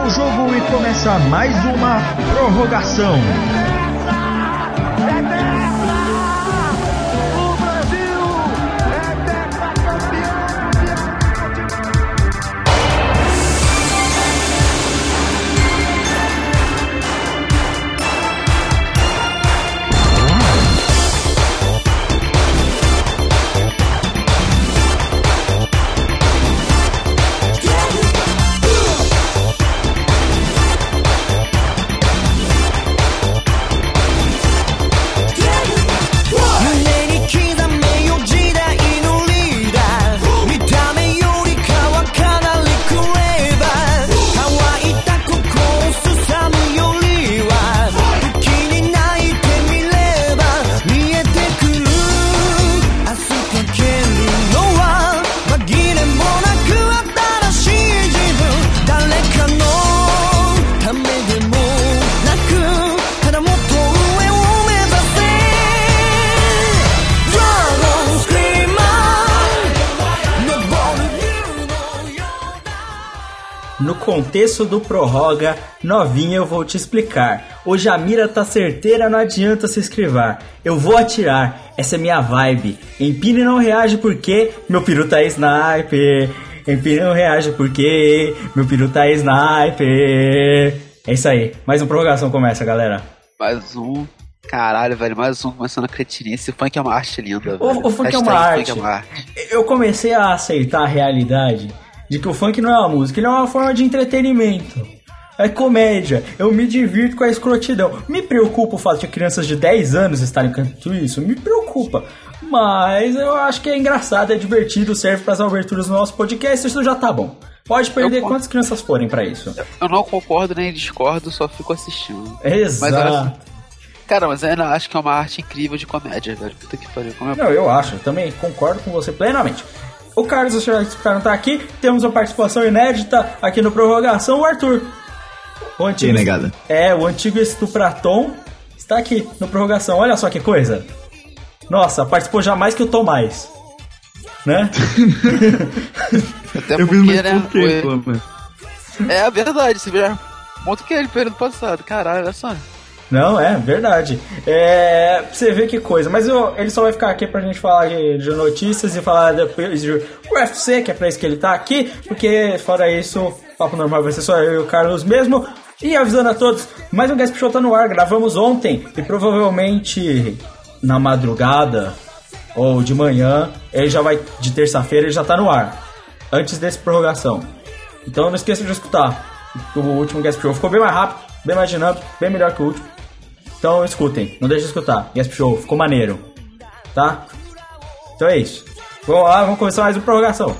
o jogo e começa mais uma prorrogação. No contexto do prorroga, novinha, eu vou te explicar. Hoje a mira tá certeira, não adianta se esquivar. Eu vou atirar, essa é minha vibe. Empina e não reage porque meu peru tá sniper. Empina e não reage porque meu peru tá sniper. É isso aí, mais uma prorrogação começa, galera. Mais um, caralho, velho, mais um começando a cretinice. O funk é uma arte linda, velho. O funk é uma arte. Eu comecei a aceitar a realidade de que o funk não é uma música, ele é uma forma de entretenimento. É comédia, eu me divirto com a escrotidão. Me preocupa o fato de crianças de 10 anos estarem cantando isso, me preocupa. Mas eu acho que é engraçado, é divertido, serve para as aberturas do nosso podcast, isso já tá bom. Pode perder quantas crianças forem pra isso. Eu não concordo nem discordo, só fico assistindo. Exato. Cara, mas eu ainda acho que é uma arte incrível de comédia, velho. Puta que pariu. Não, eu acho, também concordo com você plenamente. O Carlos não tá aqui, temos uma participação inédita aqui no Prorrogação, o Arthur. O antigo, o antigo estupratom está aqui no Prorrogação, olha só que coisa. Nossa, participou já mais que o Tomás, né? Até porque, né? É a verdade, você vê muito que ele fez no passado, caralho, olha só. Não, é verdade. Pra você ver que coisa. Mas ele só vai ficar aqui pra gente falar de notícias e falar de UFC, que é pra isso que ele tá aqui. Porque, fora isso, o papo normal vai ser só eu e o Carlos mesmo. E avisando a todos, mais um Gasp Show tá no ar. Gravamos ontem e provavelmente na madrugada ou de manhã, ele já vai, de terça-feira, ele já tá no ar. Antes dessa prorrogação. Então não esqueça de escutar. O último Gasp Show ficou bem mais rápido, bem mais dinâmico, bem melhor que o último. Então escutem, não deixem de escutar. Gasp Show, ficou maneiro. Tá? Então é isso. Vamos lá, vamos começar mais uma prorrogação.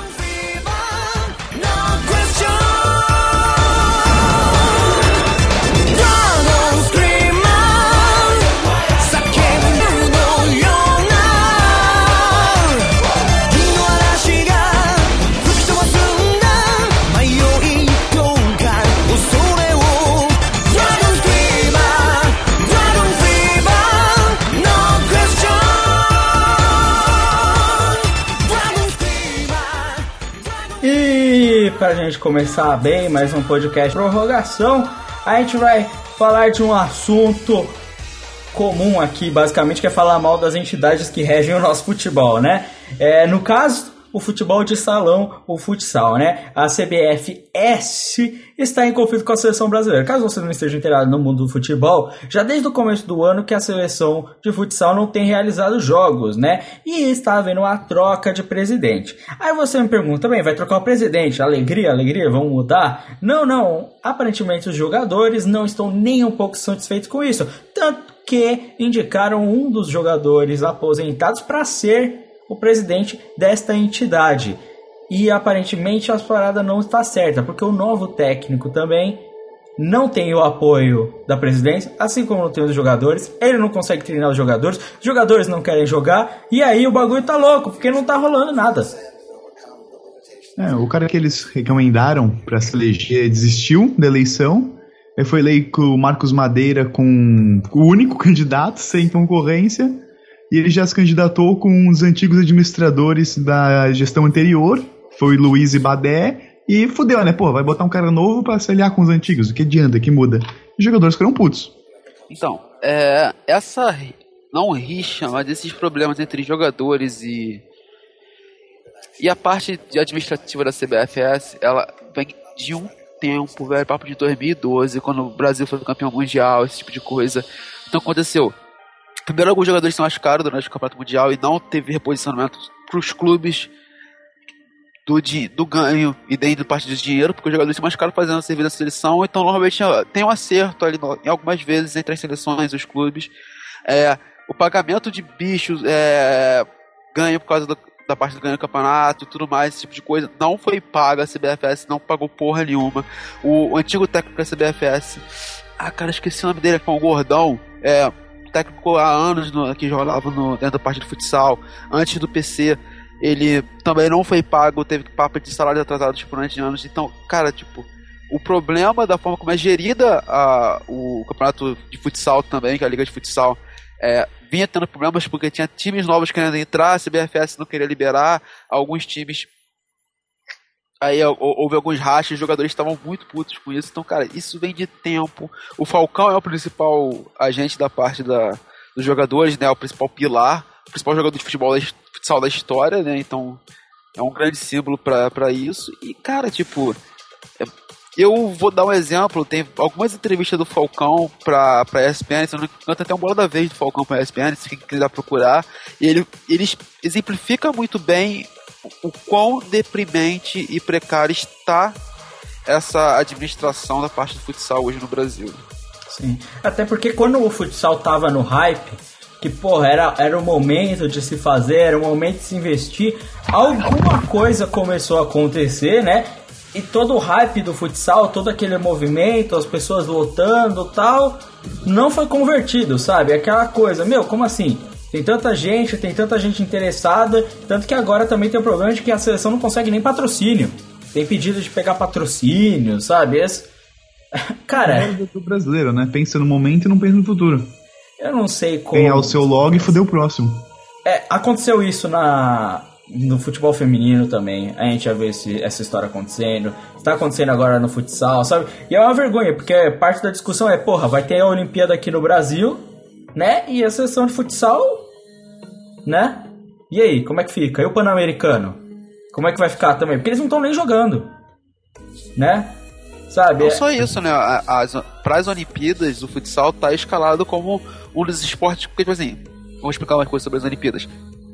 Pra gente começar bem, mais um podcast prorrogação, a gente vai falar de um assunto comum aqui, basicamente, que é falar mal das entidades que regem o nosso futebol, né? No caso, o futebol de salão, o futsal, né? A CBFS está em conflito com a seleção brasileira. Caso você não esteja inteirado no mundo do futebol, já desde o começo do ano que a seleção de futsal não tem realizado jogos, né? E está havendo uma troca de presidente. Aí você me pergunta, bem, vai trocar o presidente? Alegria, vamos mudar? Não. Aparentemente os jogadores não estão nem um pouco satisfeitos com isso. Tanto que indicaram um dos jogadores aposentados para ser o presidente desta entidade. E aparentemente a parada não está certa, porque o novo técnico também não tem o apoio da presidência, assim como não tem os jogadores. Ele não consegue treinar os jogadores não querem jogar, e aí o bagulho tá louco, porque não tá rolando nada. O cara que eles recomendaram para se eleger desistiu da eleição. Foi eleito o Marcos Madeira com o único candidato, sem concorrência. E ele já se candidatou com os antigos administradores da gestão anterior, foi Luiz Ibadé E fudeu, né? Pô, vai botar um cara novo pra se aliar com os antigos. O que adianta? O que muda? Os jogadores ficaram putos. Então, essa, não rixa, mas esses problemas entre jogadores e a parte administrativa da CBFS, ela vem de um tempo, velho, papo de 2012, quando o Brasil foi campeão mundial, esse tipo de coisa. Então aconteceu. Primeiro, alguns jogadores se machucaram durante o campeonato mundial e não teve reposicionamento para os clubes do ganho e dentro parte do dinheiro, porque os jogadores se machucaram fazendo serviço da seleção. Então normalmente tem um acerto ali em algumas vezes entre as seleções e os clubes. O pagamento de bichos ganho por causa da parte do ganho do campeonato e tudo mais, esse tipo de coisa, não foi pago. A CBFS não pagou porra nenhuma. O antigo técnico da CBFS, cara, esqueci o nome dele, foi um gordão, técnico há anos que jogava dentro da parte do futsal, antes do PC, ele também não foi pago, teve papo de salários atrasados durante anos. Então, cara, tipo, o problema da forma como é gerida o campeonato de futsal também, que é a liga de futsal, vinha tendo problemas porque tinha times novos querendo entrar, a CBFS não queria liberar, alguns times, aí houve alguns rachas, os jogadores estavam muito putos com isso. Então, cara, isso vem de tempo. O Falcão é o principal agente da parte dos jogadores, né, o principal pilar, o principal jogador de futsal da história, né, então é um grande símbolo pra isso. E, cara, tipo, eu vou dar um exemplo, tem algumas entrevistas do Falcão pra ESPN, se não me engano, até uma bola da vez do Falcão pra ESPN, se quem quiser procurar, e ele exemplifica muito bem o quão deprimente e precária está essa administração da parte do futsal hoje no Brasil. Sim, até porque quando o futsal tava no hype, que, porra, era o momento de se fazer, era o momento de se investir, alguma coisa começou a acontecer, né? E todo o hype do futsal, todo aquele movimento, as pessoas lutando e tal, não foi convertido, sabe? Aquela coisa, como assim? Tem tanta gente interessada, tanto que agora também tem o problema de que a seleção não consegue nem patrocínio. Tem pedido de pegar patrocínio, sabe? Cara... É o brasileiro, né? Pensa no momento e não pensa no futuro. Eu não sei como... Ganhar o seu log e foder o próximo. Aconteceu isso no futebol feminino também. A gente já vê essa história acontecendo. Está acontecendo agora no futsal, sabe? E é uma vergonha, porque parte da discussão vai ter a Olimpíada aqui no Brasil, né? E a seleção de futsal, né? E aí, como é que fica? E o Pan-Americano? Como é que vai ficar também? Porque eles não estão nem jogando, né? Sabe? Não só isso, né? Para as Olimpíadas, o futsal tá escalado como um dos esportes... Porque, tipo assim, vamos explicar uma coisa sobre as Olimpíadas.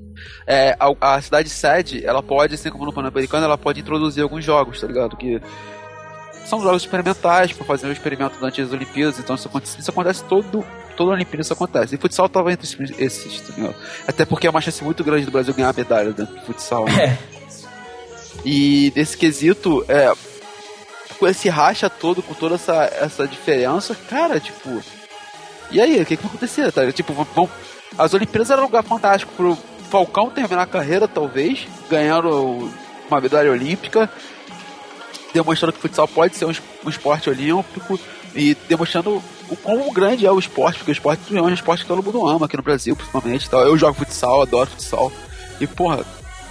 A cidade sede, ela pode, assim como no Pan-Americano, ela pode introduzir alguns jogos, tá ligado? Que são jogos experimentais para fazer um experimento durante as Olimpíadas. Então isso acontece toda Olimpíada, isso acontece. E futsal tava entre esses, tá ligado? Até porque é uma chance muito grande do Brasil ganhar a medalha dentro do futsal, né? E nesse quesito, com esse racha todo, com toda essa diferença, cara, tipo... E aí, o que vai acontecer, tá? Tipo, as Olimpíadas eram um lugar fantástico pro Falcão terminar a carreira, talvez, ganhando uma medalha olímpica, demonstrando que o futsal pode ser um esporte olímpico e demonstrando o quão grande é o esporte, porque o esporte é um esporte que todo mundo ama aqui no Brasil, principalmente. Então, eu jogo futsal, adoro futsal. E, porra...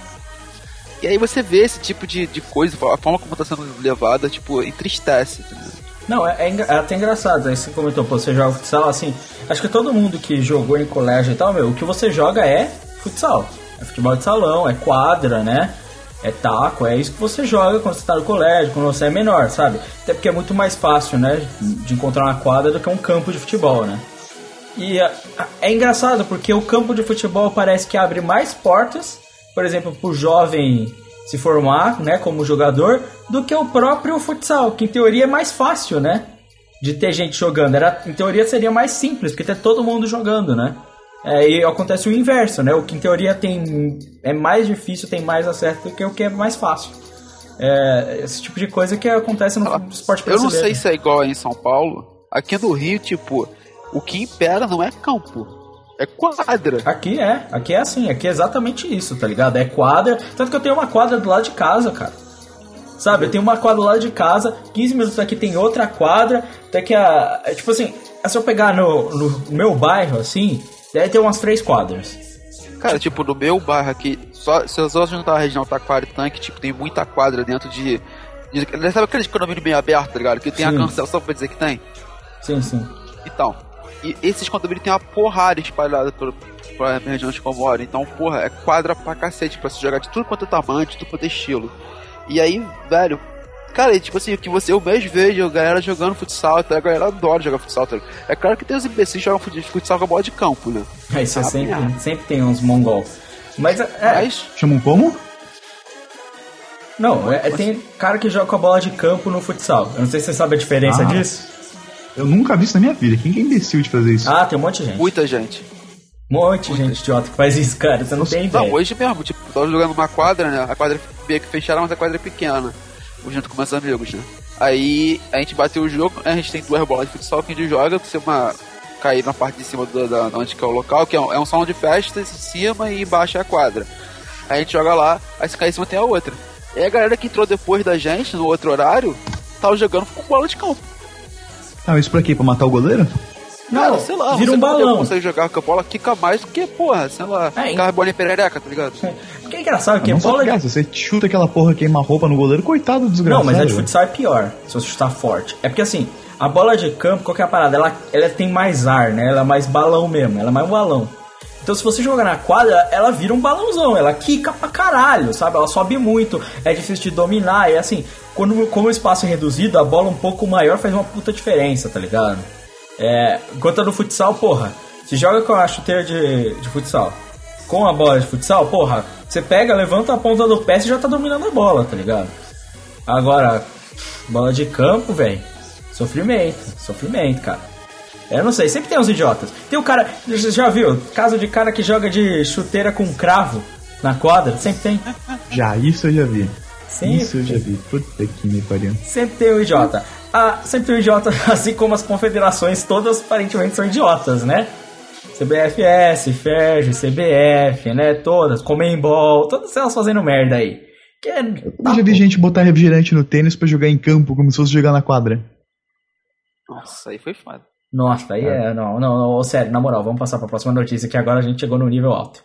E aí você vê esse tipo de coisa, a forma como tá sendo levada, tipo, entristece, entendeu? Não, é até engraçado, aí você comentou, você joga futsal, assim, acho que todo mundo que jogou em colégio e tal, o que você joga é futsal, é futebol de salão, é quadra, né, é taco, é isso que você joga quando você tá no colégio, quando você é menor, sabe, até porque é muito mais fácil, né, de encontrar uma quadra do que um campo de futebol, né, e é engraçado porque o campo de futebol parece que abre mais portas, por exemplo, pro jovem se formar, né, como jogador, do que o próprio futsal, que em teoria é mais fácil, né, de ter gente jogando. Em teoria seria mais simples, porque ter todo mundo jogando, né. E acontece o inverso, né, o que em teoria é mais difícil, tem mais acerto do que o que é mais fácil. Esse tipo de coisa que acontece no esporte brasileiro. Eu não sei se é igual aí em São Paulo. Aqui no Rio, tipo, o que impera não é campo. É quadra. Aqui é assim, aqui é exatamente isso, tá ligado? É quadra, tanto que eu tenho uma quadra do lado de casa, cara. Sabe, eu tenho uma quadra do lado de casa, 15 minutos daqui tem outra quadra, até que tipo assim, se eu pegar no meu bairro, assim, deve ter umas 3 quadras. Cara, tipo, no meu bairro aqui, se eu juntar a região Taquara e Tanque, tipo, tem muita quadra dentro de Sabe aqueles condomínios meio abertos, tá ligado? Que tem Sim. a cancelação pra dizer que tem? Sim, sim. Então, e esses condomínios tem uma porrada espalhada pra região de como mora. Então, porra, é quadra pra cacete pra se jogar de tudo quanto é tamanho, de tudo quanto é estilo. E aí, velho, cara, tipo assim, o que eu mesmo vejo, a galera jogando futsal, a galera adora jogar futsal. Tá? É claro que tem os imbecis que jogam futsal com a bola de campo, né? Isso sempre tem uns mongol. Mas, Chamam como? Não, tem cara que joga com a bola de campo no futsal. Eu não sei se você sabe a diferença disso. Eu nunca vi isso na minha vida. Quem é imbecil de fazer isso? Ah, tem um monte de gente. Muita gente. Muita gente idiota que faz isso, cara. Você não tem ideia. Não, hoje mesmo, tipo, eu tava jogando numa quadra, né? A quadra meio que fecharam, mas a quadra é pequena. Junto com meus amigos, né? Aí a gente bateu o jogo, a gente tem 2 bolas de futsal que a gente joga, você cair na parte de cima da onde que é o local, que é um salão de festa, em cima e embaixo é a quadra. Aí a gente joga lá, aí se cair em cima tem a outra. E a galera que entrou depois da gente, no outro horário, tava jogando com bola de campo. Ah, isso pra quê? Pra matar o goleiro? Não, cara, sei lá, vira você um balão. consegue jogar com a bola, quica mais do que, porra, sei lá, carbonia perereca, tá ligado? Porque é engraçado que bola de... Você chuta aquela porra, queima a roupa no goleiro, coitado do desgraçado. Não, mas a de futsal é pior, se você chutar forte. É porque assim, a bola de campo, qual que é a parada? Ela tem mais ar, né? Ela é mais balão mesmo, ela é mais um balão. Então se você jogar na quadra, ela vira um balãozão, ela quica pra caralho, sabe? Ela sobe muito, é difícil de dominar, e assim, como o espaço é reduzido, a bola um pouco maior faz uma puta diferença, tá ligado? Enquanto no futsal, porra, se joga com a chuteira de futsal, com a bola de futsal, porra, você pega, levanta a ponta do pé e já tá dominando a bola, tá ligado? Agora, bola de campo, velho, sofrimento, cara. Eu não sei, sempre tem uns idiotas. Tem o cara, você já viu, caso de cara que joga de chuteira com cravo na quadra? Sempre tem. Isso eu já vi. Sempre. Isso eu já vi. Puta que me pariu. Sempre tem um idiota. Sempre tem um idiota, assim como as confederações todas aparentemente são idiotas, né? CBFS, FERJ, CBF, né? Todas, Comembol, todas elas fazendo merda aí. Eu já vi gente botar refrigerante no tênis pra jogar em campo, como se fosse jogar na quadra. Nossa, aí foi foda. Nossa, aí não, sério, na moral, vamos passar pra próxima notícia que agora a gente chegou no nível alto.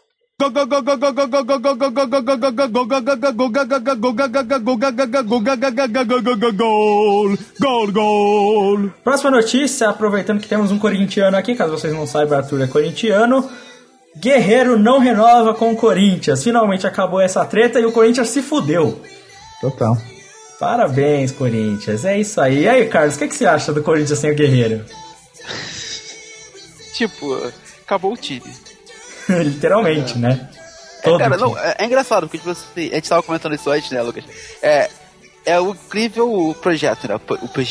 Gol. Próxima notícia, aproveitando que temos um corintiano aqui, caso vocês não saibam, Arthur é corintiano. Guerreiro não renova com o Corinthians. Finalmente acabou essa treta e o Corinthians se fudeu. Total. Parabéns, Corinthians. É isso aí. E aí, Carlos, o que você acha do Corinthians sem o Guerreiro? Tipo, acabou o time. Literalmente, né? Cara, não, é engraçado, porque tipo, a gente tava comentando isso antes, né, Lucas? É o incrível projeto, né?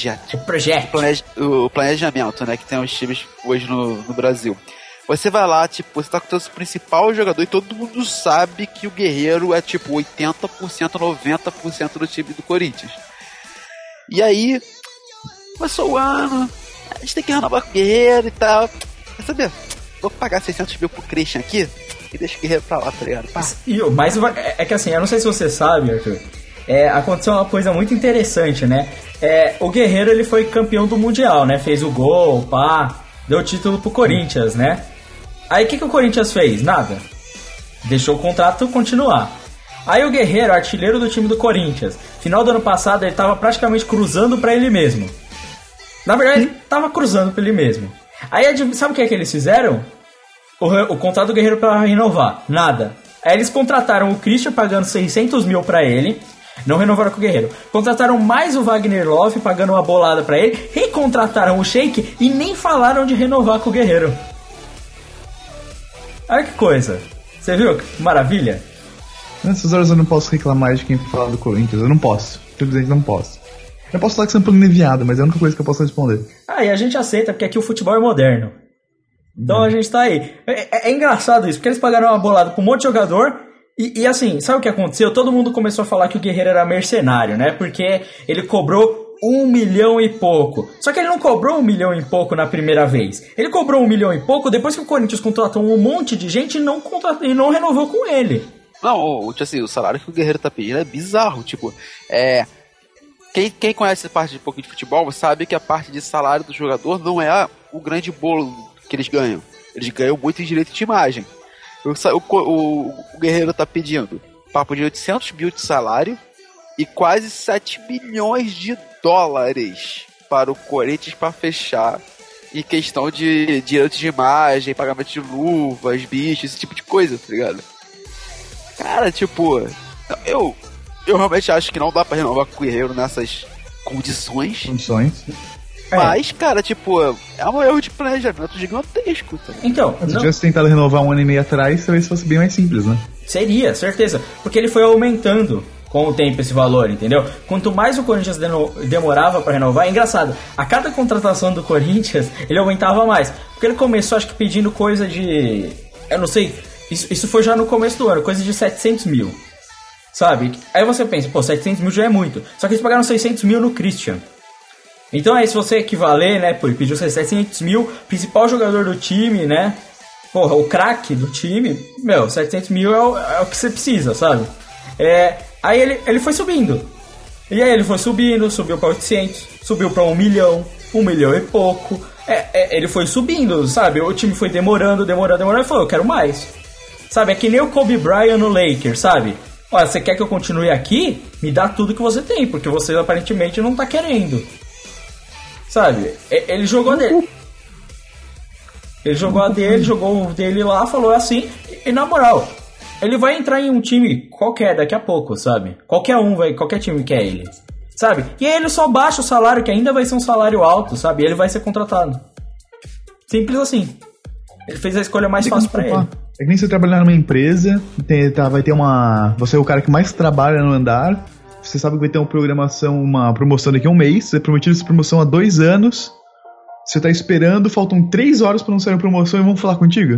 O planejamento, né? Que tem os times hoje no Brasil. Você vai lá, tipo, você tá com o seu principal jogador e todo mundo sabe que o Guerreiro é tipo 80%, 90% do time do Corinthians. E aí, começou o ano, a gente tem que renovar com o Guerreiro e tal. Quer saber? Vou pagar 600 mil pro Christian aqui e deixa o Guerreiro pra lá, tá ligado? Mas é que assim, eu não sei se você sabe, Arthur, aconteceu uma coisa muito interessante, né? O Guerreiro, ele foi campeão do Mundial, né? Fez o gol, deu título pro Corinthians, né? Aí o que o Corinthians fez? Nada. Deixou o contrato continuar. Aí o Guerreiro, artilheiro do time do Corinthians, final do ano passado ele tava praticamente cruzando pra ele mesmo. Na verdade, ele tava cruzando pra ele mesmo. Aí sabe o que eles fizeram? O contrato do Guerreiro pra renovar. Nada. Aí eles contrataram o Christian pagando 600 mil pra ele. Não renovaram com o Guerreiro. Contrataram mais o Wagner Love pagando uma bolada pra ele. Recontrataram o Sheik e nem falaram de renovar com o Guerreiro. Olha que coisa. Você viu? Que maravilha. Nessas horas eu não posso reclamar de quem fala do Corinthians. Eu não posso. Simplesmente não posso. Eu posso falar que você é um pouco enviado, mas é a única coisa que eu posso responder. E a gente aceita, porque aqui o futebol é moderno. Então a gente tá aí. É engraçado isso, porque eles pagaram uma bolada pra um monte de jogador. E assim, sabe o que aconteceu? Todo mundo começou a falar que o Guerreiro era mercenário, né? Porque ele cobrou 1 milhão e pouco. Só que ele não cobrou 1 milhão e pouco na primeira vez. Ele cobrou 1 milhão e pouco depois que o Corinthians contratou um monte de gente e não renovou com ele. Não, assim, o salário que o Guerreiro tá pedindo é bizarro. Tipo, Quem conhece a parte de um pouco de futebol sabe que a parte de salário do jogador não é o grande bolo que eles ganham. Eles ganham muito em direito de imagem. O Guerreiro tá pedindo papo de 800 mil de salário e quase 7 milhões de dólares para o Corinthians para fechar em questão de direitos de imagem, pagamento de luvas, bichos, esse tipo de coisa, tá ligado? Cara, tipo, eu realmente acho que não dá pra renovar com o Guerreiro nessas condições. Mas, cara, tipo, é um erro de planejamento gigantesco. Tá? Então, se tivesse tentado renovar um ano e meio atrás, talvez fosse bem mais simples, né? Seria, certeza. Porque ele foi aumentando com o tempo esse valor, entendeu? Quanto mais o Corinthians demorava pra renovar, é engraçado. A cada contratação do Corinthians, ele aumentava mais. Porque ele começou, acho que pedindo coisa de... Eu não sei, isso foi já no começo do ano, coisa de 700 mil. Sabe? Aí você pensa, pô, 700 mil já é muito. Só que eles pagaram 600 mil no Christian. Então aí se você equivaler, né, pô, ele pediu 700 mil, principal jogador do time, né, porra, o craque do time, 700 mil é o que você precisa, sabe? Aí ele foi subindo. E aí ele foi subindo, subiu pra 800, subiu pra 1 milhão, 1 milhão e pouco. Ele foi subindo, sabe? O time foi demorando, e falou, eu quero mais. Sabe, é que nem o Kobe Bryant no Lakers, sabe? Olha, você quer que eu continue aqui? Me dá tudo que você tem, porque você aparentemente não tá querendo. Sabe? Ele jogou dele. Ele jogou a dele, jogou o dele lá, falou assim. E na moral, ele vai entrar em um time qualquer daqui a pouco, sabe? Qualquer time quer ele. Sabe? E aí ele só baixa o salário, que ainda vai ser um salário alto, sabe? E ele vai ser contratado. Simples assim. Ele fez a escolha mais fácil pra ele. É que nem você trabalhar numa empresa, vai ter uma... Você é o cara que mais trabalha no andar, você sabe que vai ter uma promoção daqui a um mês, você prometido essa promoção há 2 anos, você tá esperando, faltam 3 horas pra não sair a promoção e vão falar contigo?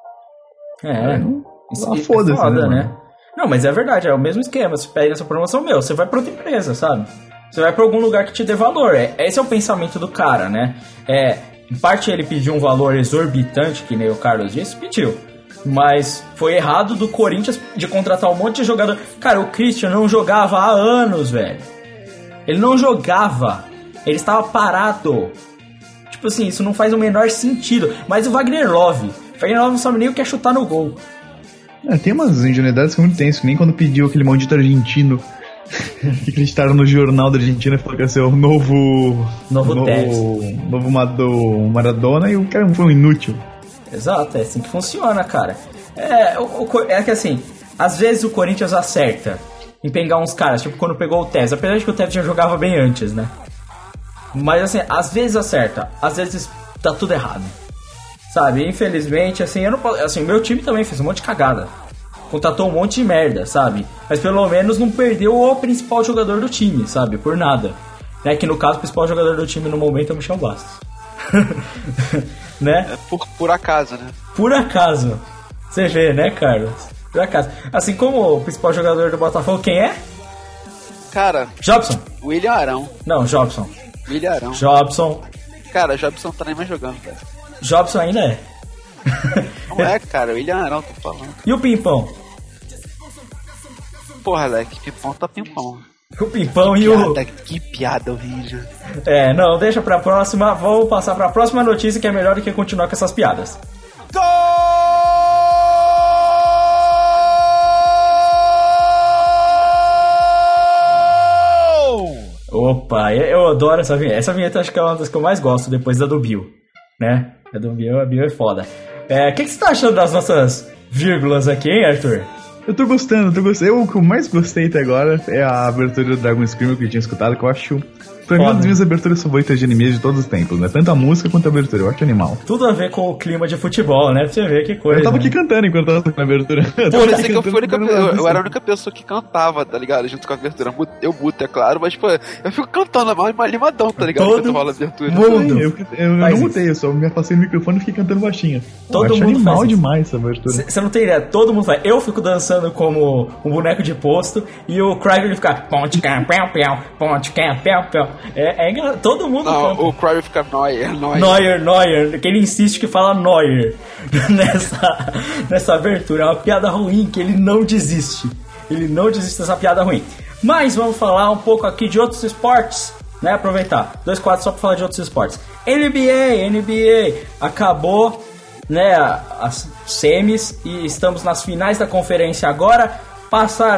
Foda-se, foda, né? Não, mas é verdade, é o mesmo esquema. Você pega essa promoção, você vai pra outra empresa, sabe? Você vai pra algum lugar que te dê valor. Esse é o pensamento do cara, né? Em parte ele pediu um valor exorbitante, que nem o Carlos disse, pediu. Mas foi errado do Corinthians de contratar um monte de jogador. Cara, o Christian não jogava há anos, velho. Ele não jogava. Ele estava parado. Tipo assim, isso não faz o menor sentido. Mas o Wagner Love não sabe nem o que é chutar no gol. Tem umas ingenuidades que é muito tenso, que nem quando pediu aquele maldito argentino que acreditaram no jornal da Argentina e falou que ia ser o novo Maradona, e o cara foi um inútil. Exato, é assim que funciona, cara. É que assim, às vezes o Corinthians acerta em pegar uns caras, tipo quando pegou o Tevez, apesar de que o Tevez já jogava bem antes, né? Mas assim, às vezes acerta, às vezes tá tudo errado. Sabe, infelizmente, assim, eu não posso, assim, meu time também fez um monte de cagada. Contratou um monte de merda, sabe? Mas pelo menos não perdeu o principal jogador do time, sabe? Por nada. Que no caso, o principal jogador do time no momento é o Michel Bastos. Né? Por acaso, né? Por acaso. Você vê, né, Carlos? Por acaso. Assim como o principal jogador do Botafogo, quem é? Cara... Jobson. William Arão. Não, Jobson. William Arão. Jobson. Cara, Jobson tá nem mais jogando, cara. Jobson ainda é. Não é, cara, o William Arão, tô falando. E o Pimpão? Porra, Leque, Pimpão tá Pimpão. O Pimpão e o... Que piada horrível. Não, deixa pra próxima. Vamos passar pra próxima notícia, que é melhor do que continuar com essas piadas. Gol! Opa, eu adoro essa vinheta. Essa vinheta acho que é uma das que eu mais gosto, depois da do Bill, né? A do Bill, é foda. O que você tá achando das nossas vírgulas aqui, hein, Arthur? Eu tô gostando. O que eu mais gostei até agora é a abertura do Dragon Scream que eu tinha escutado, que eu acho... Pra mim, uma das minhas aberturas favoritas de animes de todos os tempos, né? Tanto a música quanto a abertura, eu acho animal. Tudo a ver com o clima de futebol, né? Pra você ver que coisa. Eu tava aqui cantando enquanto eu tava na abertura. Eu era a única pessoa que cantava, tá ligado? Junto com a abertura. Eu muto, é claro, mas, pô, eu fico cantando mais animadão, tá ligado? Quando rola a abertura. Eu não mutei, eu só me afastei do microfone e fiquei cantando baixinho. Todo mundo animal faz demais essa abertura. Você não tem ideia, todo mundo faz. Eu fico dançando como um boneco de posto e o Craig ele fica ponte, pão, ponte, pão. É engraçado. Todo mundo canta. O Crowley fica Neuer, que ele insiste que fala Neuer nessa abertura. É uma piada ruim que ele não desiste. Ele não desiste dessa piada ruim. Mas vamos falar um pouco aqui de outros esportes, né? Aproveitar. 2 quadros só pra falar de outros esportes. NBA acabou, né, as semis e estamos nas finais da conferência agora. Passaram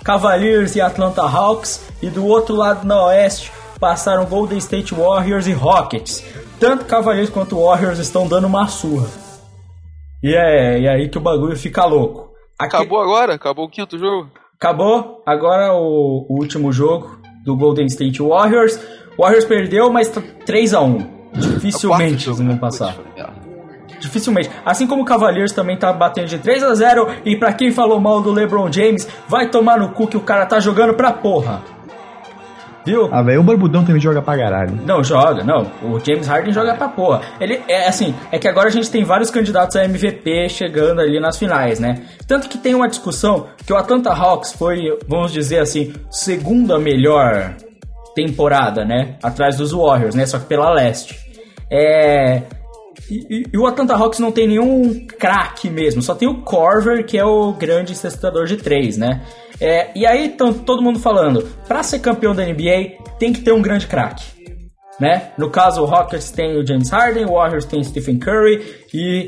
Cavaliers e Atlanta Hawks, e do outro lado na Oeste passaram Golden State Warriors e Rockets. Tanto Cavaliers quanto Warriors estão dando uma surra. E é aí que o bagulho fica louco. Acabou agora? Acabou o quinto jogo? Acabou, agora o último jogo do Golden State Warriors. O Warriors perdeu, mas 3-1. Dificilmente eles vão passar. Dificilmente. Assim como o Cavaliers também tá batendo de 3-0. E pra quem falou mal do LeBron James, vai tomar no cu que o cara tá jogando pra porra. Viu? Ah, velho, o Barbudão também joga pra caralho. Não, joga, não. O James Harden joga pra porra. Ele, é que agora a gente tem vários candidatos a MVP chegando ali nas finais, né? Tanto que tem uma discussão que o Atlanta Hawks foi, vamos dizer assim, segunda melhor temporada, né? Atrás dos Warriors, né? Só que pela leste. E o Atlanta Hawks não tem nenhum craque mesmo, só tem o Korver, que é o grande cestador de 3, né? E aí estão todo mundo falando, pra ser campeão da NBA tem que ter um grande craque, né? No caso o Rockets tem o James Harden, o Warriors tem o Stephen Curry e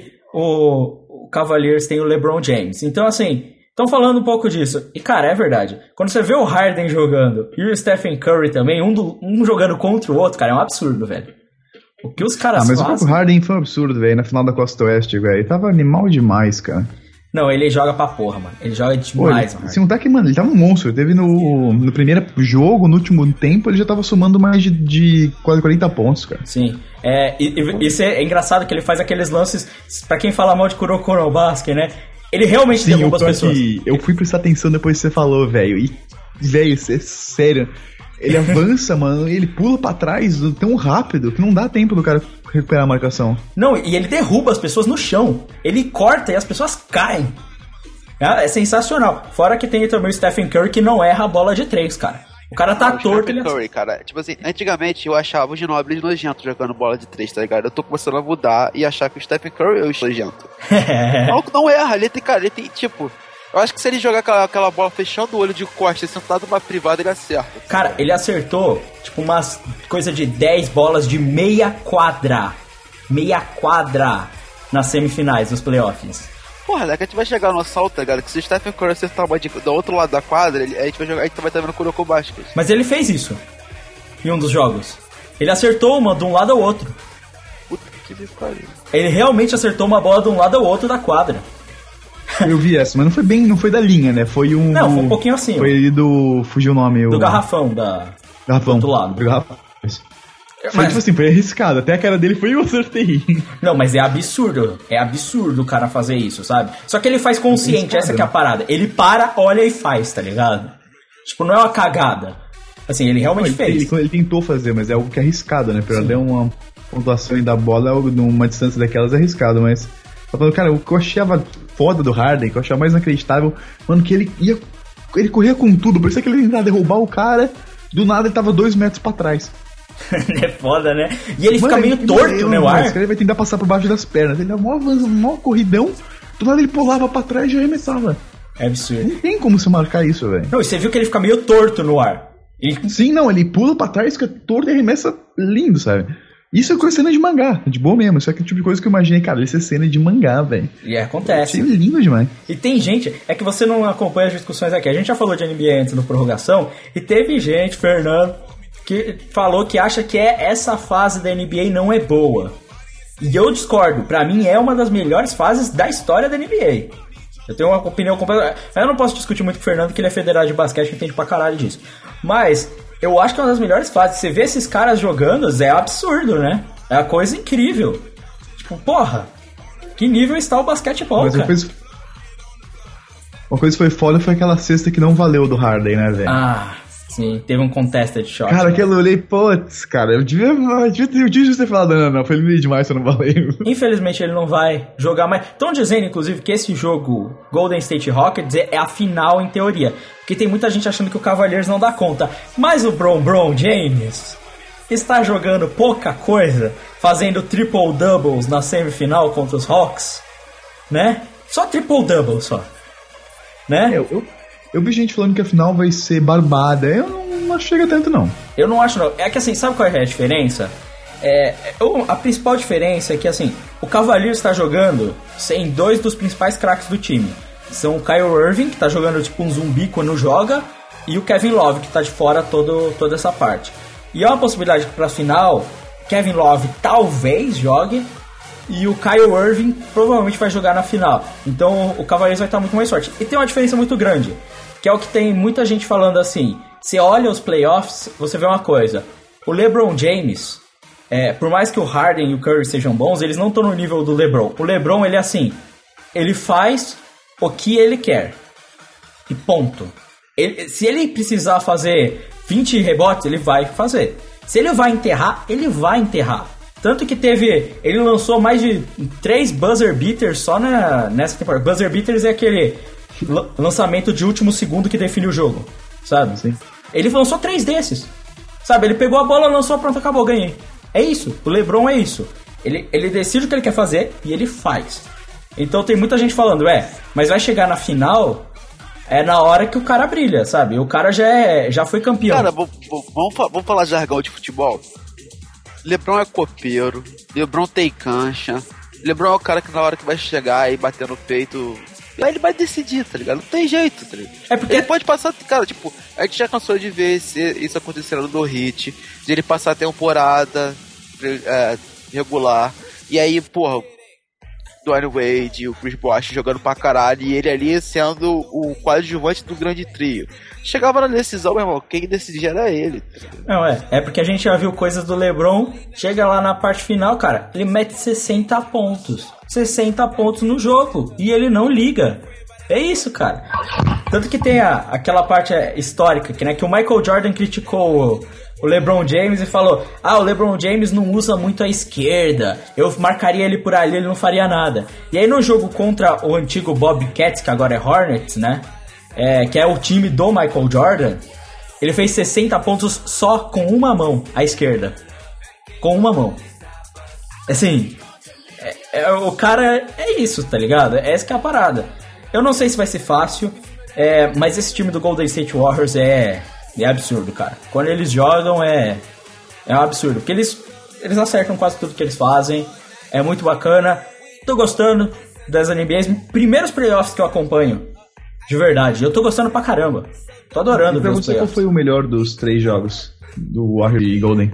o Cavaliers tem o LeBron James. Então assim, estão falando um pouco disso. E cara, é verdade, quando você vê o Harden jogando e o Stephen Curry também, um jogando contra o outro, cara, é um absurdo, velho. O que os caras mas fazem... o Harden foi um absurdo, velho, na final da Costa Oeste, velho. Ele tava animal demais, cara. Não, ele joga pra porra, mano. Ele joga demais, mano. Assim, não tá que, mano, ele tava um monstro. Teve no primeiro jogo, no último tempo, ele já tava somando mais de quase 40 pontos, cara. Sim. Isso é engraçado que ele faz aqueles lances, pra quem fala mal de Kuroko no Basket, né? Ele realmente derruba as pessoas. Eu fui prestar atenção depois que você falou, velho. E, velho, isso é sério. Ele avança, mano, e ele pula pra trás tão rápido que não dá tempo do cara recuperar a marcação. Não, e ele derruba as pessoas no chão. Ele corta e as pessoas caem. É sensacional. Fora que tem também o Stephen Curry que não erra a bola de 3, cara. O cara tá torto. Stephen Curry, cara, tipo assim, antigamente eu achava o Ginóbili nojento jogando bola de 3, tá ligado? Eu tô começando a mudar e achar que o Stephen Curry é o nojento. O maluco não erra, ele tem tipo... Eu acho que se ele jogar aquela bola fechando o olho de costas, sentado numa privada, ele acerta. Cara, ele acertou, tipo, umas coisa de 10 bolas de meia quadra. Meia quadra nas semifinais, nos playoffs. Porra, a gente vai chegar no assalto, tá ligado? Que se o Stephen Curry acertar uma do outro lado da quadra, a gente vai estar vendo Kuroko Basket. Mas ele fez isso em um dos jogos. Ele acertou uma de um lado ao outro. Puta que pariu. Ele realmente acertou uma bola de um lado ao outro da quadra. Eu vi essa, mas não foi da linha, né? Foi um... Não, foi um pouquinho assim. Foi ali fugiu o nome. Do garrafão, Garrafão. Do outro lado. Do garrafão. Foi tipo assim, foi arriscado. Até a cara dele foi eu acertei. Não, mas é absurdo. É absurdo o cara fazer isso, sabe? Só que ele faz consciente, essa que é a parada. Ele para, olha e faz, tá ligado? Tipo, não é uma cagada. Assim, ele realmente fez. Ele tentou fazer, mas é algo que é arriscado, né? Pra dar uma pontuação da bola, numa distância daquelas é arriscado, mas... Cara, o que eu achava foda do Harden, que eu achava mais inacreditável, mano, que ele corria com tudo, parecia que ele ia tentar derrubar o cara, do nada ele tava 2 metros pra trás. É foda, né? E ele fica meio torto no ar. Ele vai tentar passar por baixo das pernas, ele dá mó corridão, do nada ele pulava pra trás e já arremessava. É absurdo. Não tem como você marcar isso, velho. Não, e você viu que ele fica meio torto no ar. Sim, não, ele pula pra trás, fica torto e arremessa lindo, sabe? Isso é coisa cena de mangá, de boa mesmo. Isso é aquele tipo de coisa que eu imaginei, cara, isso é cena de mangá, velho. E acontece. Isso é lindo demais. E tem gente, é que você não acompanha as discussões aqui. A gente já falou de NBA antes no Prorrogação, e teve gente, Fernando, que falou que acha que essa fase da NBA não é boa. E eu discordo. Pra mim é uma das melhores fases da história da NBA. Eu tenho uma opinião completa. Eu não posso discutir muito com o Fernando, que ele é federado de basquete e entende pra caralho disso. Mas... eu acho que é uma das melhores fases. Você vê esses caras jogando, é absurdo, né? É uma coisa incrível. Tipo, porra, que nível está o basquetebol, mas cara? Uma coisa que foi foda foi aquela cesta que não valeu do Harden, né, velho? Ah, sim, teve um contested shot. Cara, né? aquilo eu olhei, putz, cara, eu devia ter falado, não, foi lindo demais, só não valeu. Infelizmente ele não vai jogar mais. Estão dizendo, inclusive, que esse jogo Golden State Rockets é a final em teoria. Porque tem muita gente achando que o Cavaliers não dá conta. Mas o Bron James está jogando pouca coisa, fazendo triple-doubles na semifinal contra os Hawks, né? Só triple-double, só. Né? Eu vi gente falando que a final vai ser barbada. Eu não chega tanto, não. Eu não acho, não. É que assim, sabe qual é a diferença? A principal diferença é que, assim, o Cavaliers está jogando sem 2 dos principais craques do time. são o Kyrie Irving, que tá jogando tipo um zumbi quando joga, e o Kevin Love, que tá de fora toda essa parte. E é uma possibilidade que pra final, Kevin Love talvez jogue, e o Kyrie Irving provavelmente vai jogar na final. Então o Cavaliers vai estar muito mais forte. E tem uma diferença muito grande, que é o que tem muita gente falando assim. Você olha os playoffs, você vê uma coisa. O LeBron James, por mais que o Harden e o Curry sejam bons, eles não estão no nível do LeBron. O LeBron, ele é assim, ele faz o que ele quer. E ponto. Se ele precisar fazer 20 rebotes, ele vai fazer. Se ele vai enterrar, ele vai enterrar. Tanto que ele lançou mais de 3 buzzer beaters só nessa temporada. Buzzer beaters é aquele lançamento de último segundo que define o jogo, sabe? Sim. Ele lançou 3 desses, sabe? Ele pegou a bola, lançou, pronto, acabou, ganhei. É isso, o LeBron é isso. Ele decide o que ele quer fazer e ele faz. Então tem muita gente falando, mas vai chegar na final, é na hora que o cara brilha, sabe? O cara já foi campeão. Cara, vamos falar jargão de futebol. LeBron é copeiro, LeBron tem cancha, LeBron é o cara que na hora que vai chegar e bater no peito, aí ele vai decidir, tá ligado? Não tem jeito, tá ligado? É porque ele pode passar, cara, tipo, a gente já cansou de ver isso acontecendo no Heat, de ele passar a temporada regular, e aí, porra, Dwayne Wade e o Chris Bosh jogando pra caralho, e ele ali sendo o coadjuvante do grande trio. Chegava na decisão, meu irmão, quem decidia era ele. Não, é porque a gente já viu coisas do LeBron, chega lá na parte final, cara, ele mete 60 pontos. 60 pontos no jogo, e ele não liga. É isso, cara. Tanto que tem aquela parte histórica, que o Michael Jordan criticou o LeBron James e falou: o LeBron James não usa muito a esquerda, eu marcaria ele por ali, ele não faria nada. E aí no jogo contra o antigo Bobcats, que agora é Hornets, né, que é o time do Michael Jordan, ele fez 60 pontos só com uma mão, à esquerda. Com uma mão. Assim, o cara é isso, tá ligado? Essa que é a parada. Eu não sei se vai ser fácil, mas esse time do Golden State Warriors é absurdo, cara. Quando eles jogam é um absurdo, porque eles acertam quase tudo que eles fazem. É muito bacana. Tô gostando das NBAs. Primeiros playoffs que eu acompanho, de verdade. Eu tô gostando pra caramba. Tô adorando ver os playoffs. Qual foi o melhor dos 3 jogos do Warriors e Golden?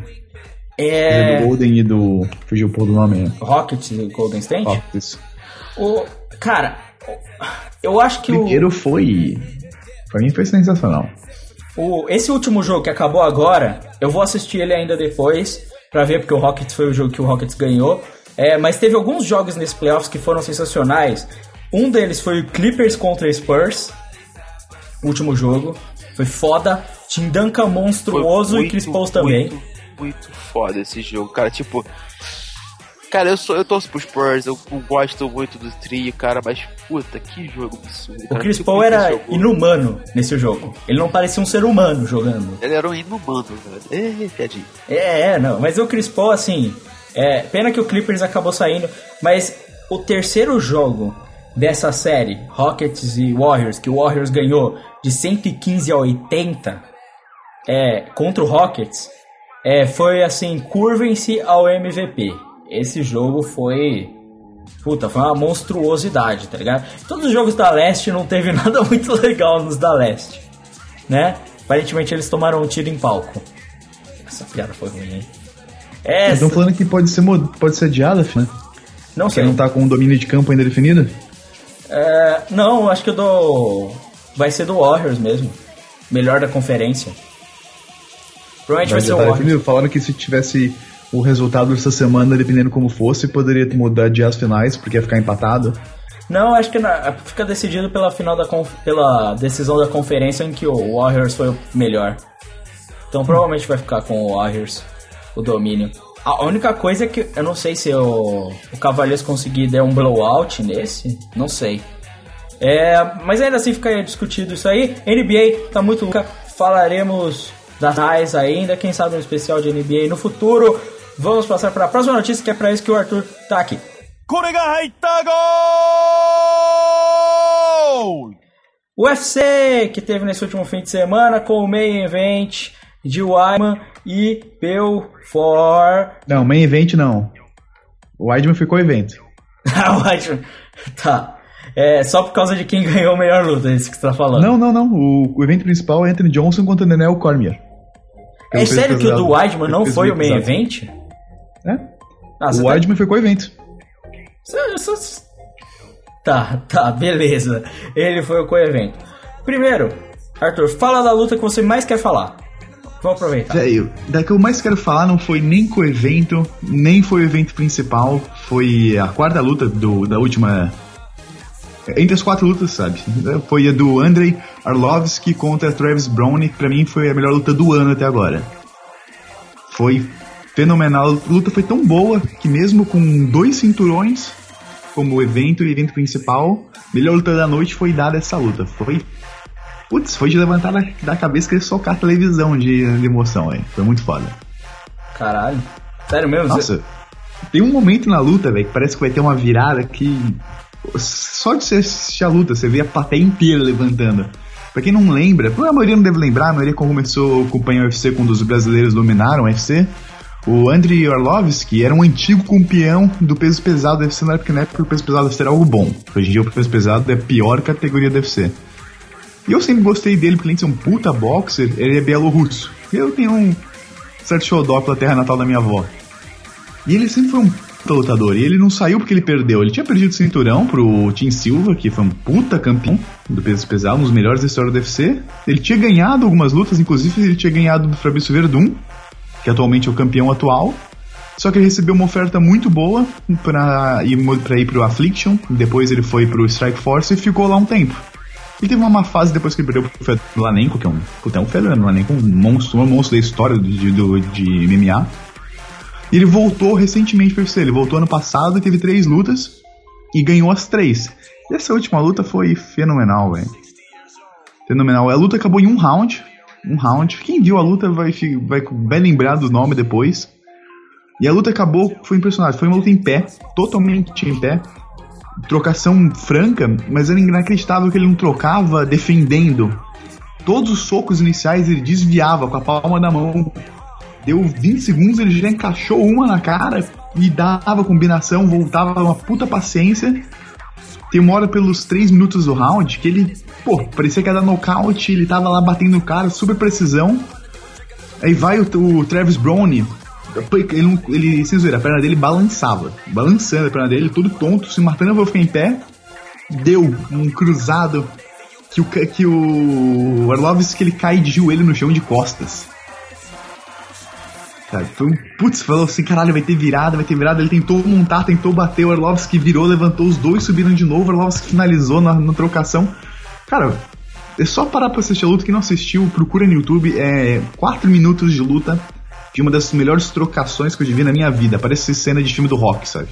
Do Golden e do... Fugiu o nome, né? Rockets e Golden State? Rockets. Cara, eu acho que primeiro foi... Pra mim foi sensacional. Esse último jogo que acabou agora, eu vou assistir ele ainda depois pra ver, porque o Rockets foi o jogo que o Rockets ganhou. Mas teve alguns jogos nesse playoffs que foram sensacionais. Um deles foi o Clippers contra Spurs, o último jogo. Foi foda. Tim Duncan monstruoso e Chris Paul também. Muito foda esse jogo, cara. Tipo, cara, eu torço pro Spurs, eu gosto muito do trio, cara, mas puta, que jogo absurdo. O Chris Paul era inumano nesse jogo. Ele não parecia um ser humano jogando. Ele era um inumano, velho. Piadinha. Não, mas o Chris Paul, assim, pena que o Clippers acabou saindo, mas o terceiro jogo dessa série, Rockets e Warriors, que o Warriors ganhou de 115-80 contra o Rockets, foi assim, curvem-se ao MVP. Esse jogo foi uma monstruosidade, tá ligado? Todos os jogos da Leste não teve nada muito legal nos da Leste, né? Aparentemente eles tomaram um tiro em palco. Essa piada foi ruim, hein? Estão falando que pode ser adiada, né? Não sei. Você não tá com um domínio de campo ainda definido? Não, acho que vai ser do Warriors mesmo. Melhor da conferência. Provavelmente vai ser o Warriors. Definido. Falaram que se tivesse o resultado dessa semana, dependendo como fosse, poderia mudar de as finais, porque ia ficar empatado. Não, acho que fica decidido pela pela decisão da conferência em que o Warriors foi o melhor. Então provavelmente vai ficar com o Warriors o domínio. A única coisa é que eu não sei se o Cavaliers conseguir dar um blowout nesse, não sei. Mas ainda assim fica discutido isso aí. NBA tá muito louca, falaremos das finais ainda, quem sabe um especial de NBA no futuro. Vamos passar para a próxima notícia, que é para isso que o Arthur tá aqui. UFC, que teve nesse último fim de semana com o main event de Weidman e Belfort. Não, main event não. O Weidman ficou evento. O Weidman, tá. só por causa de quem ganhou a melhor luta, é isso que você tá falando. Não. O evento principal é Anthony Johnson contra Daniel Cormier. É sério que o do Weidman não foi o main event? O Weidman foi com o evento. Tá, beleza. Ele foi o co-evento. Primeiro, Arthur, fala da luta que você mais quer falar. Vamos aproveitar. Da que eu mais quero falar não foi nem co-evento, nem foi o evento principal. Foi a quarta luta da última... Entre as 4 lutas, sabe? Foi a do Andrei Arlovski contra Travis Browne, que pra mim foi a melhor luta do ano até agora. Foi fenomenal. A luta foi tão boa que mesmo com 2 cinturões, como evento e evento principal, a melhor luta da noite foi dada essa luta. Foi de levantar da cabeça que ele socar a televisão de emoção, velho. Foi muito foda. Caralho. Sério mesmo? Nossa, tem um momento na luta, velho, que parece que vai ter uma virada que... Só de você assistir a luta, você vê a plateia inteira levantando. Pra quem não lembra, a maioria não deve lembrar, a maioria começou a acompanhar o UFC quando os brasileiros dominaram o UFC. O Andrei Arlovski era um antigo campeão do peso pesado do UFC, na época o peso pesado era algo bom. Hoje em dia o peso pesado é a pior categoria do UFC. E eu sempre gostei dele, porque além de ser um puta boxer, ele é bielorrusso. Eu tenho um certo xodó pela terra natal da minha avó. E ele sempre foi um puta lutador, e ele não saiu porque ele perdeu. Ele tinha perdido o cinturão pro Tim Silva, que foi um puta campeão do peso pesado, um dos melhores da história do UFC. Ele tinha ganhado algumas lutas, inclusive ele tinha ganhado do Fabrício Verdun, que atualmente é o campeão atual. Só que ele recebeu uma oferta muito boa pra ir pro Affliction. Depois ele foi pro Strike Force e ficou lá um tempo. Ele teve uma má fase depois que ele perdeu pro Fedor Emelianenko, que é um Fedor Emelianenko, um monstro da história de MMA. E ele voltou recentemente pro UFC. Ele voltou ano passado e teve 3 lutas e ganhou as 3. E essa última luta foi fenomenal, velho. Fenomenal. A luta acabou em um round. Quem viu a luta vai lembrar do nome depois. E a luta acabou, foi impressionante. Foi uma luta em pé, totalmente em pé. Trocação franca, mas era inacreditável que ele não trocava defendendo. Todos os socos iniciais ele desviava com a palma da mão. Deu 20 segundos, ele já encaixou uma na cara e dava combinação, voltava uma puta paciência. Tem uma hora pelos 3 minutos do round que ele, parecia que ia dar nocaute, ele tava lá batendo o cara, super precisão. Aí vai o Travis Browne, ele sem zoeira, a perna dele balançando a perna dele, todo tonto, se matando, eu vou ficar em pé. Deu um cruzado que o Arlovski, ele cai de joelho no chão de costas. Falou assim, caralho, vai ter virada, ele tentou montar, tentou bater, o Arlovski virou, levantou, os dois subiram de novo, o Arlovski finalizou na trocação. Cara, é só parar pra assistir a luta, quem não assistiu, procura no YouTube, 4 minutos de luta, de uma das melhores trocações que eu vi na minha vida, parece cena de filme do Rock, sabe?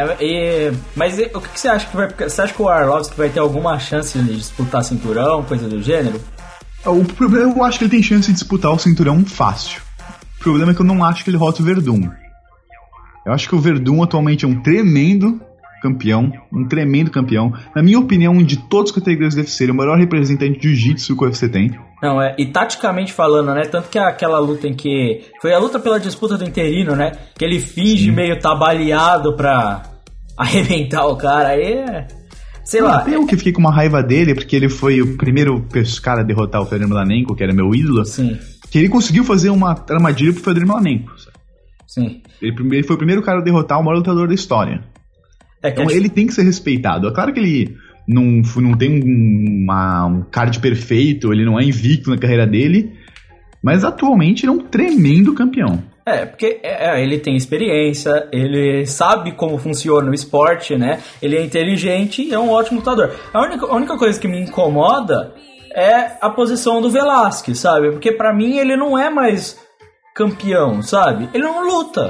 Mas o que você acha que vai... Você acha que o Arlovski vai ter alguma chance de disputar cinturão, coisa do gênero? O problema, eu acho que ele tem chance de disputar o cinturão fácil. O problema é que eu não acho que ele rota o Verdun. Eu acho que o Verdun atualmente é um tremendo campeão. Na minha opinião, de todas as categorias do UFC, ele é o maior representante de jiu-jitsu que o UFC tem. Não, e taticamente falando, né? Tanto que aquela luta em que... Foi a luta pela disputa do interino, né? Que ele finge meio baleado pra arrebentar o cara. Aí sei lá. Eu que fiquei com uma raiva dele, porque ele foi o primeiro cara a derrotar o Fedor Emelianenko, que era meu ídolo. Sim. Que ele conseguiu fazer uma armadilha pro Fedor Emelianenko. Sim. Ele foi o primeiro cara a derrotar o maior lutador da história. Então ele tem que ser respeitado. É claro que ele não tem um card perfeito, ele não é invicto na carreira dele, mas atualmente ele é um tremendo campeão. Porque ele tem experiência, ele sabe como funciona o esporte, né? Ele é inteligente e é um ótimo lutador. A única coisa que me incomoda é a posição do Velasquez, sabe? Porque pra mim ele não é mais campeão, sabe? Ele não luta.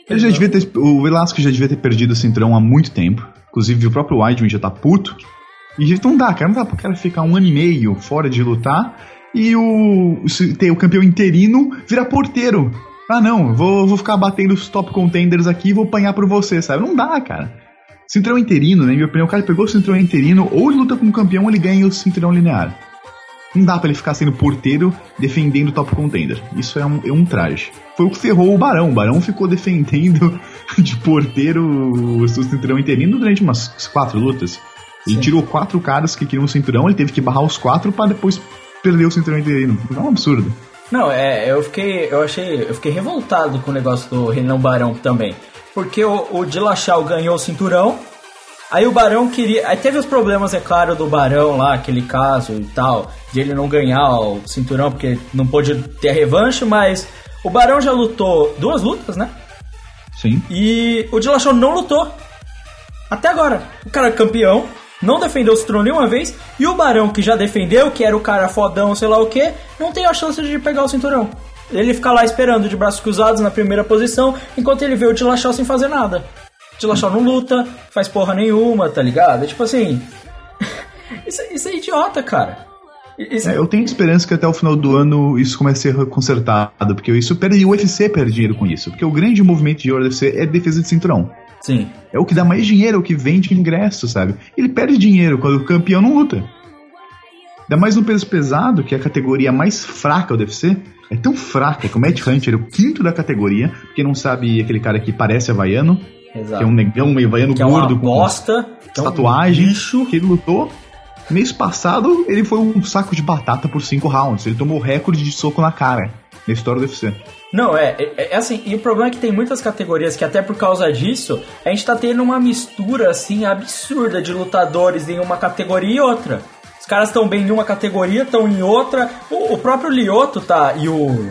O Velasquez já devia ter perdido o cinturão há muito tempo. Inclusive o próprio Weidman já tá puto. E não dá pro cara ficar 1 ano e meio fora de lutar e o campeão interino virar porteiro. Não, vou ficar batendo os top contenders aqui e vou apanhar por você, sabe? Não dá, cara. Cinturão interino, na minha opinião, o cara pegou o cinturão interino, ou ele luta com o campeão ou ele ganha o cinturão linear. Não dá pra ele ficar sendo porteiro defendendo o top contender. Isso é um traje. Foi o que ferrou o Barão. O Barão ficou defendendo de porteiro o cinturão interino durante umas 4 lutas. Ele tirou 4 caras que queriam o cinturão, ele teve que barrar os 4 pra depois perder o cinturão interino. É um absurdo. Não, eu fiquei revoltado com o negócio do Renan Barão também. Porque o Dillashaw ganhou o cinturão, aí o Barão queria... Aí teve os problemas, é claro, do Barão lá, aquele caso e tal, de ele não ganhar o cinturão porque não pôde ter a revanche, mas o Barão já lutou 2 lutas, né? Sim. E o Dillashaw não lutou. Até agora. O cara é campeão, não defendeu o cinturão nenhuma vez, e o Barão, que já defendeu, que era o cara fodão, sei lá o que, não tem a chance de pegar o cinturão. Ele fica lá esperando de braços cruzados na primeira posição, enquanto ele vê o Dillashaw sem fazer nada. O Dillashaw não luta, faz porra nenhuma, tá ligado? É tipo assim... isso é idiota, cara. Eu tenho esperança que até o final do ano isso comece a ser consertado, porque o UFC perde dinheiro com isso, porque o grande movimento de ouro do UFC é defesa de cinturão. Sim. É o que dá mais dinheiro, é o que vende ingresso, sabe? Ele perde dinheiro quando o campeão não luta. Ainda mais no peso pesado, que é a categoria mais fraca do UFC. É tão fraca que o Matt Hunter é o 5º da categoria. Quem não sabe, aquele cara que parece havaiano. Exato. Que é um negão, um havaiano que gordo. É uma bosta. Com tatuagem. Lixo. Que ele lutou. Mês passado, ele foi um saco de batata por 5 rounds. Ele tomou o recorde de soco na cara na história do UFC. Não, é assim, e o problema é que tem muitas categorias que até por causa disso, a gente tá tendo uma mistura, assim, absurda de lutadores em uma categoria e outra. Os caras estão bem em uma categoria, estão em outra. O próprio Lyoto tá, e o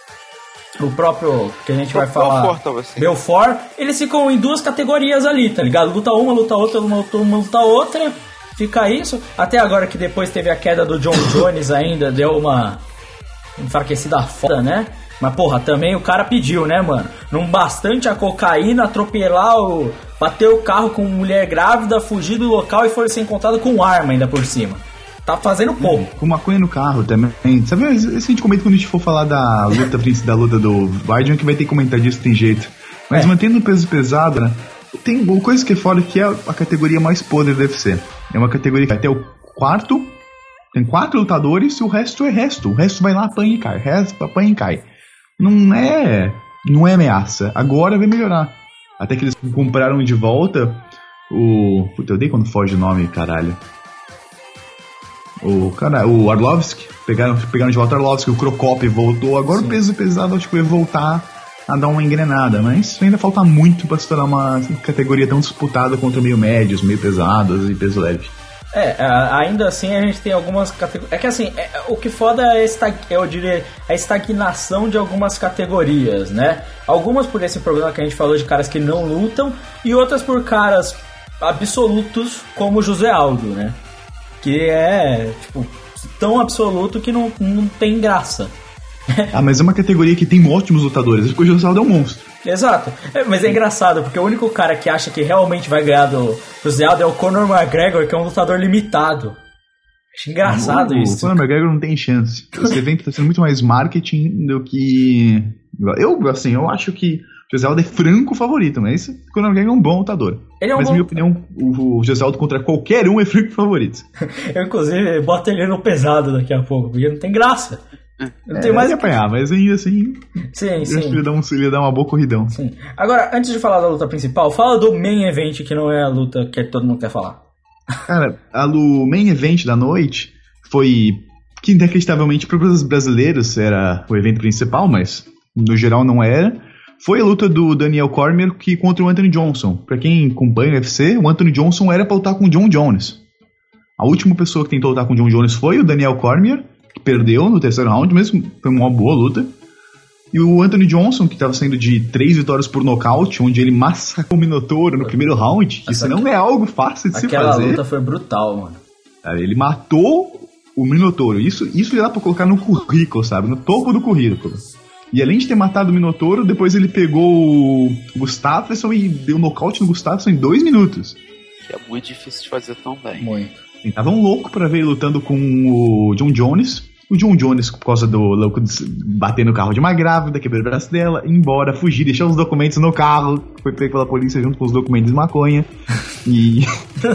próprio, que a gente vai falar, Belfort, eles ficam em 2 categorias ali, tá ligado? Luta uma, luta outra, luta outra, fica isso. Até agora que depois teve a queda do John Jones ainda, deu uma enfraquecida foda, né? Mas, porra, também o cara pediu, né, mano? Não bastante a cocaína, atropelar bater o carro com mulher grávida, fugir do local e foi ser encontrado com arma ainda por cima. Tá fazendo pouco. Com maconha no carro também. Sabe, isso a gente comenta quando a gente for falar da luta do Weidman, que vai ter que comentar disso, tem jeito. Mas mantendo o peso pesado, né? Tem uma coisa que é fora, que é a categoria mais podre do UFC. É uma categoria que até o 4... Tem 4 lutadores e o resto é resto. O resto vai lá, apanha e cai. Não é ameaça. Agora vai melhorar. Até que eles compraram de volta Puta, eu odeio quando foge o nome, caralho. O Arlovski. Pegaram de volta o Arlovski, o Crocop voltou. Agora sim. O peso pesado acho que vai voltar a dar uma engrenada. Mas ainda falta muito pra se tornar uma categoria tão disputada contra meio médios, meio pesados e peso leve. Ainda assim a gente tem algumas categorias. É que assim, o que foda eu diria, a estagnação de algumas categorias, né? Algumas por esse problema que a gente falou de caras que não lutam, e outras por caras absolutos como o José Aldo, né? Que é, tipo, tão absoluto que não tem graça. Mas é uma categoria que tem ótimos lutadores, porque o José Aldo é um monstro. Exato, mas é engraçado, porque o único cara que acha que realmente vai ganhar do José Aldo é o Conor McGregor, que é um lutador limitado. Acho engraçado isso. O Conor McGregor não tem chance. Esse evento tá sendo muito mais marketing do que... Eu acho que o José Aldo é franco favorito, mas o Conor McGregor é um bom lutador. Mas, na minha opinião, o José Aldo contra qualquer um é franco favorito. Eu, inclusive, boto ele no pesado daqui a pouco, porque não tem graça. Não tem mais que apanhar, mas ainda assim. Sim. Acho que ele dá uma boa corridão. Sim. Agora, antes de falar da luta principal, fala do main event, que não é a luta que todo mundo quer falar. Cara, o main event da noite foi, que inacreditavelmente para os brasileiros era o evento principal, mas no geral não era. Foi a luta do Daniel Cormier contra o Anthony Johnson. Pra quem acompanha o UFC, o Anthony Johnson era pra lutar com o John Jones. A última pessoa que tentou lutar com o John Jones foi o Daniel Cormier, que perdeu no terceiro round, mesmo foi uma boa luta. E o Anthony Johnson, que estava saindo de 3 vitórias por nocaute, onde ele massacrou o Minotauro no primeiro round, isso não é algo fácil de se fazer. Aquela luta foi brutal, mano. Ele matou o Minotauro. Isso dá pra colocar no currículo, sabe? No topo do currículo. E além de ter matado o Minotauro, depois ele pegou o Gustafsson e deu nocaute no Gustafsson em 2 minutos. Que é muito difícil de fazer tão bem. Muito. Estavam louco pra ver ele lutando com o John Jones. O John Jones, por causa do louco de bater no carro de uma grávida, quebrar o braço dela, ir embora, fugir, deixar os documentos no carro, foi pego pela polícia junto com os documentos de maconha. E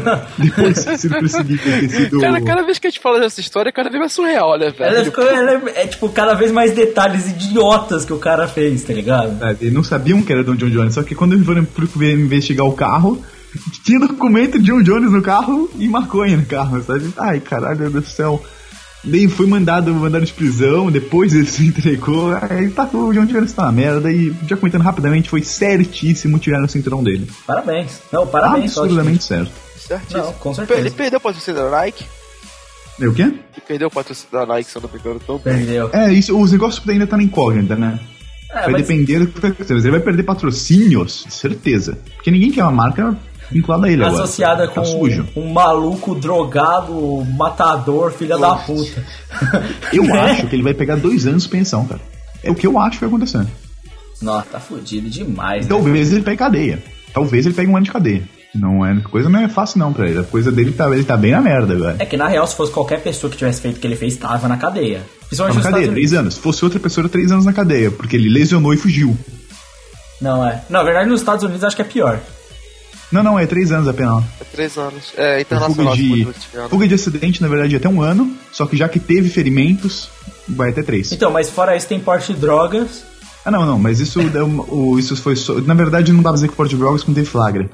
depois sido perseguido por ter sido... Cara, cada vez que a gente fala dessa história, cada vez mais surreal, né, velho? É tipo, cada vez mais detalhes idiotas que o cara fez, tá ligado? Eles não sabiam que era do John Jones, só que quando eles foram investigar o carro, tinha documento de John Jones no carro e maconha no carro, sabe? Ai, caralho, meu Deus do céu. Daí foi mandado de prisão, depois ele se entregou, aí tá, o John Jones tá na merda, e já comentando rapidamente, foi certíssimo tirar o cinturão dele. Parabéns. Não, parabéns. Absurdamente certo. Certíssimo. Não, com certeza. Ele perdeu o patrocínio da Nike. O quê? Ele perdeu o patrocínio da Nike, se eu não me engano, tão Perdeu. Isso, os negócios ainda tá na incógnita, né? Vai depender do que vai acontecer, mas ele vai perder patrocínios, certeza. Porque ninguém quer uma marca vinculada a ele agora. Associada com um maluco drogado, matador, filha da puta. Eu acho que ele vai pegar 2 anos de pensão, cara. É o que eu acho que vai acontecer. Nossa, tá fudido demais. Talvez ele pegue cadeia. Talvez ele pegue 1 ano de cadeia. Coisa não é fácil não pra ele. A coisa dele ele tá bem na merda, velho. É que na real, se fosse qualquer pessoa que tivesse feito o que ele fez, tava na cadeia. Tava na cadeia, 3 anos. Se fosse outra pessoa, 3 anos na cadeia, porque ele lesionou e fugiu. Não, na verdade, nos Estados Unidos acho que é pior. Não, é 3 anos apenas. É 3 anos. É internacional. Fuga de acidente, na verdade, até 1 ano. Só que já que teve ferimentos, vai até 3. Então, mas fora isso, tem porte de drogas. Não, mas isso foi só. Na verdade, não dá pra dizer que porte de drogas quando teve flagra.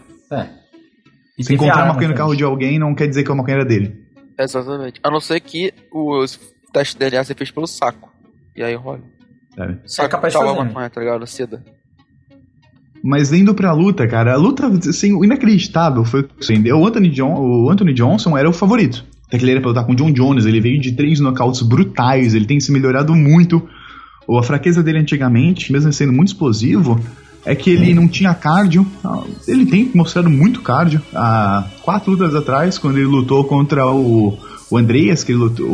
E se encontrar maconha no carro de alguém, não quer dizer que a maconha era dele. Exatamente. A não ser que o teste de DNA você fez pelo saco. E aí rola. É capaz de fazer. Maconha, tá ligado? Seda. Mas indo pra luta, cara, a luta, assim, o inacreditável foi assim, o Anthony Johnson era o favorito. Até que ele era pra lutar com o John Jones, ele veio de 3 knockouts brutais, ele tem se melhorado muito. A fraqueza dele antigamente, mesmo sendo muito explosivo, é que ele não tinha cardio. Ele tem mostrado muito cardio. Há 4 lutas atrás, quando ele lutou contra o Andreas, que ele lutou,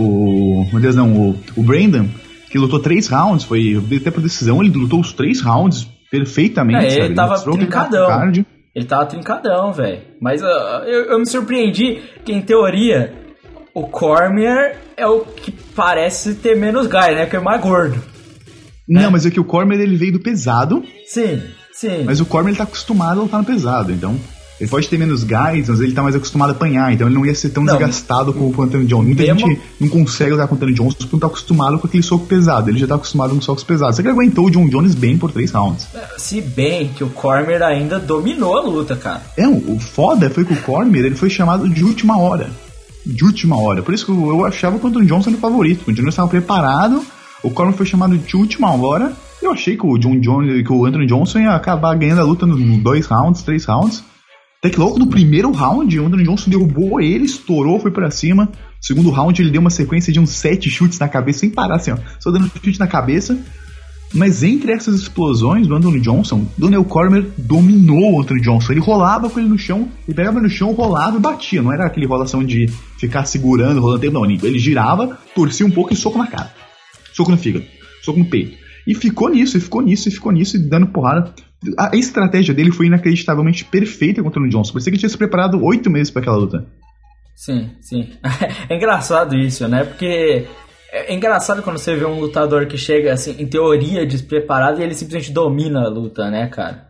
o Brandon, que lutou 3 rounds, foi até por decisão, ele lutou os 3 rounds perfeitamente. Ele tava trincadão. Ele tava trincadão, velho. Mas eu me surpreendi que, em teoria, o Cormier é o que parece ter menos gás, né? Porque é mais gordo. Não, mas é que o Cormier, ele veio do pesado. Sim. Mas o Cormier, ele tá acostumado a lutar no pesado, então ele pode ter menos gás, mas ele tá mais acostumado a apanhar, então ele não ia ser tão desgastado com o Anthony Johnson. Muita gente não consegue lutar com o Anthony Johnson porque não tá acostumado com aquele soco pesado. Ele já tá acostumado com socos pesados. Só que ele aguentou o John Jones bem por 3 rounds. Se bem que o Cormier ainda dominou a luta, cara. O foda foi que o Cormier, ele foi chamado de última hora. Por isso que eu achava que o Anthony Johnson era o favorito. O Anthony Johnson estava preparado, o Cormier foi chamado de última hora. Eu achei que o Anthony Johnson ia acabar ganhando a luta nos 2 rounds, 3 rounds. Até que logo no primeiro round, o Anthony Johnson derrubou ele, estourou, foi pra cima. No segundo round, ele deu uma sequência de uns 7 chutes na cabeça, sem parar, assim, ó. Só dando chute na cabeça. Mas entre essas explosões do Anthony Johnson, Daniel Cormier dominou o Anthony Johnson. Ele rolava com ele no chão, ele pegava no chão, rolava e batia. Não era aquele rolação de ficar segurando, rolando tempo, não. Ele girava, torcia um pouco e soco na cara. Soco no fígado, soco no peito. E ficou nisso, e dando porrada. A estratégia dele foi inacreditavelmente perfeita contra o Johnson. Parecia que ele tinha se preparado 8 meses para aquela luta. Sim. É engraçado isso, né? Porque é engraçado quando você vê um lutador que chega, assim, em teoria despreparado e ele simplesmente domina a luta, né, cara?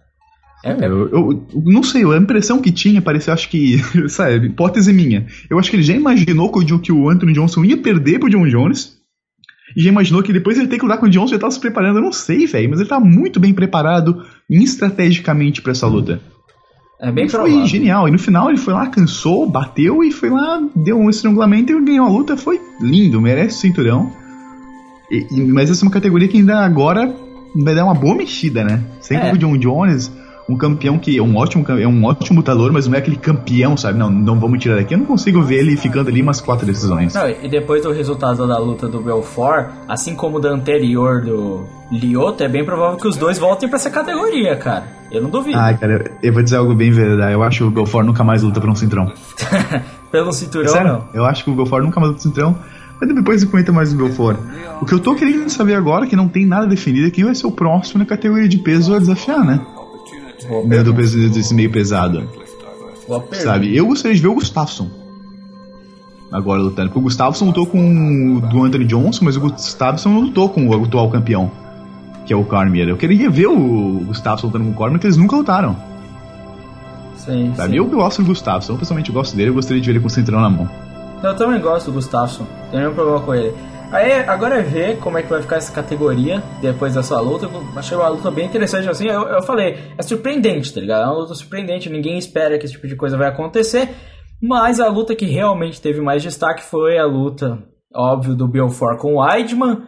Eu não sei, a impressão que tinha, parecia, acho que, sabe, hipótese minha. Eu acho que ele já imaginou que o Anthony Johnson ia perder pro John Jones. E já imaginou que depois ele ter que lutar com o Johnson, ele tava se preparando, eu não sei, velho, mas ele tá muito bem preparado estrategicamente pra essa luta. É bem provável. Foi genial, e no final ele foi lá, cansou, bateu e foi lá, deu um estrangulamento e ganhou a luta, foi lindo, merece o cinturão. Mas essa é uma categoria que ainda agora vai dar uma boa mexida, né? Sempre que o John Jones, um campeão que é um ótimo lutador, mas não é aquele campeão, sabe? Não vamos tirar daqui. Eu não consigo ver ele ficando ali umas 4 decisões. Não, e depois do resultado da luta do Belfort, assim como da anterior do Lyoto, é bem provável que os dois voltem pra essa categoria, cara. Eu não duvido. Cara, eu vou dizer algo bem verdade. Eu acho que o Belfort nunca mais luta por um cinturão. Pelo cinturão, sério? não? Eu acho que o Belfort nunca mais luta por um cinturão. Mas depois eu comento mais do Belfort. O que eu tô querendo saber agora, que não tem nada definido, é quem vai ser o próximo na categoria de peso a desafiar, né? Do peso desse meio pesado. Sabe? Eu gostaria de ver o Gustafsson agora lutando. Porque o Gustafsson lutou com o do Anthony Johnson, mas o Gustafsson não lutou com o atual campeão, que é o Cormier. Eu queria ver o Gustafsson lutando com o Cormier, porque eles nunca lutaram. Sim, sabe? sim. Eu gosto do Gustafsson, eu pessoalmente gosto dele, eu gostaria de ver ele com o cinturão na mão. Eu também gosto do Gustafsson, não tem nenhum problema com ele. Aí agora é ver como é que vai ficar essa categoria depois dessa luta. Eu achei uma luta bem interessante, assim, eu falei, é surpreendente, tá ligado? É uma luta surpreendente, ninguém espera que esse tipo de coisa vai acontecer, mas a luta que realmente teve mais destaque foi a luta, óbvio, do Belfort com o Weidman.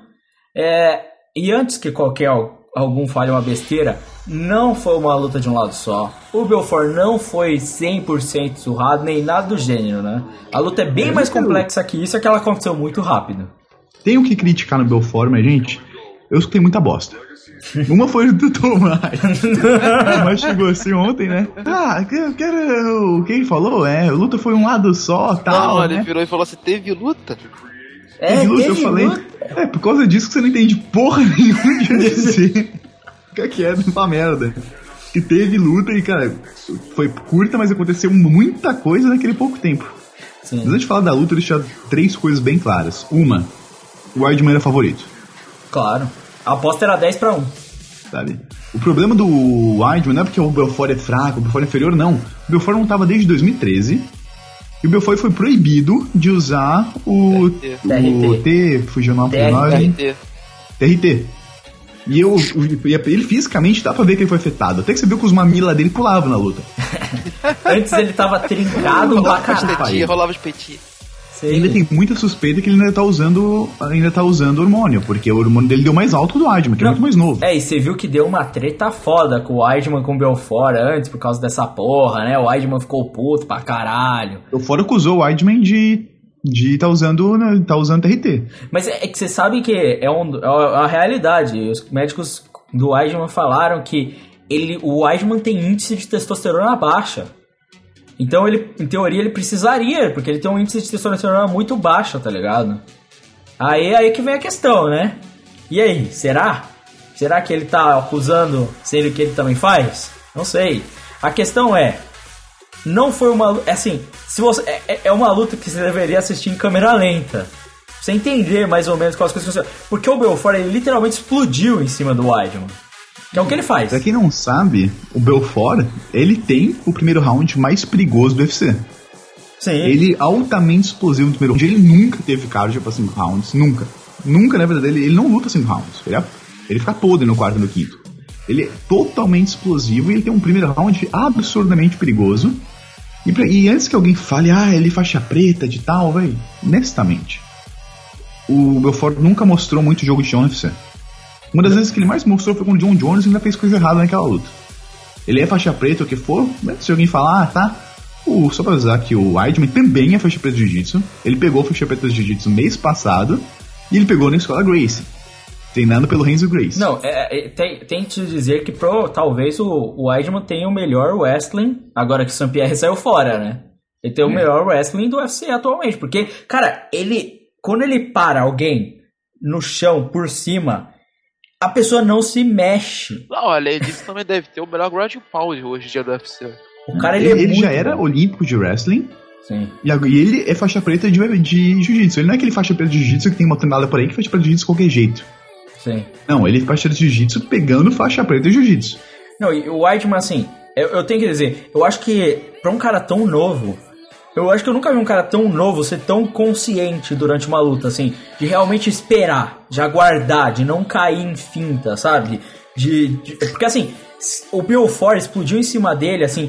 E antes que algum fale uma besteira, não foi uma luta de um lado só. O Belfort não foi 100% surrado, nem nada do gênero, né? A luta é bem mais complexa que isso, é que ela aconteceu muito rápido. Tenho que criticar no Belfort, mas, gente, eu escutei muita bosta. Uma foi do Tomás. Mas chegou assim ontem, né? Eu quero... O que ele falou? A luta foi um lado só, tal, não, né? Ele virou e falou assim, teve luta? Teve luta, eu falei... por causa disso que você não entende porra nenhuma de dizer. Fica quieto, uma merda. Que teve luta e, cara, foi curta, mas aconteceu muita coisa naquele pouco tempo. Sim. Mas antes de falar da luta, eu deixar 3 coisas bem claras. Uma, o Weidman era favorito. Claro. A aposta era 10-1. Sabe? O problema do Weidman não é porque o Belfort é fraco, o Belfort é inferior, não. O Belfort não estava desde 2013. E o Belfort foi proibido de usar o TRT. Fugiu o nome. TRT. E ele fisicamente dá pra ver que ele foi afetado. Até que você viu que os mamilos dele pulavam na luta. Antes ele tava trincado pra caralho. Rolava os peitinhos. Ainda tem muita suspeita que ele ainda tá usando hormônio, porque o hormônio dele deu mais alto que o Weidman, que é muito mais novo. E você viu que deu uma treta foda com o Weidman com o Belfort antes, por causa dessa porra, né? O Weidman ficou puto pra caralho. O Belfort acusou o Weidman de tá usando TRT. Mas é que você sabe que é a realidade. Os médicos do Weidman falaram que o Weidman tem índice de testosterona baixa. Então, em teoria, ele precisaria, porque ele tem um índice de testosterona muito baixo, tá ligado? Aí que vem a questão, né? E aí, será? Será que ele tá acusando sendo que ele também faz? Não sei. A questão não foi uma... Assim, se você, é uma luta que você deveria assistir em câmera lenta. Pra você entender mais ou menos quais coisas... Porque o Belfort, ele literalmente explodiu em cima do Weidman. Que é o que ele faz. Pra quem não sabe, o Belfort, ele tem o primeiro round mais perigoso do UFC. Sim. Ele é altamente explosivo no primeiro round. Ele nunca teve cardio pra 5 rounds. Nunca. Nunca, na verdade, ele não luta 5 rounds. Ele fica podre no quarto e no quinto. Ele é totalmente explosivo e ele tem um primeiro round absurdamente perigoso. E antes que alguém fale, ele é faixa preta de tal, velho. Honestamente, o Belfort nunca mostrou muito jogo de chão no UFC. Uma das vezes que ele mais mostrou foi com o John Jones e ainda fez coisa errada naquela luta. Ele é faixa preta, o que for, mas se alguém falar, tá. Só pra avisar que o Weidman também é faixa preta de Jiu-Jitsu. Ele pegou faixa preta de Jiu-Jitsu mês passado e ele pegou na escola Gracie, treinando pelo Renzo Gracie. Não, tem que te dizer que talvez o Weidman tenha o melhor wrestling, agora que o Saint-Pierre saiu fora, né? Ele tem o melhor wrestling do UFC atualmente, porque, cara, quando ele para alguém no chão, por cima... A pessoa não se mexe. Não, além disso, também deve ter o melhor ground pound hoje em dia do UFC. O cara, ele já era olímpico de wrestling. Sim. E ele é faixa preta de jiu-jitsu. Ele não é aquele faixa preta de jiu-jitsu que tem uma treinada por aí que faixa preta de jiu-jitsu de qualquer jeito. Sim. Não, ele é faixa preta de jiu-jitsu pegando faixa preta de jiu-jitsu. Não, e o Weidman, assim, eu tenho que dizer, eu acho que pra um cara tão novo... Eu acho que eu nunca vi um cara tão novo ser tão consciente durante uma luta, assim, de realmente esperar, de aguardar, de não cair em finta, sabe? Porque, assim, o Belfort explodiu em cima dele, assim,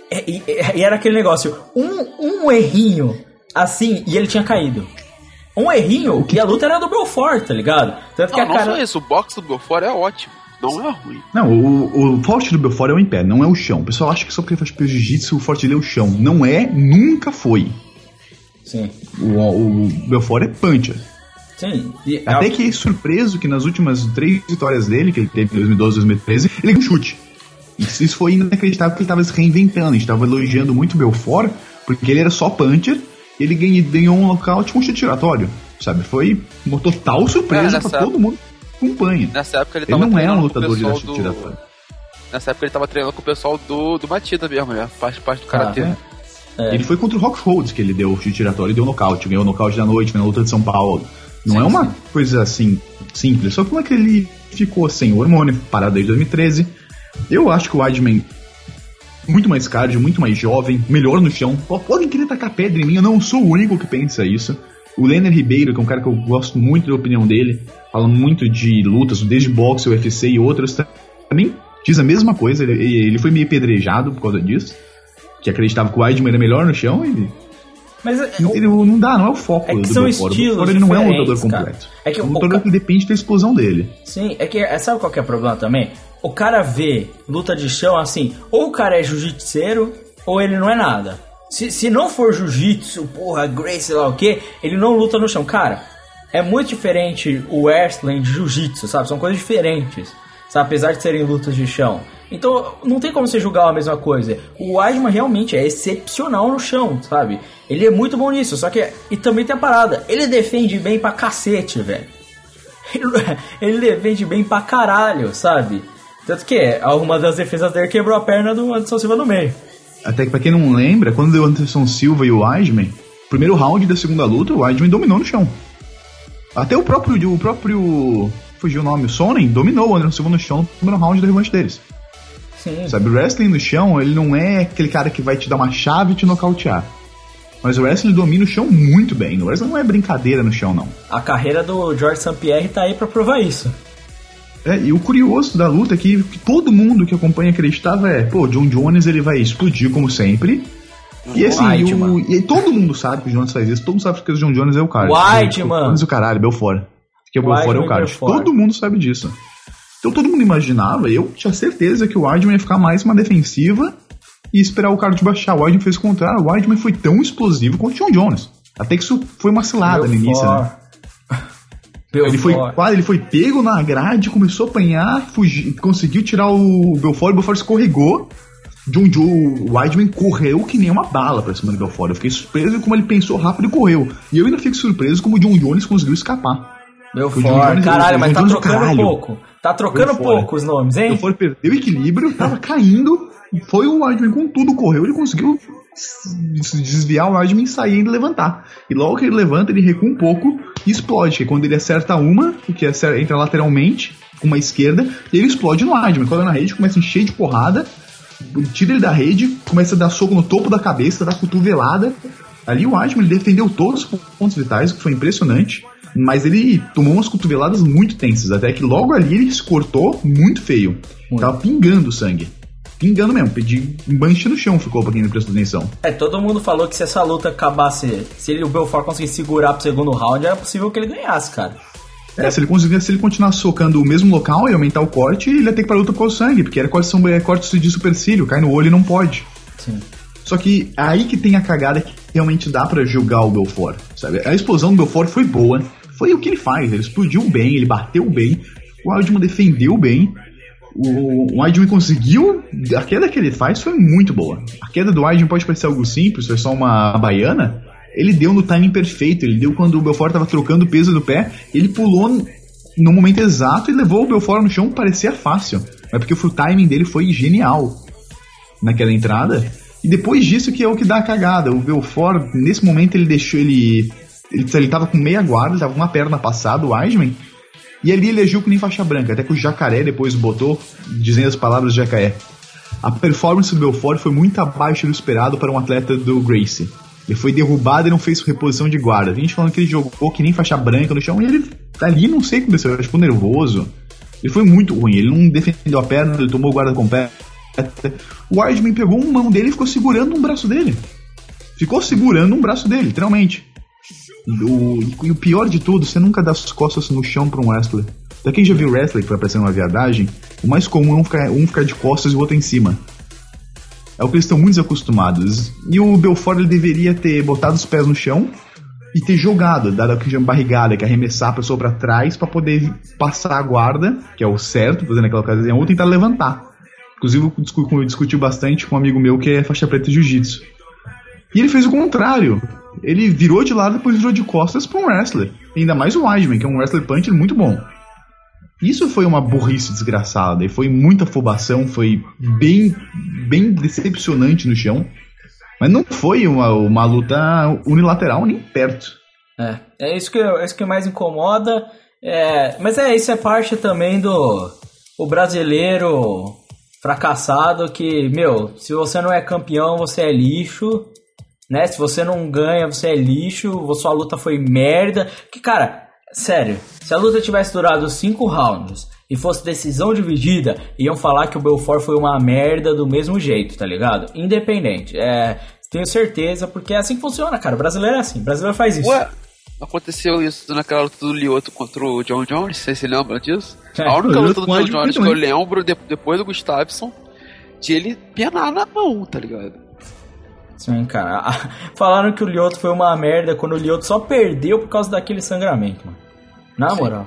e era aquele negócio, um errinho, assim, e ele tinha caído. Um errinho, e a luta era do Belfort, tá ligado? Tanto que não só isso, o boxe do Belfort é ótimo. Não é ruim. Não, o forte do Belfort é o em pé, não é o chão. O pessoal acha que só porque ele faz jiu-jitsu o forte dele é o chão. Não é, nunca foi. Sim. O Belfort é puncher. Sim. Até que é surpreso que nas últimas 3 vitórias dele, que ele teve em 2012 e 2013, ele deu um chute. Isso foi inacreditável porque ele estava se reinventando. A gente estava elogiando muito o Belfort, porque ele era só puncher e ele ganhou um nocaute com um chute giratório. Sabe? Foi uma total surpresa pra todo mundo. Acompanha. Nessa época ele tava não é um treinando lutador com o pessoal de tiratório. Nessa época ele tava treinando com o pessoal do Matida mesmo, né? Parte do karatê. Ele foi contra o Rock Holds que ele deu o chute giratório e deu nocaute. Ganhou o nocaute da noite na luta de São Paulo. Não é uma coisa assim simples. Só como é que ele ficou sem o hormônio, parado desde 2013. Eu acho que o Weidman muito mais cardio, muito mais jovem, melhor no chão. Podem querer tacar pedra em mim, eu não sou o único que pensa isso. O Lenner Ribeiro, que é um cara que eu gosto muito da opinião dele, fala muito de lutas, desde boxe, UFC e outras, também diz a mesma coisa. Ele foi meio pedrejado por causa disso, que acreditava que o Weidman era melhor no chão e... Mas ele não dá, não é o foco do Belfort. Estilos ele não é um lutador completo. É que um lutador que depende da explosão dele. Sim, é que sabe qual que é o problema também? O cara vê luta de chão assim, ou o cara é jiu-jitseiro, ou ele não é nada. Se não for jiu-jitsu, porra, Gracie, sei lá o que, ele não luta no chão. Cara, é muito diferente o wrestling de jiu-jitsu, sabe? São coisas diferentes, sabe? Apesar de serem lutas de chão. Então, não tem como você julgar a mesma coisa. O Weidman realmente é excepcional no chão, sabe? Ele é muito bom nisso, só que... E também tem a parada, ele defende bem pra cacete, velho. Ele defende bem pra caralho, sabe? Tanto que uma das defesas dele quebrou a perna do Anderson Silva no meio. Até que pra quem não lembra, quando deu o Anderson Silva e o Weidman, primeiro round da segunda luta, o Weidman dominou no chão. Até o próprio fugiu o nome, o Sonnen, dominou o Anderson Silva no chão no primeiro round da revanche deles. Sim. Sabe, o wrestling no chão, ele não é aquele cara que vai te dar uma chave e te nocautear. Mas o wrestling domina o chão muito bem. O wrestling não é brincadeira no chão, não. A carreira do George St. Pierre tá aí pra provar isso. E o curioso da luta é que todo mundo que acompanha acreditava John Jones ele vai explodir como sempre. E assim, e todo mundo sabe que o Jones faz isso. Todo mundo sabe que o John Jones é o cara. Weidman! O caralho, Belfort. Porque o Belfort é o cara. Todo mundo sabe disso. Então todo mundo imaginava, eu tinha certeza que o Weidman ia ficar mais uma defensiva e esperar o card baixar. O Weidman fez o contrário. O Weidman foi tão explosivo quanto o John Jones. Até que isso foi uma cilada no início, né? Ele foi pego na grade, começou a apanhar, conseguiu tirar o Belfort escorregou. O Weidman correu que nem uma bala pra cima do Belfort. Eu fiquei surpreso como ele pensou rápido e correu. E eu ainda fico surpreso como o John Jones conseguiu escapar. Belfort, caralho, mas tá trocando pouco. Tá trocando pouco os nomes, hein? O Belfort perdeu o equilíbrio, tava caindo. Foi o Weidman com tudo, correu, ele conseguiu desviar o Weidman e sair e ainda levantar. E logo que ele levanta, ele recua um pouco e explode. Que é quando ele acerta uma, que entra lateralmente, com uma esquerda, e ele explode no Weidman. Quando na rede, começa a encher de porrada, tira ele da rede, começa a dar soco no topo da cabeça, dar cotovelada. Ali o Weidman ele defendeu todos os pontos vitais, que foi impressionante. Mas ele tomou umas cotoveladas muito tensas, até que logo ali ele se cortou muito feio. Tava pingando sangue. Pingando mesmo, pedi um mancha no chão, ficou pra quem não prestou atenção. Todo mundo falou que se essa luta acabasse, se o Belfort conseguisse segurar pro segundo round, era possível que ele ganhasse, cara. Se ele continuar socando o mesmo local e aumentar o corte, ele ia ter que parar a luta com o sangue, porque era corte de supercílio, cai no olho e não pode. Sim. Só que aí que tem a cagada que realmente dá pra julgar o Belfort, sabe? A explosão do Belfort foi boa, foi o que ele faz, ele explodiu bem, ele bateu bem, o Weidman defendeu bem, o Weidman conseguiu, a queda que ele faz foi muito boa. A queda do Weidman pode parecer algo simples, foi só uma baiana, ele deu no timing perfeito, ele deu quando o Belfort tava trocando o peso do pé, ele pulou no momento exato e levou o Belfort no chão, parecia fácil, mas porque o timing dele foi genial naquela entrada. E depois disso que é o que dá a cagada, o Belfort, nesse momento ele deixou ele tava com meia guarda, ele tava com uma perna passada, o Weidman, e ali ele agiu que nem faixa branca, até que o Jacaré depois botou, dizendo as palavras de Jacaré. A performance do Belfort foi muito abaixo do esperado para um atleta do Gracie. Ele foi derrubado e não fez reposição de guarda. A gente falando que ele jogou que nem faixa branca no chão, e ele ali não sei o que aconteceu, ele ficou nervoso. Ele foi muito ruim, ele não defendeu a perna, ele tomou guarda completa. O Weidman pegou uma mão dele e ficou segurando um braço dele. Literalmente. E o pior de tudo, você nunca dá as costas no chão pra um wrestler. Pra quem já viu wrestler que vai aparecer numa viadagem, o mais comum é um ficar de costas e o outro em cima. É o que eles estão muito desacostumados. E o Belfort ele deveria ter botado os pés no chão e ter jogado, dado a que chama barrigada, que é arremessar a pessoa pra trás pra poder passar a guarda, que é o certo, fazendo aquela ocasião, ou tentar levantar. Inclusive eu discuti bastante com um amigo meu que é faixa preta de jiu-jitsu. E ele fez o contrário. Ele virou de lado e depois virou de costas pra um wrestler. E ainda mais o Weidman, que é um wrestler puncher muito bom. Isso foi uma burrice desgraçada. E foi muita afobação, foi bem decepcionante no chão. Mas não foi uma luta unilateral nem perto. É isso que mais incomoda. Mas isso é parte também do o brasileiro fracassado que, se você não é campeão, você é lixo. né? Se você não ganha, você é lixo, sua luta foi merda. Que, cara, sério, se a luta tivesse durado 5 rounds e fosse decisão dividida, iam falar que o Belfort foi uma merda do mesmo jeito, tá ligado? Independente. Tenho certeza, porque é assim que funciona, cara. O brasileiro é assim, o brasileiro faz isso. Ué, aconteceu isso naquela luta do Lyoto contra o John Jones, vocês se lembram disso? A única luta do John Jones que eu lembro, depois do Gustafsson, de ele penar na mão, tá ligado? Sim, cara. Falaram que o Lyoto foi uma merda quando o Lyoto só perdeu por causa daquele sangramento, mano. Na moral,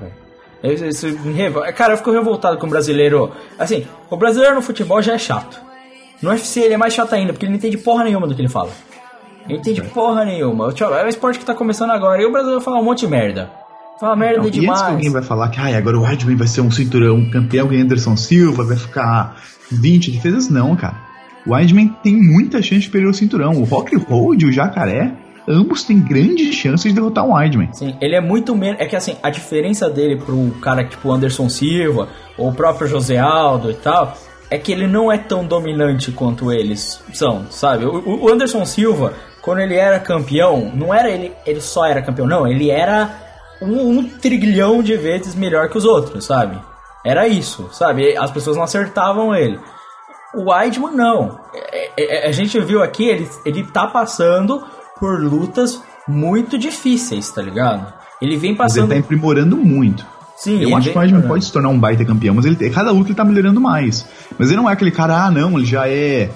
velho. Cara, eu fico revoltado com o brasileiro. Assim, o brasileiro no futebol já é chato. No UFC ele é mais chato ainda, porque ele não entende porra nenhuma do que ele fala. Ele não entende porra nenhuma. É um esporte que tá começando agora. E o brasileiro fala um monte de merda. Fala merda demais. E antes que alguém vai falar que agora o Weidman vai ser um cinturão, um campeão que Anderson Silva, vai ficar 20 defesas, não, cara. O Weidman tem muita chance de perder o cinturão. O Rock Hold e o Jacaré, ambos têm grandes chances de derrotar o Weidman. Sim, ele é muito menos... É que assim, a diferença dele pro cara tipo Anderson Silva, ou o próprio José Aldo e tal, é que ele não é tão dominante quanto eles são, sabe? O Anderson Silva, quando ele era campeão, não era ele só era campeão, não. Ele era um trilhão de vezes melhor que os outros, sabe? Era isso, sabe? As pessoas não acertavam ele. O Weidman não. A gente viu aqui, ele tá passando por lutas muito difíceis, tá ligado? Ele vem passando... Mas ele tá aprimorando muito. Sim, eu acho que o Weidman pode se tornar um baita campeão, mas cada luta ele tá melhorando mais. Mas ele não é aquele cara, não, ele já é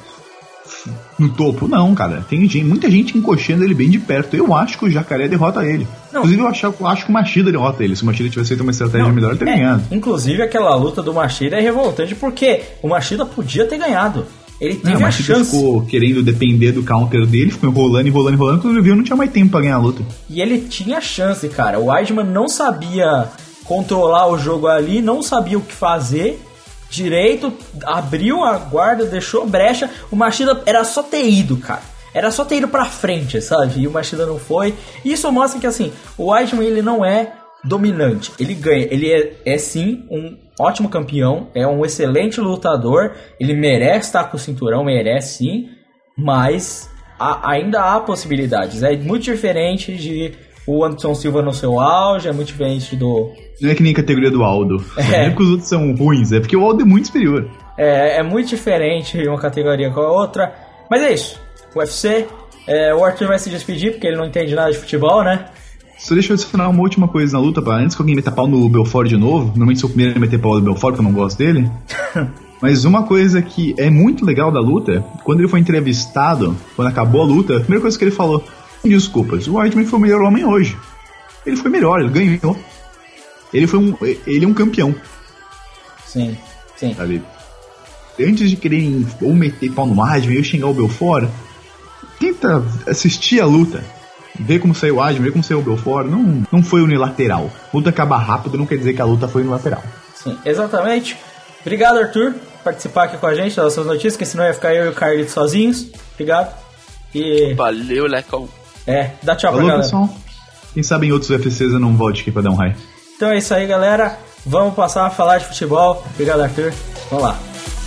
no topo. Não, cara. Tem muita gente encoxando ele bem de perto. Eu acho que o Jacaré derrota ele. Não. Inclusive, eu acho que o Machida derrota ele. Se o Machida tivesse feito uma estratégia melhor, ele teria ganhado. Inclusive, aquela luta do Machida é revoltante, porque o Machida podia ter ganhado. Ele teve a chance. Ficou querendo depender do counter dele, ficou enrolando. Quando ele viu, não tinha mais tempo pra ganhar a luta. E ele tinha chance, cara. O Weidman não sabia controlar o jogo ali, não sabia o que fazer direito, abriu a guarda, deixou brecha. O Machida era só ter ido, cara. Era só ter ido pra frente, sabe? E o Machida não foi. Isso mostra que, assim, o Weidman, ele não é dominante. Ele ganha. Ele é sim um ótimo campeão, é um excelente lutador. Ele merece estar com o cinturão, merece sim. Mas ainda há possibilidades. É muito diferente de o Anderson Silva no seu auge, é muito diferente do... Não é que nem a categoria do Aldo. Não é porque os outros são ruins, é porque o Aldo é muito superior. É muito diferente uma categoria com a outra. Mas é isso. O UFC, o Arthur vai se despedir, porque ele não entende nada de futebol, né? Só deixa eu adicionar uma última coisa na luta, antes que alguém meta pau no Belfort de novo. Normalmente sou o primeiro a meter pau no Belfort, porque eu não gosto dele. Mas uma coisa que é muito legal da luta, quando ele foi entrevistado, quando acabou a luta, a primeira coisa que ele falou: desculpas, o Weidman foi o melhor homem hoje. Ele foi melhor, ele ganhou. Ele é um campeão. Sim. Sabe? Antes de quererem ou meter pau no Weidman ou xingar o Belfort, tenta assistir a luta. Ver como saiu o Weidman, ver como saiu o Belfort. Não foi unilateral. A luta acabar rápido não quer dizer que a luta foi unilateral. Sim, exatamente. Obrigado, Arthur, por participar aqui com a gente das suas notícias, que senão ia ficar eu e o Carlito sozinhos. Obrigado. E... Valeu, Lecão. Dá tchau pra galera. Pessoal. Quem sabe em outros UFCs eu não volte aqui pra dar um raio. Então é isso aí, galera. Vamos passar a falar de futebol. Obrigado, Arthur. Vamos lá.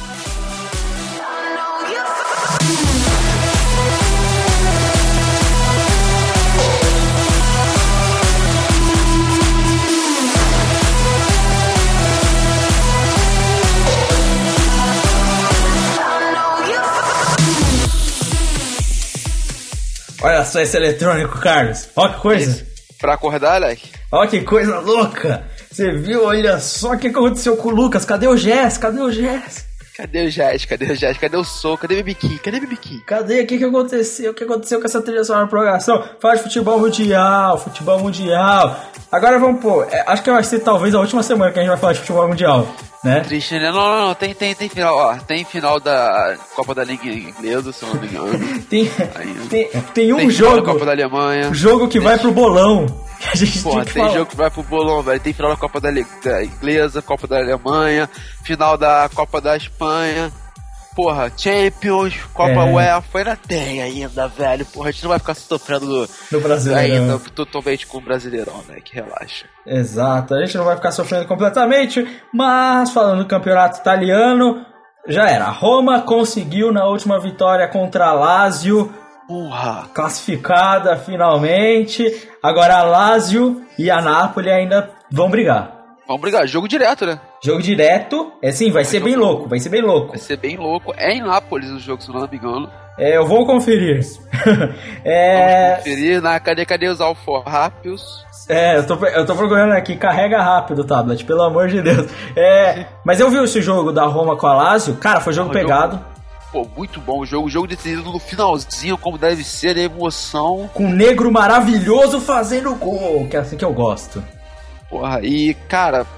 Olha só esse eletrônico, Carlos. Olha que coisa. Esse, pra acordar, Alec? Olha que coisa louca. Você viu? Olha só o que aconteceu com o Lucas. Cadê o Jess? Cadê o Jess? Cadê o Jazz? Cadê o Soul? Cadê o BBQ? Cadê? O que aconteceu? O que aconteceu com essa trilha sonora de prorrogação? Fala de futebol mundial. Agora vamos pôr. Acho que vai ser talvez a última semana que a gente vai falar de futebol mundial, né? Triste, né? Não. Tem final, ó. Tem final da Copa da Liga Inglesa, se eu não me engano. tem um jogo. Da Copa da Alemanha. Jogo que vai pro bolão. A gente tem jogo que vai pro bolão, velho. Tem final da Copa da Inglesa, Copa da Alemanha, final da Copa da Espanha. Porra, Champions, Copa UEFA, ainda tem ainda, velho. Porra, a gente não vai ficar sofrendo no Brasileirão ainda totalmente com o Brasileirão, né? Que relaxa. Exato, a gente não vai ficar sofrendo completamente, mas falando do campeonato italiano, já era. Roma conseguiu na última vitória contra a Lazio Porra! Classificada finalmente. Agora a Lazio e a Napoli ainda vão brigar. Vamos brigar, jogo direto, né? Jogo direto, sim, vai ser bem louco, vai ser bem louco. Vai ser bem louco. É em Nápoles o jogo, se não me engano. Eu vou conferir. Vamos conferir. Cadê os alforrápios? Eu tô procurando aqui, carrega rápido o tablet, pelo amor de Deus. Mas eu vi esse jogo da Roma com a Lazio, cara, foi jogo pegado. Pô, muito bom o jogo decidido no finalzinho, como deve ser, a emoção. Com um negro maravilhoso fazendo gol, que é assim que eu gosto. Porra, e cara,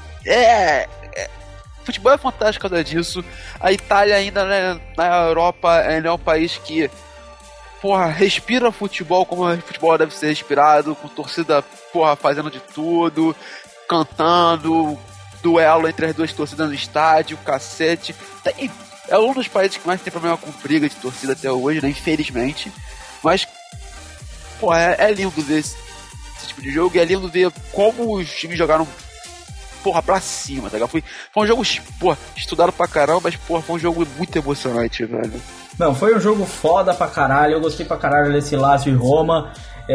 futebol é fantástico por causa disso. A Itália ainda, né, na Europa, é um país que, porra, respira futebol como o futebol deve ser respirado, com torcida, porra, fazendo de tudo, cantando, duelo entre as duas torcidas no estádio, cacete. É um dos países que mais tem problema com briga de torcida até hoje, né, infelizmente. Mas, porra, é lindo ver esse tipo de jogo, e é lindo ver como os times jogaram, porra, pra cima, tá ligado? Foi um jogo, porra, estudado pra caramba, mas, porra, foi um jogo muito emocionante, velho. Não, foi um jogo foda pra caralho, eu gostei pra caralho desse Lazio e Roma.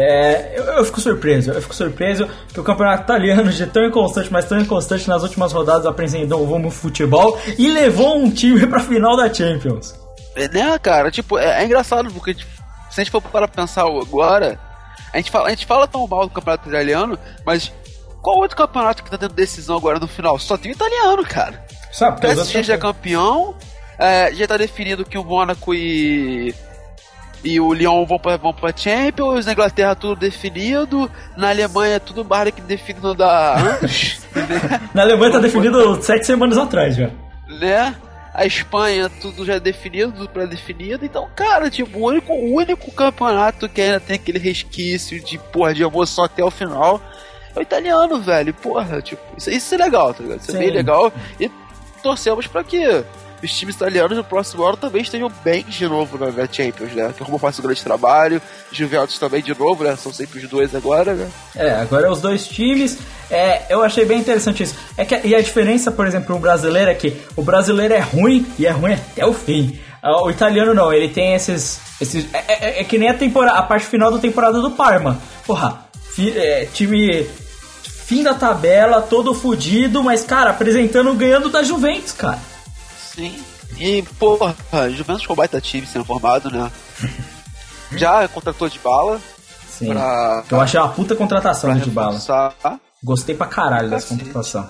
Eu fico surpreso que o campeonato italiano, de tão inconstante, mas tão inconstante nas últimas rodadas, apresentou um rumo futebol e levou um time pra final da Champions. Né, cara, tipo, é engraçado, porque tipo, se a gente for para pensar agora, a gente fala tão mal do campeonato italiano, mas qual outro campeonato que tá tendo decisão agora no final? Só tem o italiano, cara. Sabe, o PSG já é campeão, já tá definido que o Mônaco e o Lyon vão pra Champions, na Inglaterra tudo definido, na Alemanha tudo mais que definido da anos. Na Alemanha tá definido 7 semanas atrás já. Né? A Espanha tudo já definido, tudo pré-definido. Então, cara, tipo, o único campeonato que ainda tem aquele resquício de, porra, de emoção até o final é o italiano, velho. Porra, tipo, isso é legal, tá ligado? Isso é bem legal. E torcemos pra que os times italianos no próximo ano também estejam bem de novo na Champions, né? Que o Roma faz um grande trabalho, Juventus também de novo, né? São sempre os dois agora, né? Agora é os dois times. Eu achei bem interessante isso. E a diferença, por exemplo, o brasileiro é que o brasileiro é ruim e é ruim até o fim. O italiano não, ele tem esses é que nem a parte final da temporada do Parma. Porra, time fim da tabela, todo fudido, mas, cara, apresentando, ganhando da Juventus, cara. Sim, e porra, Juventus com baita time sendo formado, né? Já contratou Dybala. Sim, eu achei uma puta contratação de Dybala. Gostei pra caralho dessa contratação.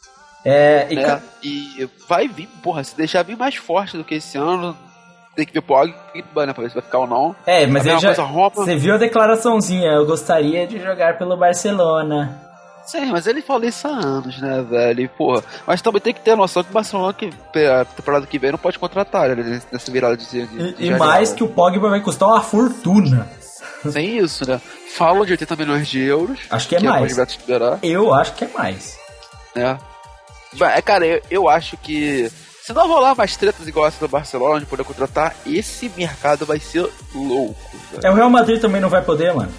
E vai vir, porra, se deixar vir mais forte do que esse ano, tem que ver pro Pogba, né, pra ver se vai ficar ou não. Mas ele já, você viu a declaraçãozinha, eu gostaria de jogar pelo Barcelona. Sim, mas ele falou isso há anos, né, velho? E, porra, mas também tem que ter a noção que o Barcelona, a temporada que vem, não pode contratar, né, nessa virada de e mais que o Pogba vai custar uma fortuna. Sem isso, né? Falam de 80 milhões de euros. Acho que é mais. Eu acho que é mais. Cara, eu acho que se não rolar mais tretas igual essa do Barcelona, de poder contratar, esse mercado vai ser louco, velho. O Real Madrid também não vai poder, mano.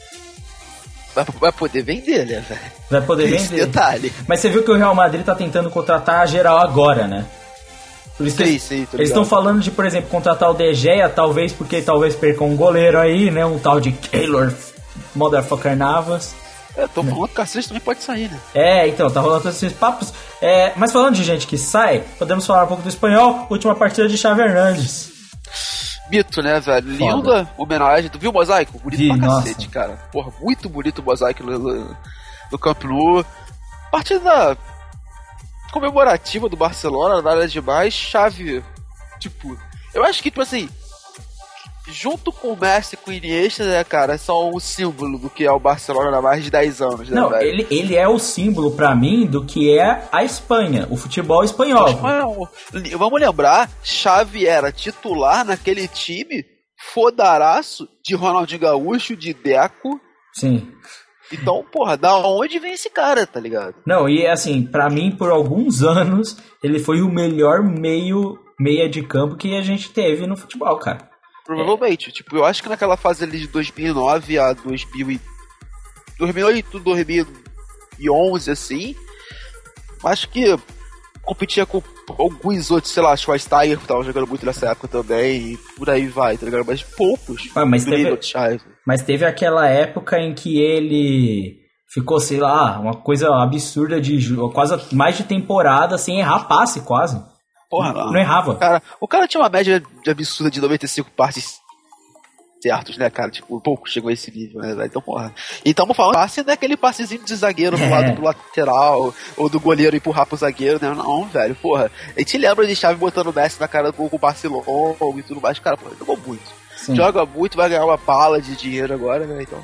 Vai poder vender, né, velho? Vai poder vender. Detalhe. Mas você viu que o Real Madrid tá tentando contratar geral agora, né? Por isso sim, eles estão falando de, por exemplo, contratar o De Gea, talvez percam um goleiro aí, né? Um tal de Keylor Motherfucker Navas. Tô falando que o Cacete também pode sair, né? Então, tá rolando todos esses papos. Mas falando de gente que sai, podemos falar um pouco do espanhol. Última partida de Xavi Hernandes. Mito, né, velho? Linda homenagem. Tu viu o mosaico? Bonito pra cacete, cara. Porra, muito bonito o mosaico no Camp Nou. Partida comemorativa do Barcelona, nada demais. Xavi, tipo, eu acho que, tipo assim, junto com o Messi e com o Iniesta, né, cara, são o símbolo do que é o Barcelona há mais de 10 anos, né, Não, velho? ele é o símbolo, pra mim, do que é a Espanha, o futebol espanhol. Vamos lembrar, Xavi era titular naquele time fodaraço de Ronaldinho Gaúcho, de Deco. Sim. Então, porra, da onde vem esse cara, tá ligado? Não, e assim, pra mim, por alguns anos, ele foi o melhor meia de campo que a gente teve no futebol, cara. Provavelmente. Tipo, eu acho que naquela fase ali de 2009 a 2008, 2011, assim, acho que competia com alguns outros, sei lá, Schweinsteiger, que tava jogando muito nessa época também, e por aí vai, tá ligado? Mas poucos. Mas teve aquela época em que ele ficou, sei lá, uma coisa absurda de quase mais de temporada sem errar passe, quase. Porra, não errava. Cara, o cara tinha uma média de absurda de 95 passes certos, né, cara? Tipo, pouco chegou a esse nível, né, velho? Então, porra. E tamo falando, passe não é aquele passezinho de zagueiro pro lado do lateral, ou do goleiro empurrar pro zagueiro, né? Não, velho, porra. A gente lembra de Xavi botando o Messi na cara com o passe longo e tudo mais, cara, porra, jogou muito. Sim. Joga muito, vai ganhar uma bala de dinheiro agora, né? Então...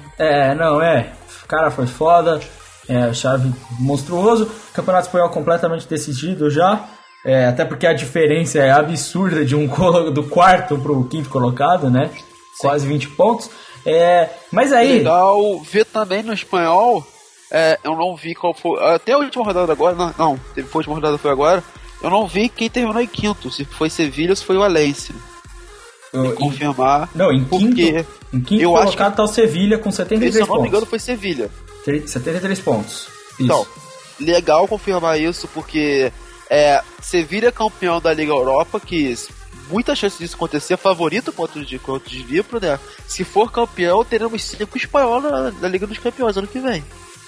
O cara foi foda, o Xavi monstruoso, Campeonato Espanhol completamente decidido já. Até porque a diferença é absurda do quarto pro quinto colocado, né? Sim. Quase 20 pontos. Mas aí... Legal ver também no espanhol, eu não vi qual foi... Até a última rodada agora, não, a última rodada foi agora, eu não vi quem terminou em quinto, se foi Sevilha ou se foi o Valência. Confirmar. Não, em quinto eu colocado acho que tá o Sevilha com 73 pontos. Se eu não me engano foi Sevilha. 73 pontos. Isso. Então, legal confirmar isso, porque... Sevilha é campeão da Liga Europa, que muita chance disso acontecer, favorito contra o Dnipro, né? Se for campeão, teremos 5 espanhóis na Liga dos Campeões ano que vem.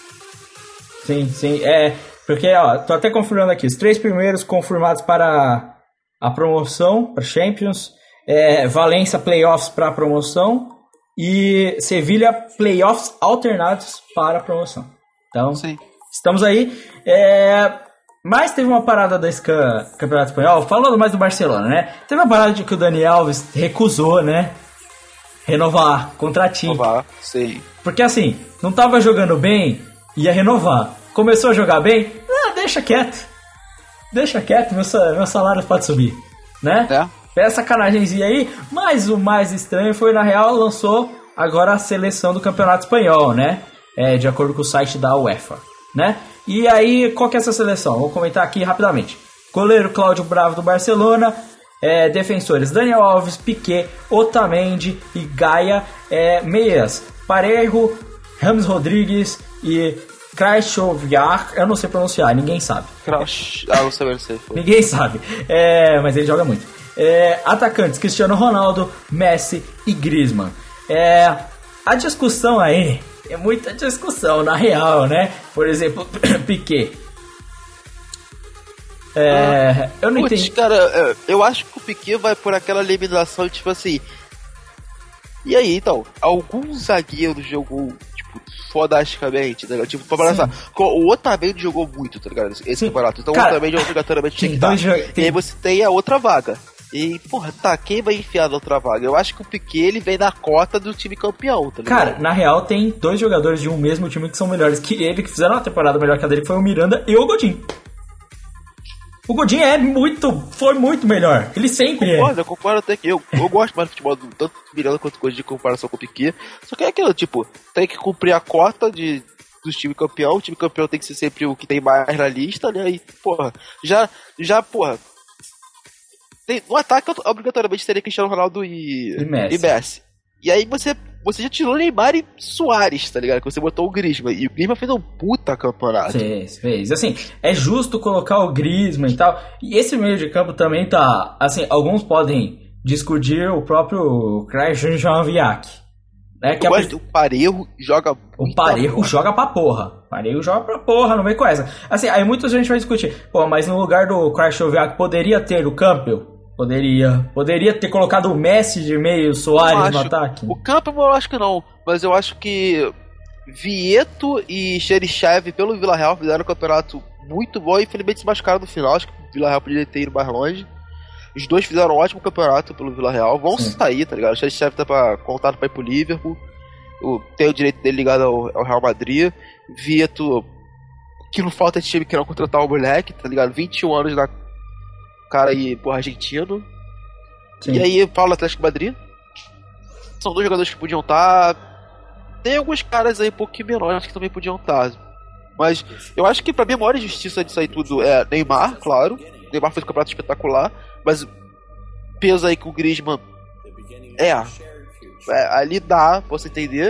Sim. Porque, tô até confirmando aqui, os 3 primeiros confirmados para a promoção, para Champions, Valência Playoffs para a promoção e Sevilha Playoffs alternados para a promoção. Então, sim. Estamos aí. Mas teve uma parada desse Campeonato Espanhol, falando mais do Barcelona, né? Teve uma parada de que o Dani Alves recusou, né? Renovar contratinho. Sim. Porque assim, não tava jogando bem, ia renovar. Começou a jogar bem, deixa quieto. Deixa quieto, meu salário pode subir, né? Essa sacanagemzinha aí, mas o mais estranho foi, na real, lançou agora a seleção do Campeonato Espanhol, né? De acordo com o site da UEFA, né? E aí, qual que é essa seleção? Vou comentar aqui rapidamente. Goleiro Cláudio Bravo do Barcelona, defensores Daniel Alves, Piqué, Otamendi e Gaia, meias Parejo, Rames Rodrigues e Krychowiak, eu não sei pronunciar, ninguém sabe. Não sei. Ninguém sabe, mas ele joga muito. Atacantes Cristiano Ronaldo, Messi e Griezmann. A discussão aí... É muita discussão, na real, né? Por exemplo, Piqué. Eu não entendi. Cara, eu acho que o Piqué vai por aquela eliminação, tipo assim... E aí, então, algum zagueiro jogou, tipo, fodasticamente, tá ligado? Tipo, pra balançar. O Otamendi jogou muito, tá ligado? Esse campeonato. Então, cara, o Otamendi obrigatoriamente tinha que estar. E aí você tem a outra vaga. E, porra, quem vai enfiar na outra vaga? Eu acho que o Piqué, ele vem na cota do time campeão, tá ligado? Cara, na real, tem 2 jogadores de um mesmo time que são melhores que ele, que fizeram uma temporada melhor que a dele, que foi o Miranda e o Godin. O Godin foi muito melhor. Ele sempre Eu concordo até que eu gosto mais do futebol tanto do Miranda quanto do Godin em comparação com o Piqué. Só que é aquilo, tipo, tem que cumprir a cota dos times campeão. O time campeão tem que ser sempre o que tem mais na lista, né? E, porra, porra... No ataque, obrigatoriamente, teria Cristiano Ronaldo e Messi. E aí você já tirou Neymar e Suárez, tá ligado? Que você botou o Griezmann. E o Griezmann fez um puta campeonato. Fez. Assim, é justo colocar o Griezmann e tal. E esse meio de campo também tá... Assim, alguns podem discutir o próprio Krychowiak. Né? O Parejo joga... O Parejo joga pra porra. Não vem com essa. Assim, aí muita gente vai discutir. Pô, mas no lugar do Krychowiak poderia ter o Campbell? Poderia ter colocado o Messi de meio, Suárez no ataque? O Campbell eu acho que não, mas eu acho que Vieto e Xerichev pelo Villarreal fizeram um campeonato muito bom e infelizmente se machucaram no final. Acho que o Villarreal poderia ter ido mais longe. Os dois fizeram um ótimo campeonato pelo Villarreal. Vão sair, tá ligado? O Xerichev tá contado pra ir pro Liverpool. Tem o direito dele ligado ao Real Madrid. Vieto, que não falta de time que não contratar o moleque, tá ligado? 21 anos na cara aí, porra, argentino. Sim. E aí, Paulo Atlético Madrid. São 2 jogadores que podiam estar. Tem alguns caras aí um pouquinho menores que também podiam estar. Mas eu acho que pra mim a maior injustiça disso aí tudo é Neymar, claro. Neymar fez um campeonato espetacular. Mas peso aí que o Griezmann ali dá, pra você entender.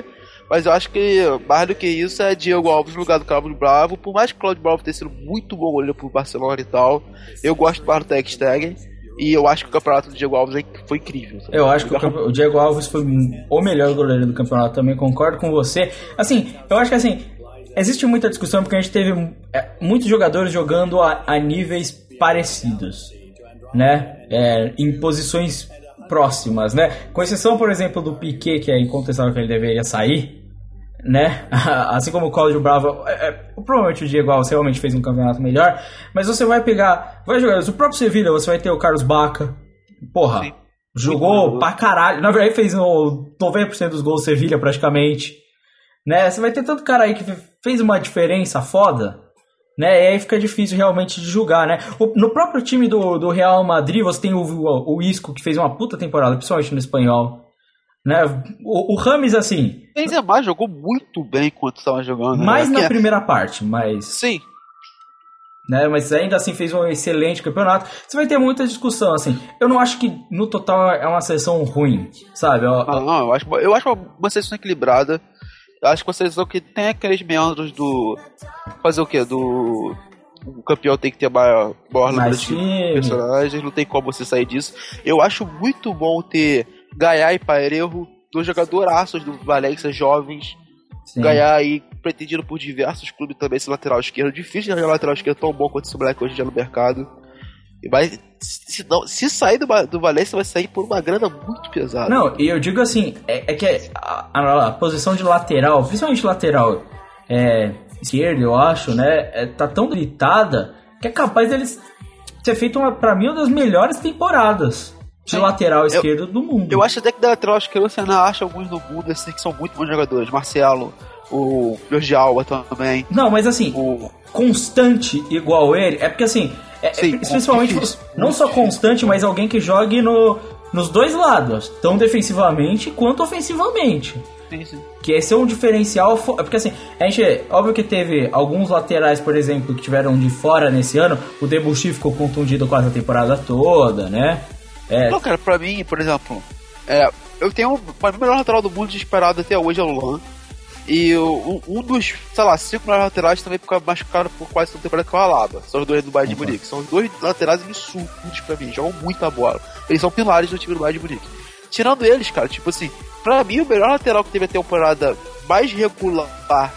Mas eu acho que mais do que isso é Diego Alves no lugar do Cláudio Bravo. Por mais que o Cláudio Bravo tenha sido muito bom goleiro pro Barcelona e tal, eu gosto mais do Ter Stegen. E eu acho que o campeonato do Diego Alves foi incrível. Sabe? Eu acho que o Diego Alves foi o melhor goleiro do campeonato, também concordo com você. Assim, eu acho que assim, existe muita discussão porque a gente teve muitos jogadores jogando a níveis parecidos, né? Em posições próximas, né? Com exceção, por exemplo, do Piquet, que é incontestável que ele deveria sair, né? Assim como o Cláudio Bravo, provavelmente o Diego Alves realmente fez um campeonato melhor, mas você vai jogar o próprio Sevilha, você vai ter o Carlos Bacca, porra, sim, jogou pra caralho, na verdade fez 90% dos gols do Sevilha praticamente, né? Você vai ter tanto cara aí que fez uma diferença foda, né? E aí fica difícil realmente de julgar, né? No próprio time do Real Madrid você tem o Isco, que fez uma puta temporada, principalmente no espanhol, né? O Rames, assim, Benzema jogou muito bem enquanto estava jogando. Mais na primeira parte, mas... Sim. Né? Mas ainda assim fez um excelente campeonato. Você vai ter muita discussão, assim. Eu não acho que no total é uma seleção ruim, sabe? Não, eu acho uma seleção equilibrada. Eu acho que uma seleção que tem aqueles meandros do... Fazer o quê? O campeão tem que ter maior número de personagens, não tem como você sair disso. Eu acho muito bom ter Gaiá e Parejo, dois jogadoraços do Valência, jovens. Sim. Gaiá aí pretendido por diversos clubes também, esse lateral esquerdo. Difícil de arranjar lateral esquerdo tão bom quanto esse moleque hoje em dia no mercado. Mas se sair do Valência, vai sair por uma grana muito pesada. Não, e eu digo assim, que a posição de lateral, principalmente lateral esquerdo, eu acho, né, tá tão gritada que é capaz deles ter feito, pra mim, uma das melhores temporadas de lateral esquerdo do mundo. Eu acho até que da lateral esquerdo você ainda acha alguns no mundo assim, que são muito bons jogadores. Marcelo, o Jorge Alba também. Não, mas assim, constante igual ele, é porque assim, especialmente não só constante, mas alguém que jogue nos dois lados, tão defensivamente quanto ofensivamente. Sim. Que esse é um diferencial, porque assim, a gente, óbvio que teve alguns laterais, por exemplo, que tiveram de fora nesse ano. O Debuchy ficou contundido quase a temporada toda, né? Não, cara, pra mim, por exemplo, eu tenho o melhor lateral do mundo disparado até hoje é o Luan. E um dos, sei lá, 5 melhores laterais também ficou machucado por quase toda temporada, que é o Alaba. São os dois do Bayern de Munique. São os dois laterais absurdos pra mim, jogam muita bola. Eles são pilares do time do Bayern de Munique. Tirando eles, cara, tipo assim, pra mim o melhor lateral que teve a temporada mais regular,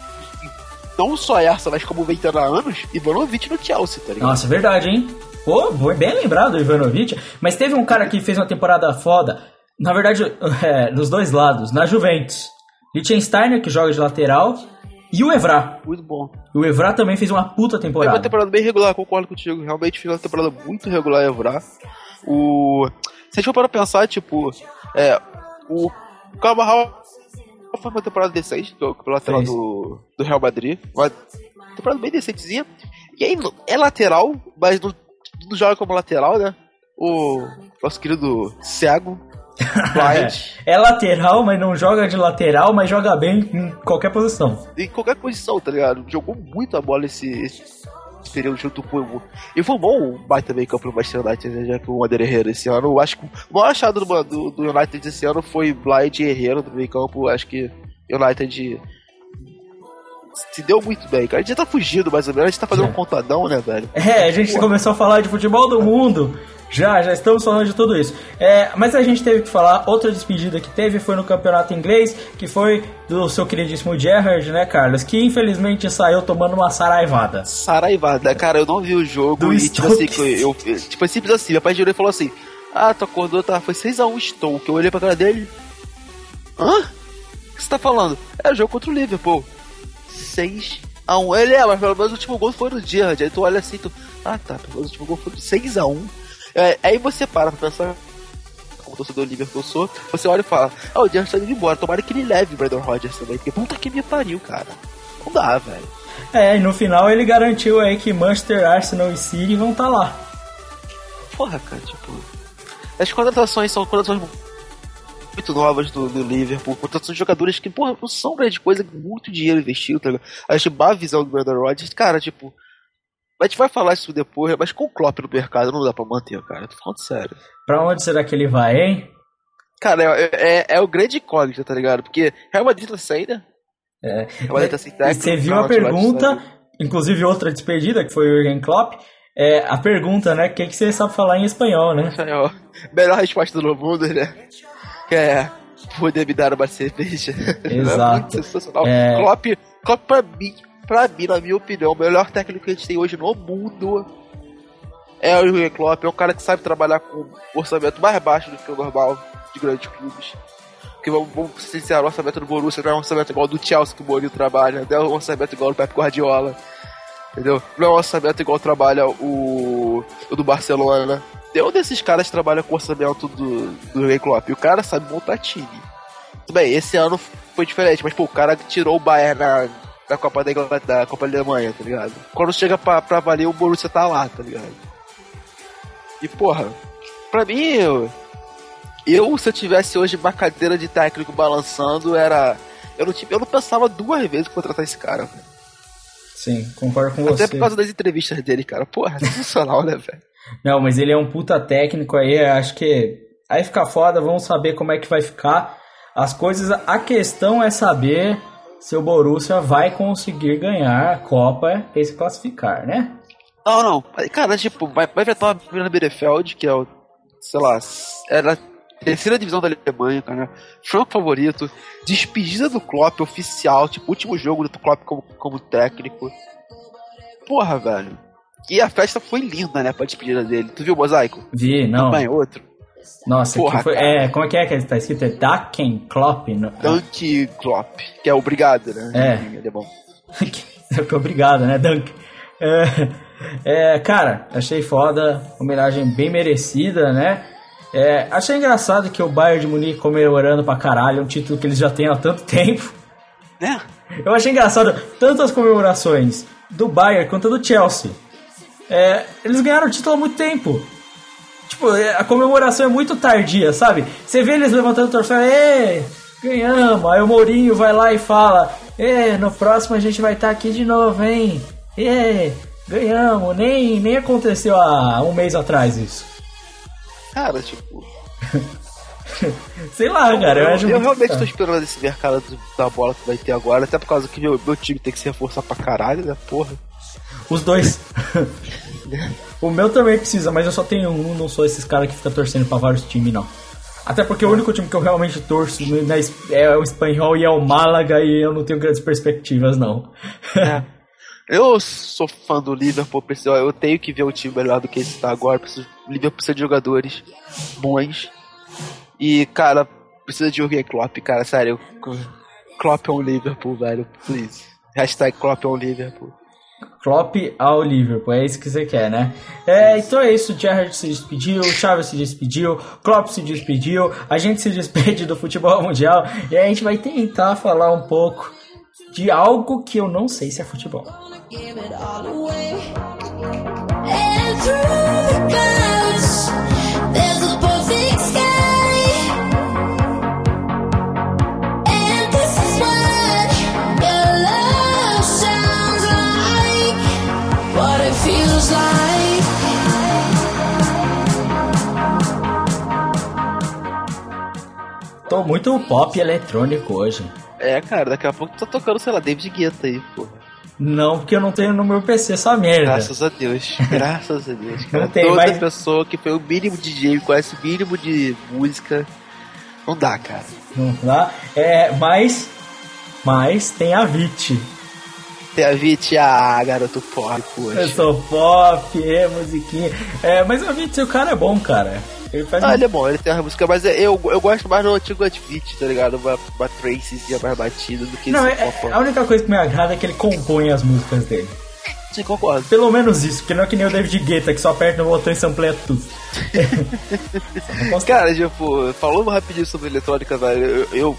não só essa, mas como vem tendo há anos, Ivanovic no Chelsea, tá ligado? Nossa, verdade, hein? Pô, bem lembrado o Ivanovic. Mas teve um cara que fez uma temporada foda, na verdade, dos dois lados, na Juventus. Liechtensteiner, que joga de lateral, e o Evra. Muito bom. O Evra também fez uma puta temporada. Foi uma temporada bem regular, concordo contigo. Realmente fez uma temporada muito regular, Evra. Se a gente for para pensar, tipo, o Carvajal foi uma temporada decente, pelo lateral do Real Madrid. Uma temporada bem decentezinha. E aí, é lateral, mas não joga como lateral, né? O nosso querido cego. É lateral, mas não joga de lateral, mas joga bem em qualquer posição. Em qualquer posição, tá ligado? Jogou muito a bola esse período junto com o... E foi bom o baita meio campo do Manchester United, né? Já que o Ander Herrera esse ano, eu acho que o maior achado do United esse ano foi Blind e Herrera do meio campo. Acho que o United se deu muito bem, cara. A gente já tá fugindo mais ou menos, a gente tá fazendo um contadão, né, velho? A gente começou a falar de futebol do mundo. Já estamos falando de tudo isso. Mas a gente teve que falar, outra despedida que teve foi no campeonato inglês, que foi do seu queridíssimo Gerrard, né, Carlos? Que infelizmente saiu tomando uma saraivada. Saraivada, cara, eu não vi o jogo e tipo assim, tipo simples assim, meu pai girou e falou assim: tu acordou, foi 6-1 Stoke. Eu olhei pra cara dele. Hã? O que você tá falando? É o jogo contra o Liverpool. 6-1. Ele mas pelo menos o último gol foi no Gerrard. Aí tu olha assim, pelo menos o último gol foi 6-1. Aí você para pra pensar, como torcedor do Liverpool sou, você olha e fala: o Gerrard tá indo embora, tomara que ele leve o Brendan Rodgers também, porque puta que me pariu, cara. Não dá, velho. E no final ele garantiu aí que Manchester, Arsenal e City vão estar lá. Porra, cara, tipo... As contratações são contratações muito novas do Liverpool, contratações de jogadores que, porra, não são grande coisa, muito dinheiro investido, tá ligado? A gente a visão do Brendan Rodgers, cara, tipo... A gente vai falar isso depois, mas com o Klopp no mercado não dá pra manter, cara. Tô falando sério. Pra onde será que ele vai, hein? Cara, é o grande incógnito, tá ligado? Porque Real Madrid tá sem, né? Real Madrid tá sem técnico. Você viu a pergunta, inclusive outra despedida, que foi o Jürgen Klopp. A pergunta, né? O que você sabe falar em espanhol, né? Melhor resposta do mundo, né? Que é poder me dar uma cerveja. Exato. É muito sensacional. Klopp pra mim, na minha opinião, o melhor técnico que a gente tem hoje no mundo é o Jürgen Klopp. É um cara que sabe trabalhar com orçamento mais baixo do que o normal de grandes clubes. Porque vamos ser sinceros, o orçamento do Borussia não é um orçamento igual do Chelsea que o Mourinho trabalha, não é um orçamento igual do Pep Guardiola, entendeu? Não é um orçamento igual trabalha o do Barcelona. Nenhum desses caras trabalha com o orçamento do Jürgen Klopp. E o cara sabe montar time. Tudo bem, esse ano foi diferente, mas pô, o cara tirou o Bayern da Copa da Copa da Alemanha, tá ligado? Quando chega pra valer, o Borussia tá lá, tá ligado? E porra, pra mim, se eu tivesse hoje uma cadeira de técnico balançando, eu não pensava duas vezes em contratar esse cara, velho. Sim, concordo com você. Até por causa das entrevistas dele, cara. Porra, sensacional, né, velho? Não, mas ele é um puta técnico aí, acho que aí fica foda, vamos saber como é que vai ficar as coisas. A questão é saber se o Borussia vai conseguir ganhar a Copa e se classificar, né? Não. Cara, tipo, vai enfrentar uma Bruna Bielefeld, que é o, sei lá, era a terceira divisão da Alemanha, cara. Franco favorito. Despedida do Klopp oficial, tipo, último jogo do Klopp como técnico. Porra, velho. E a festa foi linda, né, pra despedida dele. Tu viu o mosaico? Vi, não. Também, outro. Nossa, porra, que foi, como é que tá escrito? É Danken Klopp? Danke Klopp, que é obrigado, né? É bom. Obrigado, né, Danke. Cara, achei foda, homenagem bem merecida, né? Achei engraçado que o Bayern de Munique comemorando pra caralho um título que eles já têm há tanto tempo. Eu achei engraçado tanto as comemorações do Bayern quanto do Chelsea. Eles ganharam o título há muito tempo. Tipo, a comemoração é muito tardia, sabe? Você vê eles levantando o troféu, ganhamos. Aí o Mourinho vai lá e fala, no próximo a gente vai estar aqui de novo, hein? Ganhamos. Nem aconteceu há um mês atrás isso. Cara, tipo... Sei lá, cara. Eu realmente tô esperando esse mercado da bola que vai ter agora, até por causa que meu time tem que se reforçar pra caralho, né, porra. Os dois. O meu também precisa, mas eu só tenho um, não sou esses caras que ficam torcendo pra vários times, não. Até porque o único time que eu realmente torço é o Espanhol e é o Málaga, e eu não tenho grandes perspectivas, não. Eu sou fã do Liverpool, eu tenho que ver o time melhor do que esse tá agora. O Liverpool precisa de jogadores bons. E, cara, precisa de Jürgen Klopp, cara, sério. Klopp é um Liverpool, velho, please. Hashtag Klopp é um Liverpool. Klopp ao Liverpool, é isso que você quer, né? Então é isso, o Gerrard se despediu, o Xavi se despediu, Klopp se despediu, a gente se despede do futebol mundial e a gente vai tentar falar um pouco de algo que eu não sei se é futebol. Tô muito pop eletrônico hoje. Cara, daqui a pouco tô tocando, sei lá, David Guetta aí, porra. Não, porque eu não tenho no meu PC essa merda. Graças a Deus, graças a Deus. Cara. Não tem, toda pessoa que foi o mínimo de DJ, conhece o mínimo de música, não dá, cara. Não dá, mas tem a Vit. Tem a Vit, garoto pop, poxa. Eu sou pop, musiquinha. Mas a Vit, o cara é bom, cara. Ele faz ele é bom, ele tem uma música, mas eu gosto mais do antigo Vit, tá ligado? Uma Tracyzinha mais batida do que não, a única coisa que me agrada é que ele compõe as músicas dele. Sim, concordo. Pelo menos isso, porque não é que nem o David Guetta, que só aperta no botão e sampleia tudo. Cara, tipo, falando rapidinho sobre eletrônica, velho, eu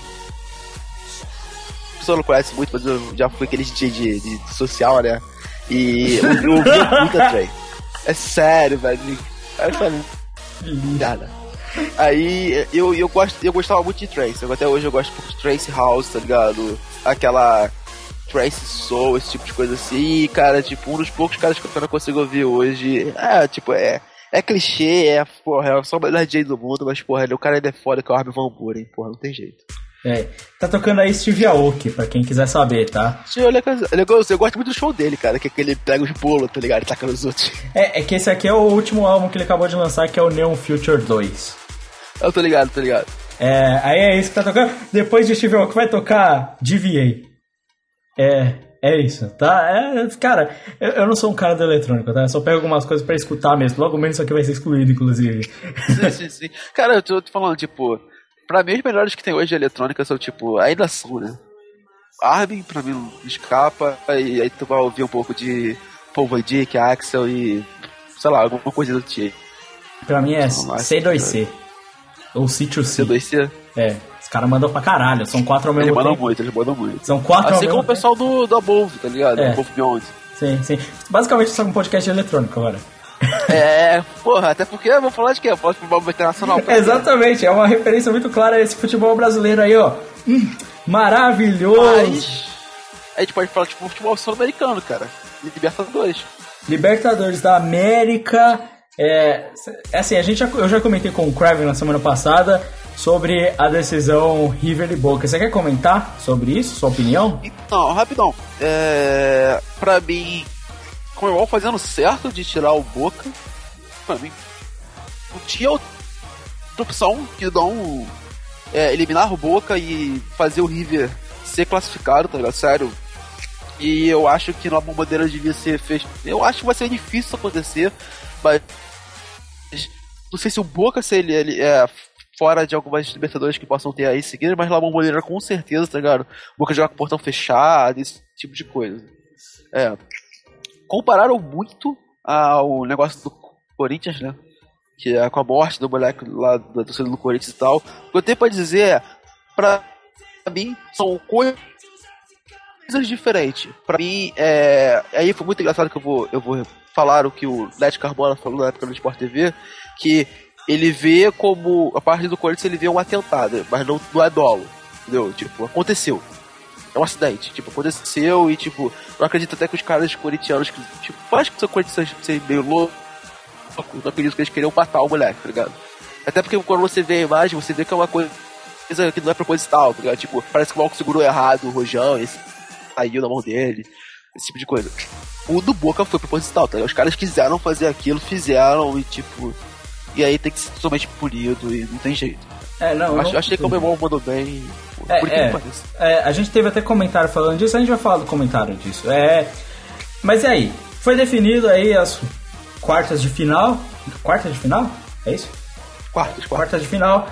a pessoa não conhece muito, mas eu já fui aquele DJ de social, né? E eu ouvi muita Tracy. É sério, velho. Aí eu falei, nada. Aí eu gostava muito de Trace. Até hoje eu gosto um pouco de Trace House, tá ligado? Aquela Trace Soul, esse tipo de coisa assim. E, cara, tipo, um dos poucos caras que eu não consigo ouvir hoje. É clichê, porra, é só o melhor DJ do mundo, mas, porra, o cara ainda é foda, que é o Armin Van Buren, porra, não tem jeito. Tá tocando aí Steve Aoki, pra quem quiser saber, tá? Eu gosto muito do show dele, cara, que ele pega os bolos, tá ligado? E taca nos outros. É que esse aqui é o último álbum que ele acabou de lançar, que é o Neon Future 2. Eu tô ligado. Aí é isso que tá tocando. Depois de Steve Aoki vai tocar DVA. É isso, tá? Cara, eu não sou um cara do eletrônico, tá? Eu só pego algumas coisas pra escutar mesmo. Logo menos isso aqui vai ser excluído, inclusive. Sim. Cara, eu tô te falando, tipo, pra mim os melhores que tem hoje de eletrônica são, tipo, ainda são, né? Armin, pra mim, não escapa. E aí tu vai ouvir um pouco de Paul Van Dyk, Axel e, sei lá, alguma coisa do tipo. Pra mim é C2C. Ou C2C. C2C? Os caras mandam pra caralho, são 4 ao mesmo tempo. Eles mandam muito. São 4 ao mesmo tempo. Assim como o pessoal do Above, tá ligado? Above Beyond. Sim. Basicamente só um podcast eletrônico agora. Porra, até porque eu vou falar de quê? Eu falo de futebol internacional. Exatamente, é uma referência muito clara a esse futebol brasileiro aí, ó. Maravilhoso. Mas a gente pode falar de futebol sul-americano, cara. Libertadores da América. Assim, eu já comentei com o Kraven na semana passada sobre a decisão River e Boca. Você quer comentar sobre isso, sua opinião? Então, rapidão. Pra mim, como eu vou fazendo certo de tirar o Boca, pra mim, não tinha outra opção que não eliminar o Boca e fazer o River ser classificado, tá ligado? Sério. E eu acho que na bombadeira devia ser feito. Eu acho que vai ser difícil isso acontecer, mas não sei se o Boca, se ele é fora de algumas Libertadores que possam ter aí seguidas, mas lá a bomboneira com certeza, tá ligado? Boca joga com o portão fechado, esse tipo de coisa. Compararam muito ao negócio do Corinthians, né? Que é com a morte do moleque lá da torcida do Corinthians e tal. O que eu tenho pra dizer pra mim, são coisas diferentes. Pra mim, aí foi muito engraçado que eu vou falar o que o Led Carbona falou na época do Sport TV, que ele vê como a parte do Corinthians, ele vê um atentado, mas não é dolo, entendeu? Tipo, aconteceu. É um acidente, tipo, aconteceu e, tipo, eu acredito até que os caras corintianos, que, tipo, faz que o seu Corinthians seja meio louco, não acredito que eles queriam matar o moleque, tá ligado? Até porque quando você vê a imagem, você vê que é uma coisa que não é proposital, tá ligado? Tipo, parece que o maluco segurou errado o rojão, esse saiu na mão dele, esse tipo de coisa. O do Boca foi proposital, tá ligado? Os caras quiseram fazer aquilo, fizeram e, tipo... E aí tem que ser totalmente punido e não tem jeito. Achei que o Memol mandou bem. A gente teve até comentário falando disso, a gente vai falar do comentário disso. Mas e aí? Foi definido aí as quartas de final. Quartas de final? É isso? Quartas de final.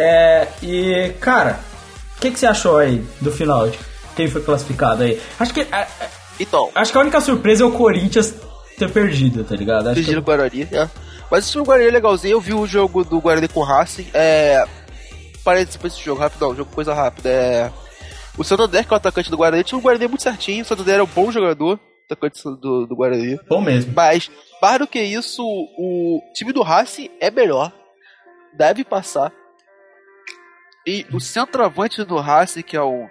E, cara, o que você achou aí do final? De quem foi classificado aí? Acho que a única surpresa é o Corinthians ter perdido, tá ligado? Perdido o Guarani, Mas esse Guarani é legalzinho, eu vi o jogo do Guarani com o Racing, parece depois desse jogo, rapidão, jogo coisa rápida, o Santander, que é o atacante do Guarani, tinha o Guarani muito certinho, o Santander é um bom jogador, atacante do Guarani. Bom mesmo. Mas, mais do que isso, o time do Racing é melhor, deve passar, e o centroavante do Racing, que é o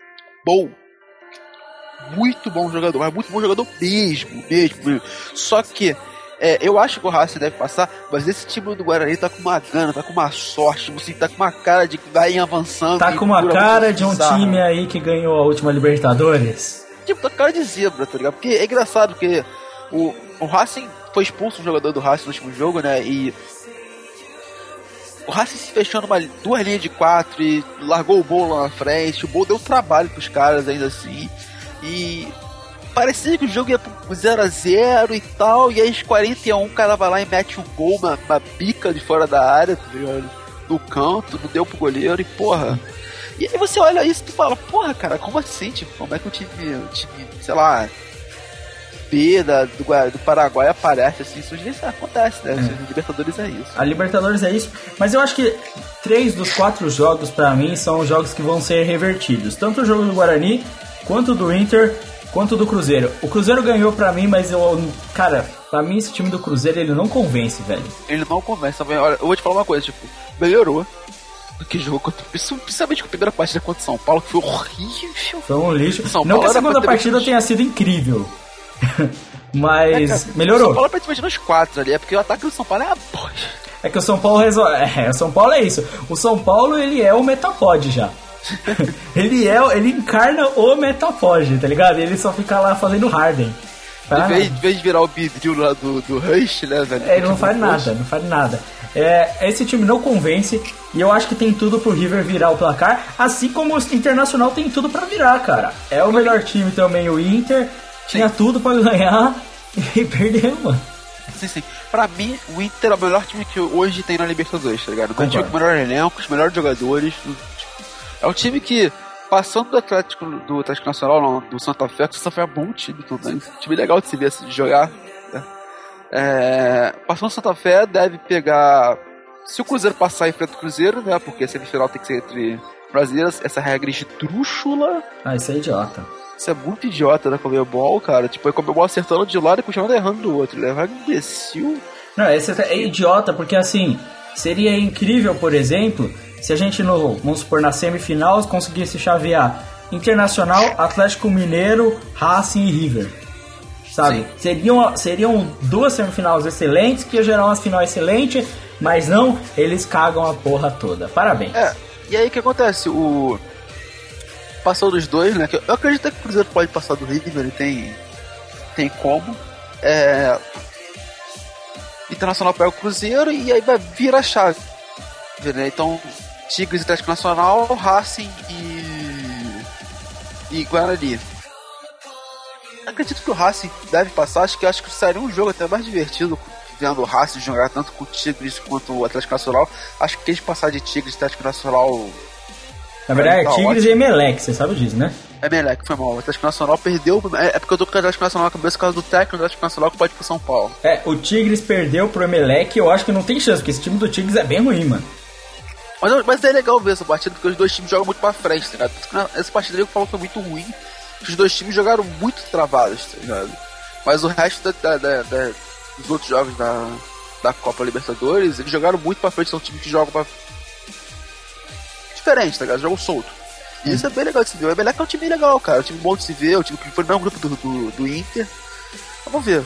muito bom jogador, mas muito bom jogador mesmo. Só que eu acho que o Racing deve passar, mas esse time do Guarani tá com uma gana, tá com uma sorte, assim, tá com uma cara de que vai avançando. Tá com uma cara de um time aí que ganhou a última Libertadores. Tipo, tá com cara de zebra, tá ligado? Porque é engraçado, porque o Racing foi expulso, um jogador do Racing no último jogo, né? E o Racing se fechou duas linhas de 4 e largou o Bol lá na frente. O Bol deu trabalho pros caras ainda assim. E parecia que o jogo ia pro 0x0 e tal. E aí, aos 41, o cara vai lá e mete um gol, uma bica de fora da área, tá ligado? No canto, não deu pro goleiro. E porra. E aí você olha isso e tu fala, porra, cara, como assim? Tipo, como é que o time sei lá, B do Paraguai aparece assim? Isso acontece, né? A Libertadores é isso. A Libertadores é isso. Mas eu acho que 3 dos 4 jogos, pra mim, são jogos que vão ser revertidos. Tanto o jogo do Guarani, quanto do Inter, quanto do Cruzeiro. O Cruzeiro ganhou pra mim, mas cara, pra mim esse time do Cruzeiro, ele não convence, velho. Ele não convence. Olha, eu vou te falar uma coisa, tipo, melhorou do que jogo contra, principalmente com a primeira partida contra o São Paulo, que foi horrível. Foi um lixo. Não que a segunda partida tenha sido incrível. Mas O melhorou. São Paulo é praticamente nos 4 ali, é porque o ataque do São Paulo é a porra. É que o São Paulo resolve. O São Paulo é isso. O São Paulo, ele é o Metapod já. ele encarna o Metapod, tá ligado? Ele só fica lá fazendo Harden. Em vez de virar o Bidril lá do Rush, né, velho? Ele não faz nada. Esse time não convence e eu acho que tem tudo pro River virar o placar, assim como o Internacional tem tudo pra virar, cara. É o melhor time também, o Inter. Tinha tudo pra ganhar e perdeu, mano. Sim. Pra mim, o Inter é o melhor time que hoje tem na Libertadores, tá ligado? É um time com o melhor elenco, os melhores jogadores. É um time que, passando do Atlético Nacional, não, do Santa Fé, que o Santa Fé é um bom time, tudo, né? Um time legal de se ver, de jogar. Né? Passando do Santa Fé, deve pegar... Se o Cruzeiro passar em frente do Cruzeiro, né? Porque a semifinal tem que ser entre brasileiras, essa regra esdrúxula. Isso é idiota. Isso é muito idiota da Conmebol, cara. Tipo, a Conmebol acertando de um lado e continuando errando do outro. Levar imbecil. Não, esse é idiota, porque assim, seria incrível, por exemplo, se a gente, vamos supor, na semifinal conseguisse chavear Internacional, Atlético Mineiro, Racing e River. Sabe? Seriam duas semifinais excelentes, que ia gerar uma final excelente, mas não, eles cagam a porra toda. Parabéns. E aí o que acontece? Passou dos dois, né? Eu acredito que o Cruzeiro pode passar do River, ele tem como. Internacional pega o Cruzeiro e aí vai virar a chave, né? Então, Tigres e Atlético Nacional, Racing e Guarani. Acredito que o Racing deve passar, acho que seria um jogo até mais divertido vendo o Racing jogar tanto com o Tigres quanto o Atlético Nacional. Acho que eles passar de Tigres e Atlético Nacional... Na verdade, é Tigres e Emelec, você sabe disso, né? Emelec, foi mal. O Atlético Nacional perdeu. É porque eu tô com o Atlético Nacional na cabeça por causa do técnico do Atlético Nacional que pode ir pro São Paulo. O Tigres perdeu pro Emelec, eu acho que não tem chance, porque esse time do Tigres é bem ruim, mano. Mas é legal ver essa partida, porque os dois times jogam muito pra frente, tá ligado? Essa partida eu falo que foi muito ruim, os dois times jogaram muito travados, tá ligado? Mas o resto dos outros jogos da Copa Libertadores, eles jogaram muito pra frente, são times que jogam pra... diferente, tá ligado? Jogam solto. E isso é bem legal de se ver. O Emelec é um time legal, cara. É um time bom de se ver. O time que foi no mesmo grupo do Inter. Vamos ver.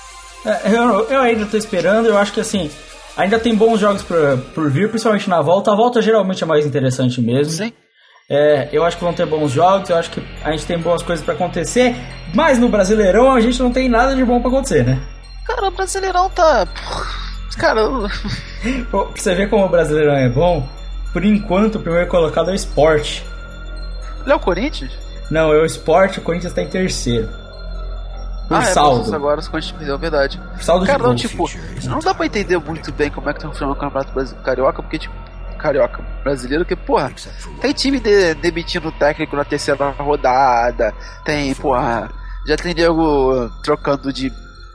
Eu ainda tô esperando. Eu acho que assim, ainda tem bons jogos por vir, principalmente na volta. A volta geralmente é mais interessante mesmo. Sim. Eu acho que vão ter bons jogos. Eu acho que a gente tem boas coisas pra acontecer. Mas no Brasileirão a gente não tem nada de bom pra acontecer, né? Cara, o Brasileirão tá... Cara... Pra você ver como o Brasileirão é bom, por enquanto o primeiro colocado é o Sport. Ele é o Corinthians? Não, é o Sport, o Corinthians tá em terceiro. Por saldo. Agora os Corinthians perdeu, verdade. Saldo cara, de não, gol. tipo, não dá pra entender muito bem como é que tá funcionando o Campeonato Carioca, porque, tipo, Carioca brasileiro, que, porra, tem time demitindo o técnico na terceira rodada, tem, porra, já tem nego trocando de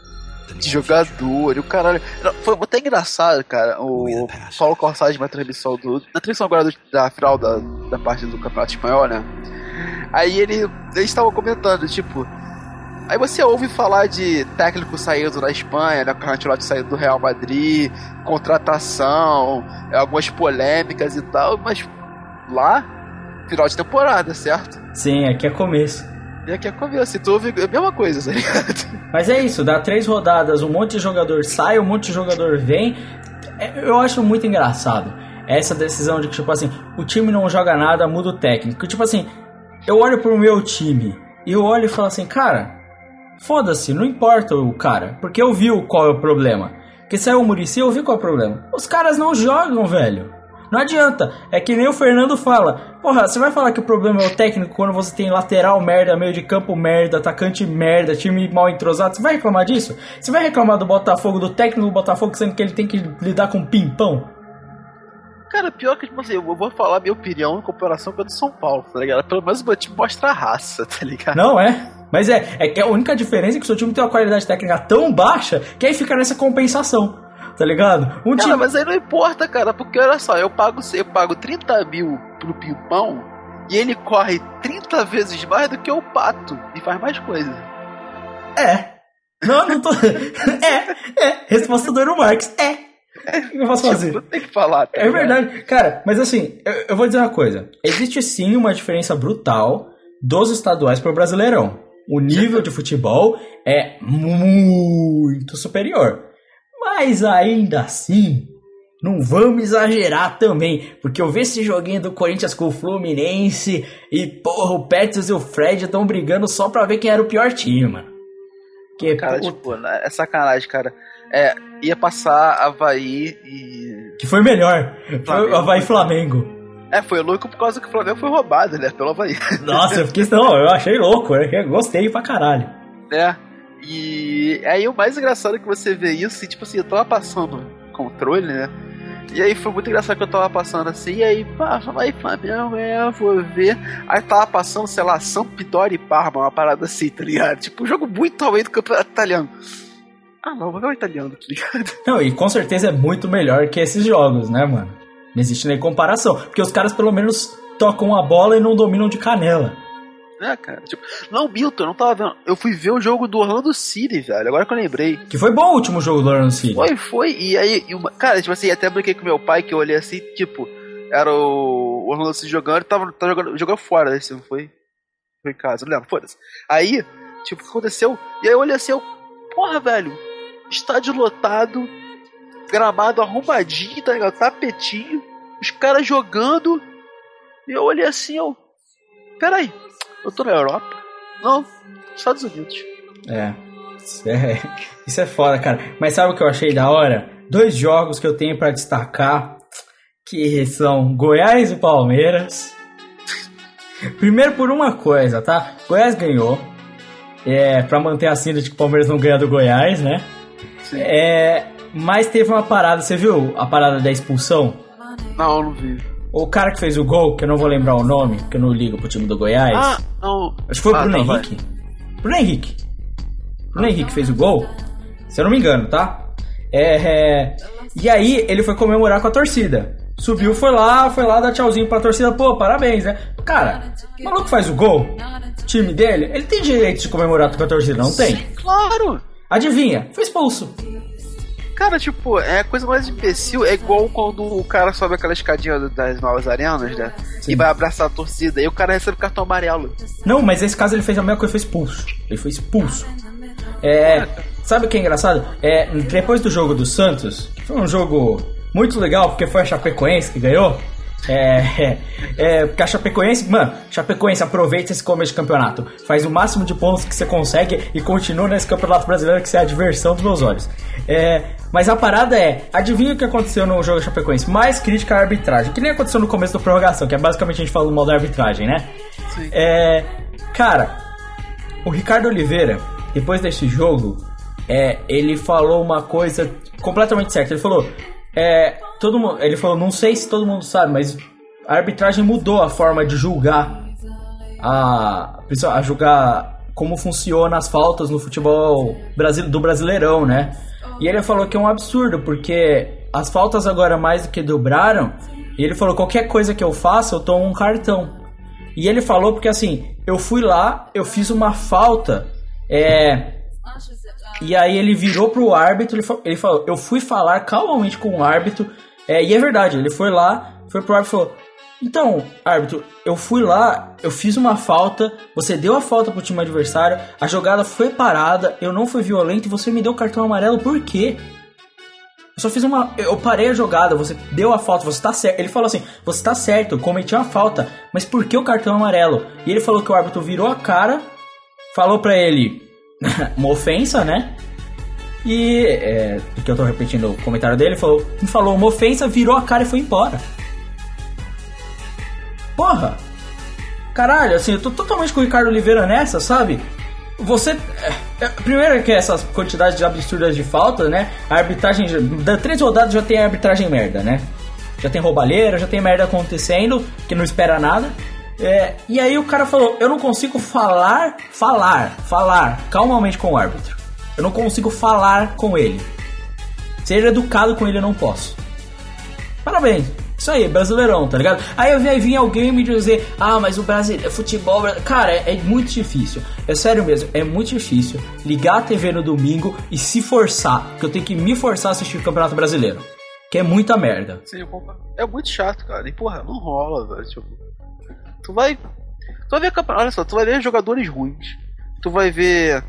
jogador, e o caralho. Foi até engraçado, cara. O Paulo Corsage, na transmissão agora da final da parte do Campeonato Espanhol, né? Aí eles estavam comentando, tipo. Aí você ouve falar de técnico saindo da Espanha, né? O Ancelotti saindo do Real Madrid, contratação, algumas polêmicas e tal, mas lá, final de temporada, certo? Sim, aqui é começo. E aqui é começo, tu ouve a mesma coisa, tá ligado? Mas é isso, dá 3 rodadas, um monte de jogador sai, um monte de jogador vem. Eu acho muito engraçado essa decisão de que, tipo assim, o time não joga nada, muda o técnico. Tipo assim, eu olho pro meu time e eu olho e falo assim, cara, foda-se, não importa o cara, porque eu vi qual é o problema. Porque saiu o Muricy, eu vi qual é o problema. Os caras não jogam, velho. Não adianta, é que nem o Fernando fala. Porra, você vai falar que o problema é o técnico quando você tem lateral merda, meio de campo merda, atacante merda, time mal entrosado? Você vai reclamar disso? Você vai reclamar do Botafogo, do técnico do Botafogo, sendo que ele tem que lidar com pimpão? Cara, pior que, tipo assim, eu vou falar a minha opinião em comparação com a do São Paulo, tá ligado? Pelo menos o meu time mostra a raça, tá ligado? Não, mas é que a única diferença é que o seu time tem uma qualidade técnica tão baixa que aí fica nessa compensação. Tá ligado? Cara, mas aí não importa, cara, porque olha só, eu pago 30 mil pro Pimpão e ele corre 30 vezes mais do que o Pato e faz mais coisa. Não tô. Resposta do Euro Marques. O que eu posso fazer? Não tem que falar, tá ligado? Verdade. Cara, mas assim, eu vou dizer uma coisa. Existe sim uma diferença brutal dos estaduais pro Brasileirão. O nível de futebol é muito superior. Mas ainda assim, não vamos exagerar também. Porque eu vi esse joguinho do Corinthians com o Fluminense e, porra, o Petros e o Fred estão brigando só pra ver quem era o pior time, mano. Que, cara, tipo, é sacanagem, cara. Ia passar Avaí e... Que foi melhor. Foi Avaí e Flamengo. Foi louco por causa que o Flamengo foi roubado, né? Pelo Avaí. Nossa, eu achei louco. Eu gostei pra caralho. E aí o mais engraçado é que você vê isso, e tipo assim, eu tava passando controle, né? E aí foi muito engraçado que eu tava passando assim, e aí, vai Flamengo, vou ver. Aí tava passando, sei lá, Sampdoria e Parma, uma parada assim, tá ligado? Tipo, um jogo muito além do campeonato italiano. Não, vou ver o italiano, tá ligado? Não, e com certeza é muito melhor que esses jogos, né, mano? Não existe nem comparação, porque os caras pelo menos tocam a bola e não dominam de canela. Cara, tipo, não, Milton, eu não tava vendo. Eu fui ver o jogo do Orlando City, velho, agora que eu lembrei. Que foi bom o último jogo do Orlando City. Foi, e aí, cara, tipo assim, até brinquei com meu pai, que eu olhei assim, tipo, era o Orlando City jogando, ele tava jogando fora, né, não foi? Foi em casa, não lembro, foda-se. Aí, tipo, o que aconteceu? E aí eu olhei assim, porra, velho, estádio lotado, gramado arrumadinho, tá ligado? Tapetinho, os caras jogando, e eu olhei assim, peraí, eu tô na Europa? Não, Estados Unidos. Isso é foda, cara. Mas sabe o que eu achei da hora? 2 jogos que eu tenho pra destacar, que são Goiás e Palmeiras. Primeiro por uma coisa, tá? Goiás ganhou, pra manter a cinta de que o Palmeiras não ganha do Goiás, né? Sim. Mas teve uma parada, você viu a parada da expulsão? Não, não vi. O cara que fez o gol, que eu não vou lembrar o nome, porque eu não ligo pro time do Goiás. Não. Acho que foi o Bruno Henrique. Bruno Henrique fez o gol, se eu não me engano, tá? E aí ele foi comemorar com a torcida. Subiu, foi lá dar tchauzinho pra torcida. Pô, parabéns, né? Cara, o maluco faz o gol, o time dele, ele tem direito de comemorar com a torcida, não tem? Claro! Adivinha, foi expulso. Cara, tipo, a coisa mais imbecil é igual quando o cara sobe aquela escadinha das novas arenas, né? Sim. E vai abraçar a torcida, e o cara recebe cartão amarelo. Não, mas nesse caso ele fez a mesma coisa, foi expulso. Ele foi expulso. Sabe o que é engraçado? Depois do jogo do Santos, que foi um jogo muito legal, porque foi a Chapecoense que ganhou. Porque a Chapecoense aproveita esse começo de campeonato, faz o máximo de pontos que você consegue e continua nesse campeonato brasileiro, que isso é a diversão dos meus olhos. Mas a parada adivinha o que aconteceu no jogo da Chapecoense? Mais crítica à arbitragem, que nem aconteceu no começo da prorrogação, que é basicamente a gente falando mal da arbitragem, né? Sim. Cara, o Ricardo Oliveira, depois desse jogo, ele falou uma coisa completamente certa. Ele falou, ele falou, não sei se todo mundo sabe, mas a arbitragem mudou a forma de julgar a julgar como funciona as faltas no futebol do Brasileirão, né? E ele falou que é um absurdo, porque as faltas agora mais do que dobraram, e ele falou, qualquer coisa que eu faça, eu tomo um cartão. E ele falou porque assim, eu fui lá, eu fiz uma falta, e aí ele virou pro árbitro, ele falou, eu fui falar calmamente com o árbitro, e é verdade, ele foi lá, foi pro árbitro e falou, então, árbitro, eu fui lá, eu fiz uma falta, você deu a falta pro time adversário, a jogada foi parada, eu não fui violento e você me deu cartão amarelo, por quê? Eu parei a jogada, você deu a falta, você tá certo. Ele falou assim, você tá certo, eu cometi uma falta, mas por que o cartão amarelo? E ele falou que o árbitro virou a cara, falou pra ele uma ofensa, né? E, porque eu tô repetindo o comentário dele, falou uma ofensa, virou a cara e foi embora. Porra! Caralho, assim, eu tô totalmente com o Ricardo Oliveira nessa, sabe? Você... primeiro que essas quantidades de absurdas de falta, né? A arbitragem... Da 3 rodadas já tem a arbitragem merda, né? Já tem roubalheira, já tem merda acontecendo, que não espera nada. E aí o cara falou, eu não consigo falar calmamente com o árbitro. Eu não consigo falar com ele. Ser educado com ele eu não posso. Parabéns. Isso aí, brasileirão, tá ligado? Aí vinha alguém me dizer, mas o brasileiro, futebol... Cara, é muito difícil. É sério mesmo, é muito difícil ligar a TV no domingo e se forçar, porque eu tenho que me forçar a assistir o Campeonato Brasileiro. Que é muita merda. Sim, é muito chato, cara. E porra, não rola, velho. Tipo, tu vai ver campeonato, olha só, tu vai ver jogadores ruins. tu vai ver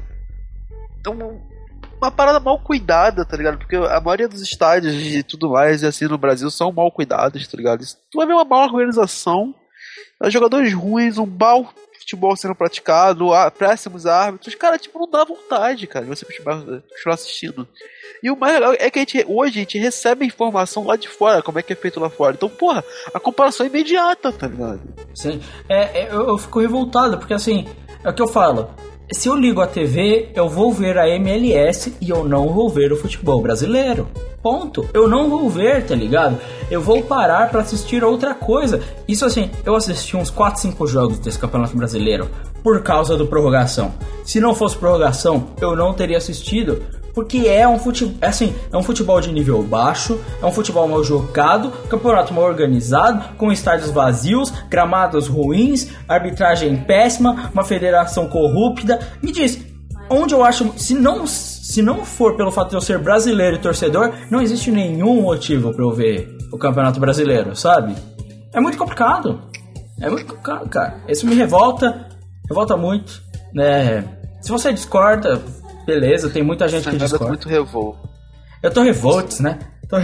uma parada mal cuidada, tá ligado? Porque a maioria dos estádios e tudo mais, assim, no Brasil, são mal cuidados, tá ligado? Tu vai ver uma má organização, jogadores ruins, um mau futebol sendo praticado, péssimos árbitros, cara, tipo, não dá vontade, cara, de você continuar assistindo. E o mais legal é que hoje a gente recebe informação lá de fora, como é que é feito lá fora. Então, porra, a comparação é imediata, tá ligado? Sim, eu fico revoltado, porque assim, é o que eu falo. Se eu ligo a TV, eu vou ver a MLS e eu não vou ver o futebol brasileiro. Ponto. Eu não vou ver, tá ligado? Eu vou parar pra assistir outra coisa. Isso assim, eu assisti uns 4, 5 jogos desse Campeonato Brasileiro por causa do prorrogação. Se não fosse prorrogação, eu não teria assistido. Porque é um futebol de nível baixo, é um futebol mal jogado, campeonato mal organizado, com estádios vazios, gramados ruins, arbitragem péssima, uma federação corrupta. Me diz, onde eu acho, se não for pelo fato de eu ser brasileiro e torcedor, não existe nenhum motivo pra eu ver o Campeonato Brasileiro, sabe? É muito complicado, cara. Isso me revolta muito, né? Se você discorda, beleza, tem muita gente que discorda. Muito revolto. Eu tô revoltos, né?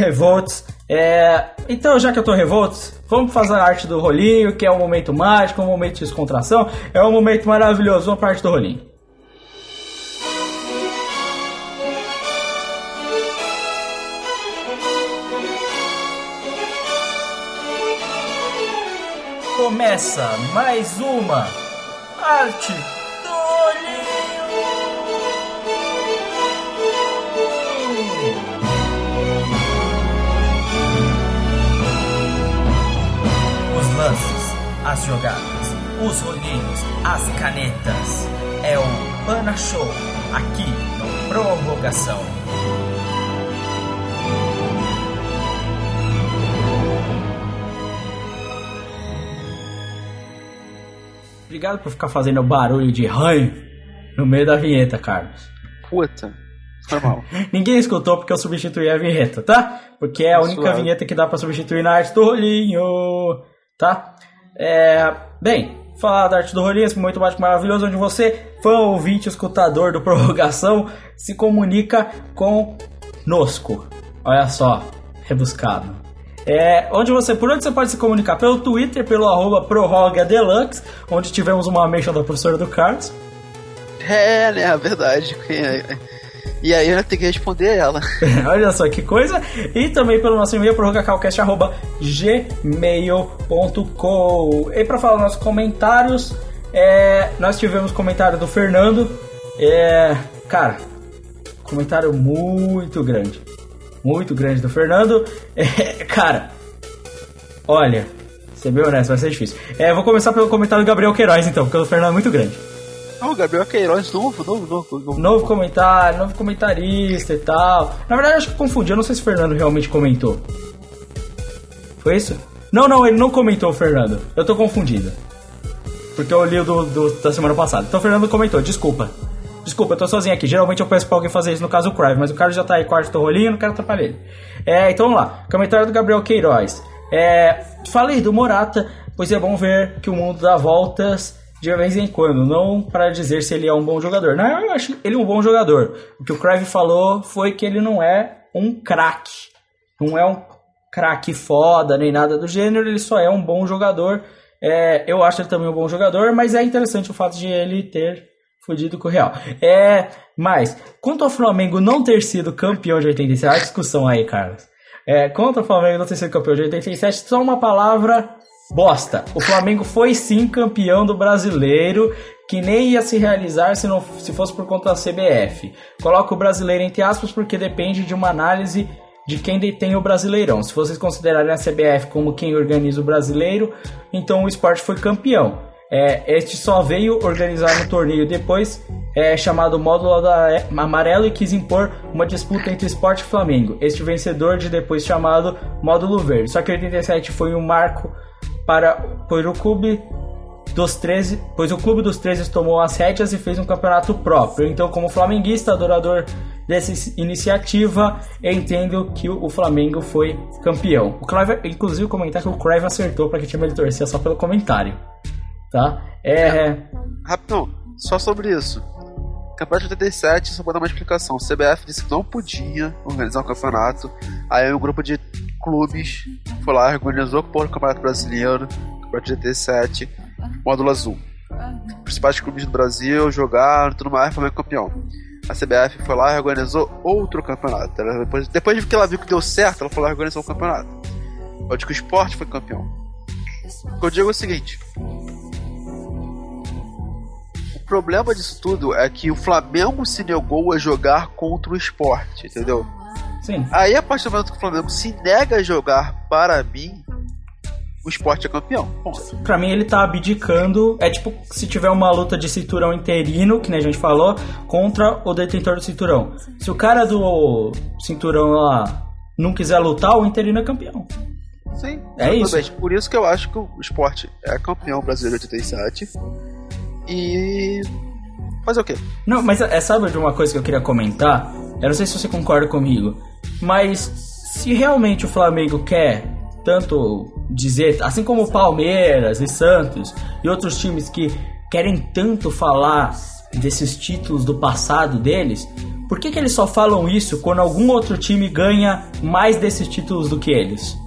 Então, já que eu tô revoltos, vamos fazer a arte do rolinho, que é um momento mágico, um momento de descontração. É um momento maravilhoso, vamos pra arte do rolinho. Começa mais uma arte do rolinho. Os lances, as jogadas, os rolinhos, as canetas. É o Pana Show, aqui no Prorrogação. Obrigado por ficar fazendo barulho de ranho no meio da vinheta, Carlos. Puta, foi mal. Ninguém escutou porque eu substituí a vinheta, tá? Porque é a única vinheta que dá pra substituir na arte do rolinho, tá? Bem, falar da arte do rolinho, esse momento mágico maravilhoso onde você, fã, ouvinte, escutador do Prorrogação, se comunica conosco. Olha só, rebuscado. Por onde você pode se comunicar? Pelo Twitter, pelo @prorrogadeluxe, onde tivemos uma mention da professora do Carlos. É verdade. E aí eu tenho que responder ela. Olha só que coisa. E também pelo nosso e-mail, prorrogacalcast@gmail.com. E pra falar dos nossos comentários, nós tivemos comentário do Fernando. Cara, comentário muito grande do Fernando. Cara, olha, ser bem honesto, vai ser difícil. Vou começar pelo comentário do Gabriel Queiroz, então, porque o Fernando é muito grande. Não, o Gabriel Queiroz, novo comentário, novo comentarista e tal. Na verdade, acho que eu confundi, eu não sei se o Fernando realmente comentou. Foi isso? Não, ele não comentou, o Fernando. Eu tô confundido, porque eu li o da semana passada. Então o Fernando comentou, desculpa, eu tô sozinho aqui. Geralmente eu peço pra alguém fazer isso, no caso o Crave, mas o Carlos já tá aí com a arte do rolinho, não quero atrapalhar ele. Então vamos lá. Comentário do Gabriel Queiroz. Falei do Morata, pois é bom ver que o mundo dá voltas de vez em quando, não para dizer se ele é um bom jogador. Não, eu acho ele um bom jogador. O que o Crave falou foi que ele não é um craque. Não é um craque foda, nem nada do gênero, ele só é um bom jogador. Eu acho ele também um bom jogador, mas é interessante o fato de ele ter fudido com o Real. Mas, quanto ao Flamengo não ter sido campeão de 87, a discussão aí, Carlos. Quanto ao Flamengo não ter sido campeão de 87, só uma palavra: bosta. O Flamengo foi sim campeão do Brasileiro, que nem ia se realizar se fosse por conta da CBF. Coloco o Brasileiro entre aspas porque depende de uma análise de quem detém o Brasileirão. Se vocês considerarem a CBF como quem organiza o Brasileiro, então o Sport foi campeão. Este só veio organizar um torneio depois, chamado Módulo Amarelo, e quis impor uma disputa entre Sport e Flamengo. Este vencedor de depois chamado Módulo Verde. Só que 87 foi um marco pois o Clube dos 13 tomou as rédeas e fez um campeonato próprio. Então, como flamenguista, adorador dessa iniciativa, eu entendo que o Flamengo foi campeão. O Clive, inclusive, comentar que o Clive acertou para que time ele torcia só pelo comentário. Tá? Rapidão, só sobre isso. Campeonato de 87, só vou dar uma explicação. O CBF disse que não podia organizar um campeonato. Aí um grupo de clubes foi lá, organizou o Campeonato Brasileiro, Campeonato de 87, módulo azul. Os principais clubes do Brasil jogaram, tudo mais, foi campeão. A CBF foi lá e organizou outro campeonato. Depois que ela viu que deu certo, ela foi lá e organizou o campeonato. Onde que o Sport foi campeão. O que eu digo é o seguinte: o problema disso tudo é que o Flamengo se negou a jogar contra o Sport, entendeu? Sim. Aí, a partir do momento que o Flamengo se nega a jogar, para mim, o Sport é campeão. Ponto. Pra mim, ele tá abdicando. É tipo se tiver uma luta de cinturão interino, que nem a gente falou, contra o detentor do cinturão. Se o cara do cinturão lá não quiser lutar, o interino é campeão. Sim, é isso. Por isso que eu acho que o Sport é campeão brasileiro de 87. E fazer o quê? Não, mas sabe de uma coisa que eu queria comentar? Eu não sei se você concorda comigo, mas se realmente o Flamengo quer tanto dizer, assim como o Palmeiras e Santos e outros times que querem tanto falar desses títulos do passado deles, por que eles só falam isso quando algum outro time ganha mais desses títulos do que eles?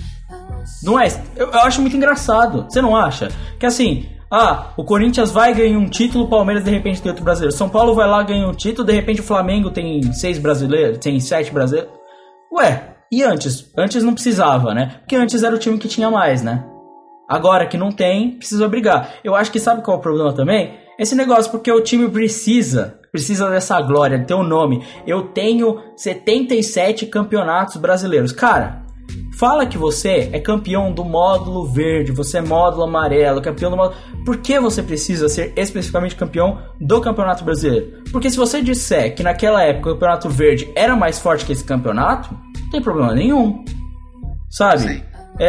Não é? Eu acho muito engraçado, você não acha? Que assim, o Corinthians vai ganhar um título, o Palmeiras de repente tem outro brasileiro. São Paulo vai lá ganhar um título, de repente o Flamengo tem 6 brasileiros, tem 7 brasileiros. Ué, e antes? Antes não precisava, né? Porque antes era o time que tinha mais, né? Agora que não tem, precisa brigar. Eu acho que sabe qual é o problema também? Esse negócio, porque o time precisa dessa glória, de ter um nome. Eu tenho 77 campeonatos brasileiros. Cara, fala que você é campeão do módulo verde, você é módulo amarelo, campeão do módulo... Por que você precisa ser especificamente campeão do Campeonato Brasileiro? Porque se você disser que naquela época o Campeonato Verde era mais forte que esse campeonato, não tem problema nenhum. Sabe? Sim.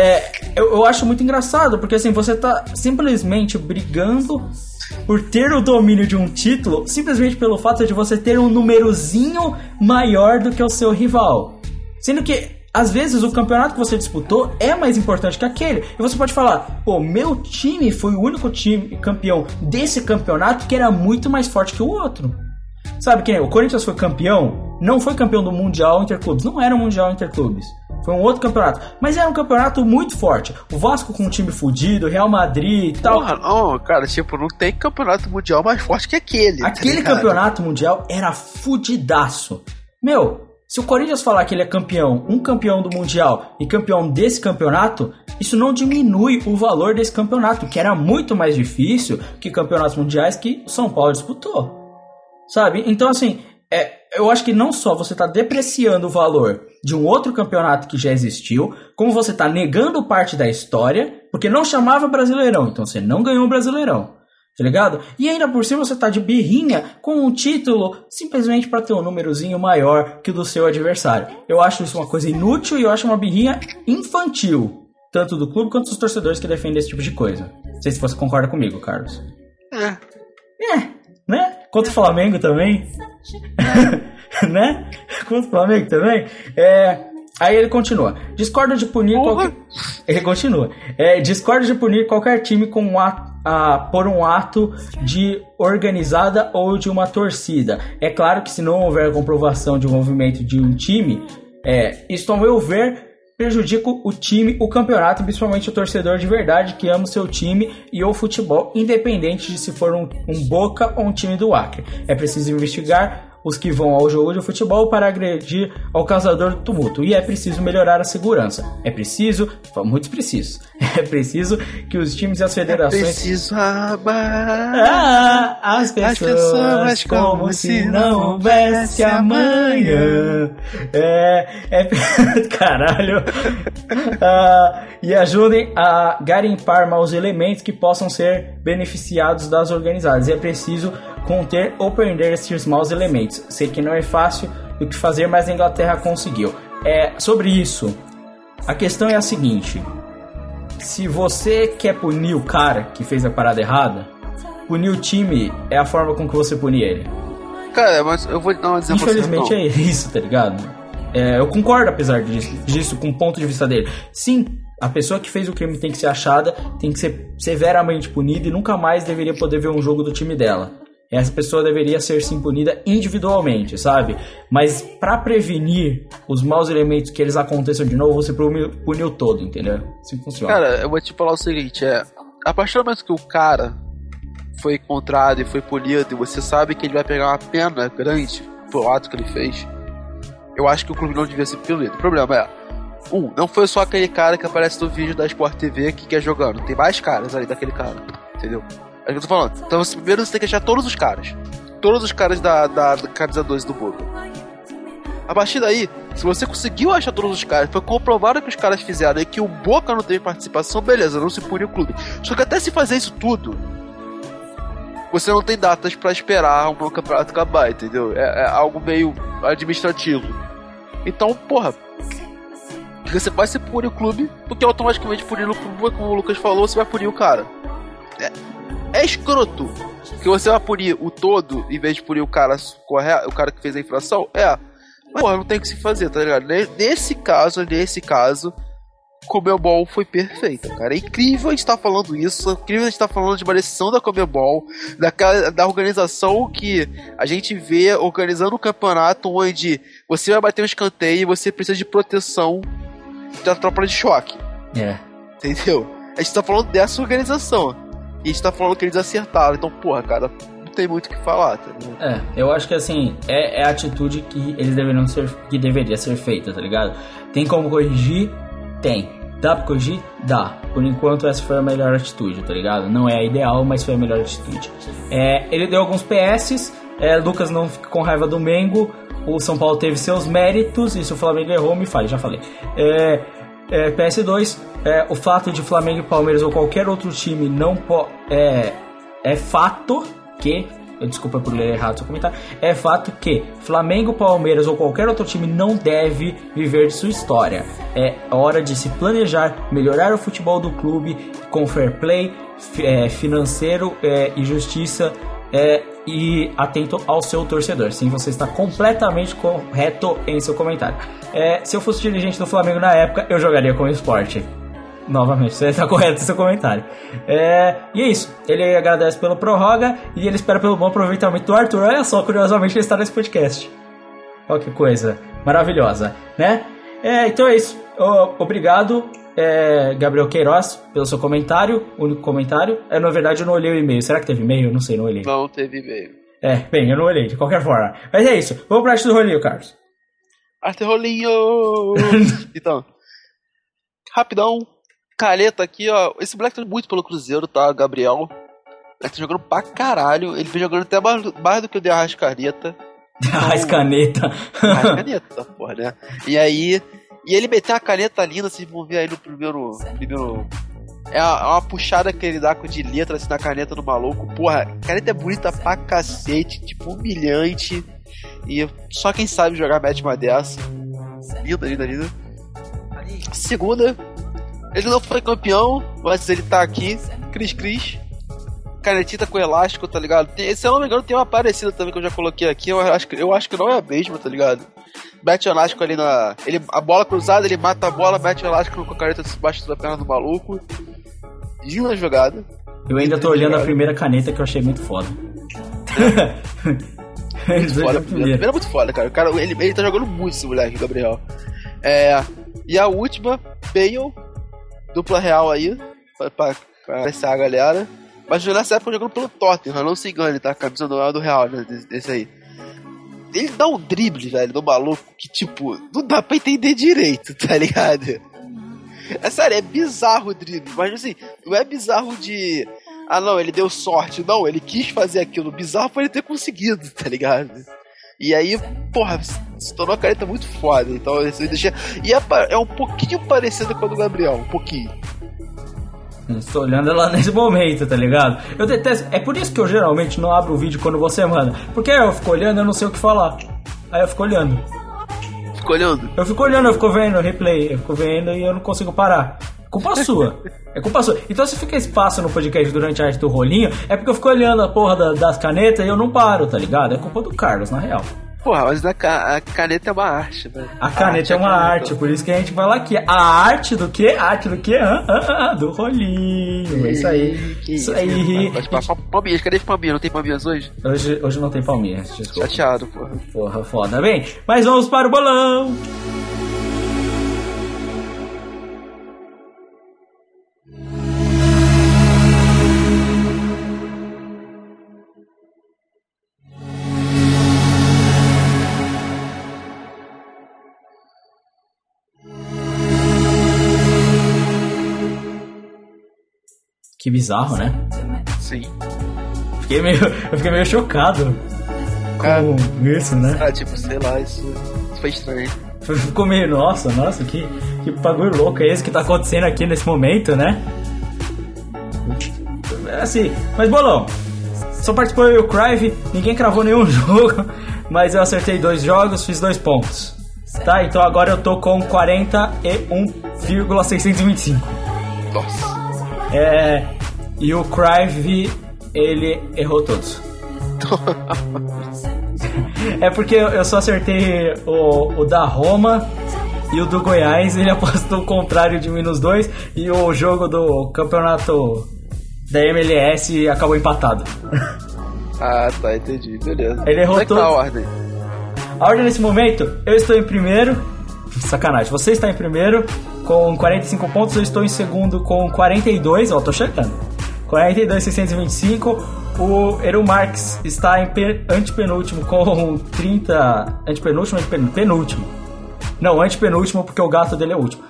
Eu acho muito engraçado, porque assim, você tá simplesmente brigando por ter o domínio de um título, simplesmente pelo fato de você ter um númerozinho maior do que o seu rival. Sendo que às vezes o campeonato que você disputou é mais importante que aquele. E você pode falar, meu time foi o único time campeão desse campeonato que era muito mais forte que o outro. Sabe quem é? O Corinthians foi campeão, não foi campeão do Mundial Interclubes, não era um Mundial Interclubes. Foi um outro campeonato, mas era um campeonato muito forte. O Vasco com um time fudido, Real Madrid e tal. Porra, não, cara, não tem campeonato mundial mais forte que aquele. Aquele campeonato mundial era fudidaço. Se o Corinthians falar que ele é campeão, um campeão do Mundial e campeão desse campeonato, isso não diminui o valor desse campeonato, que era muito mais difícil que campeonatos mundiais que o São Paulo disputou. Sabe? Então, assim, eu acho que não só você está depreciando o valor de um outro campeonato que já existiu, como você está negando parte da história, porque não chamava Brasileirão, então você não ganhou o Brasileirão. Tá ligado? E ainda por cima você tá de birrinha com um título simplesmente para ter um númerozinho maior que o do seu adversário. Eu acho isso uma coisa inútil e eu acho uma birrinha infantil, tanto do clube quanto dos torcedores que defendem esse tipo de coisa. Não sei se você concorda comigo, Carlos. Né? Contra o Flamengo também. Né? Contra o Flamengo também. Aí ele continua. Discordo de punir qualquer... Ele continua. Discordo de punir qualquer time com por um ato de organizada ou de uma torcida. É claro que se não houver comprovação de um movimento de um time, isso, ao meu ver, prejudica o time, o campeonato, principalmente o torcedor de verdade que ama o seu time e o futebol, independente de se for um Boca ou um time do Acre. É preciso investigar os que vão ao jogo de futebol para agredir ao causador do tumulto. E é preciso melhorar a segurança. É preciso que os times e as federações... É preciso amar as pessoas como se não houvesse amanhã. Caralho. E ajudem a garimpar maus elementos que possam ser beneficiados das organizadas. E é preciso conter ou prender esses maus elementos. Sei que não é fácil o que fazer, mas a Inglaterra conseguiu. Sobre isso, a questão é a seguinte: se você quer punir o cara que fez a parada errada, punir o time é a forma com que você punir ele. Cara, mas eu vou dar um exemplo. Infelizmente é isso, tá ligado? Eu concordo apesar disso com o ponto de vista dele. Sim, a pessoa que fez o crime tem que ser achada, tem que ser severamente punida e nunca mais deveria poder ver um jogo do time dela. essa pessoa deveria ser sim punida individualmente, sabe? Mas pra prevenir os maus elementos que eles aconteçam de novo, você puniu todo, entendeu? Assim funciona. Cara, eu vou te falar o seguinte, a partir do momento que o cara foi encontrado e foi punido, e você sabe que ele vai pegar uma pena grande pelo ato que ele fez, eu acho que o clube não devia ser punido. O problema é, não foi só aquele cara que aparece no vídeo da Sport TV que quer jogando, tem mais caras ali daquele cara, entendeu? É o que eu tô falando. Então, primeiro você tem que achar todos os caras da camisa 12 do Boca. A partir daí, se você conseguiu achar todos os caras, foi comprovado que os caras fizeram e que o Boca não teve participação, beleza, não se pune o clube. Só que até se fazer isso tudo, você não tem datas pra esperar o campeonato acabar, entendeu? É algo meio administrativo. Então, porra, você vai se punir o clube, porque automaticamente punindo o clube, como o Lucas falou, você vai punir o cara. É escroto que você vai punir o todo em vez de punir o cara que fez a infração. Mas porra, não tem o que se fazer, tá ligado? Nesse caso, Comebol foi perfeita, cara. É incrível a gente estar falando isso, é incrível a gente estar falando de uma decisão da Comebol, da organização que a gente vê organizando um campeonato onde você vai bater um escanteio e você precisa de proteção da tropa de choque. Entendeu? A gente tá falando dessa organização. E a gente tá falando que eles acertaram. Então, porra, cara, não tem muito o que falar, tá ligado? Eu acho que assim, é a atitude que eles que deveria ser feita, tá ligado? Tem como corrigir? Tem. Dá pra corrigir? Dá. Por enquanto essa foi a melhor atitude, tá ligado? Não é a ideal, mas foi a melhor atitude. Ele deu alguns PS, Lucas não fica com raiva do Mengo, o São Paulo teve seus méritos, e se o Flamengo errou, me fale, já falei. PS2, o fato de Flamengo e Palmeiras ou qualquer outro time não é fato que, desculpa por ler errado seu comentário, é fato que Flamengo, Palmeiras ou qualquer outro time não deve viver de sua história. É hora de se planejar, melhorar o futebol do clube com fair play, financeiro e justiça, e atento ao seu torcedor. Sim, você está completamente correto em seu comentário. Se eu fosse dirigente do Flamengo na época, eu jogaria com o Sport. Novamente, você está correto em seu comentário. E é isso. Ele agradece pelo prorroga e ele espera pelo bom aproveitamento do Arthur. Olha só, curiosamente ele está nesse podcast. Olha que coisa maravilhosa, né? Então é isso. Obrigado, Gabriel Queiroz, pelo seu comentário. Único comentário. Na verdade eu não olhei o e-mail. Será que teve e-mail? Eu não sei, não olhei. Não teve e-mail. Bem, eu não olhei, de qualquer forma. Mas é isso. Vamos pra arte do rolinho, Carlos. Arte do rolinho! Então, rapidão. Caleta aqui, ó. Esse moleque tá muito pelo Cruzeiro, tá? Gabriel. Ele tá jogando pra caralho. Ele vem jogando até mais do que o de Arrascaeta. Arrascaneta. Arrascaneta, porra, né? E aí. E ele meteu a caneta linda, vocês vão ver aí no primeiro. É uma puxada que ele dá de letra assim na caneta do maluco. Porra, a caneta é bonita pra cacete, tipo, humilhante. E só quem sabe jogar mete uma dessa. Linda. Segunda. Ele não foi campeão, mas ele tá aqui, Cris. Canetita com elástico, tá ligado? Se eu não me engano, tem uma parecida também que eu já coloquei aqui. Eu acho que não é a mesma, tá ligado? Mete o elástico ali a bola cruzada, ele mata a bola, mete o elástico com a caneta debaixo da perna do maluco. Linda jogada. Eu ainda tô olhando a primeira caneta que eu achei muito foda. A primeira é muito foda, cara. O cara ele tá jogando muito esse moleque, Gabriel. E a última, Bale. Dupla real aí, pra aparecer a galera. Mas nessa época jogando pelo Tottenham, não se engane, tá? A camisa do Real, né? Desse aí. Ele dá um drible, velho, do maluco, que tipo, não dá pra entender direito, tá ligado? É sério, é bizarro o drible, mas assim, não é bizarro de... Ah não, ele deu sorte, não, ele quis fazer aquilo, bizarro foi ele ter conseguido, tá ligado? E aí, porra, se tornou uma caneta muito foda. Então, isso deixa... E é um pouquinho parecido com a do Gabriel, um pouquinho. Estou olhando ela nesse momento, tá ligado? Eu detesto. É por isso que eu geralmente não abro o vídeo quando você manda. Porque aí eu fico olhando e eu não sei o que falar. Aí eu fico olhando. Eu fico vendo o replay. Eu fico vendo e eu não consigo parar. Culpa sua. É culpa sua. Então se fica espaço no podcast durante a arte do rolinho, é porque eu fico olhando a porra das canetas e eu não paro, tá ligado? É culpa do Carlos, na real. Porra, mas a caneta é uma arte, velho. A caneta é uma arte, por isso que a gente fala aqui. A arte do quê? A arte do quê? Do rolinho. É isso aí. Isso aí. Palminhas, cadê as palminhas? Não tem palminhas hoje? Hoje não tem palminhas, desculpa. Chateado, porra. Porra, foda. Bem, mas vamos para o bolão. Que bizarro, né? Sim. Eu fiquei meio chocado com isso, né? Tipo, sei lá, isso foi estranho. Ficou meio, nossa, que bagulho louco é esse que tá acontecendo aqui nesse momento, né? Assim, mas bolão, só participou eu e o Crive, ninguém cravou nenhum jogo, mas eu acertei 2 jogos, fiz 2 pontos. Tá, então agora eu tô com 41,625. Nossa. E o Crive, ele errou todos. É porque eu só acertei o da Roma e o do Goiás, ele apostou o contrário de mim nos 2, e o jogo do campeonato da MLS acabou empatado. Ah, tá, entendi, beleza. Ele errou tudo. Tá a ordem? A ordem nesse momento, eu estou em primeiro. Sacanagem, você está em primeiro com 45 pontos, eu estou em segundo com 42, ó, tô chegando. 42,625. O Eru Marques está em antepenúltimo com 30. Antepenúltimo ou penúltimo? Não, antepenúltimo porque o gato dele é o último.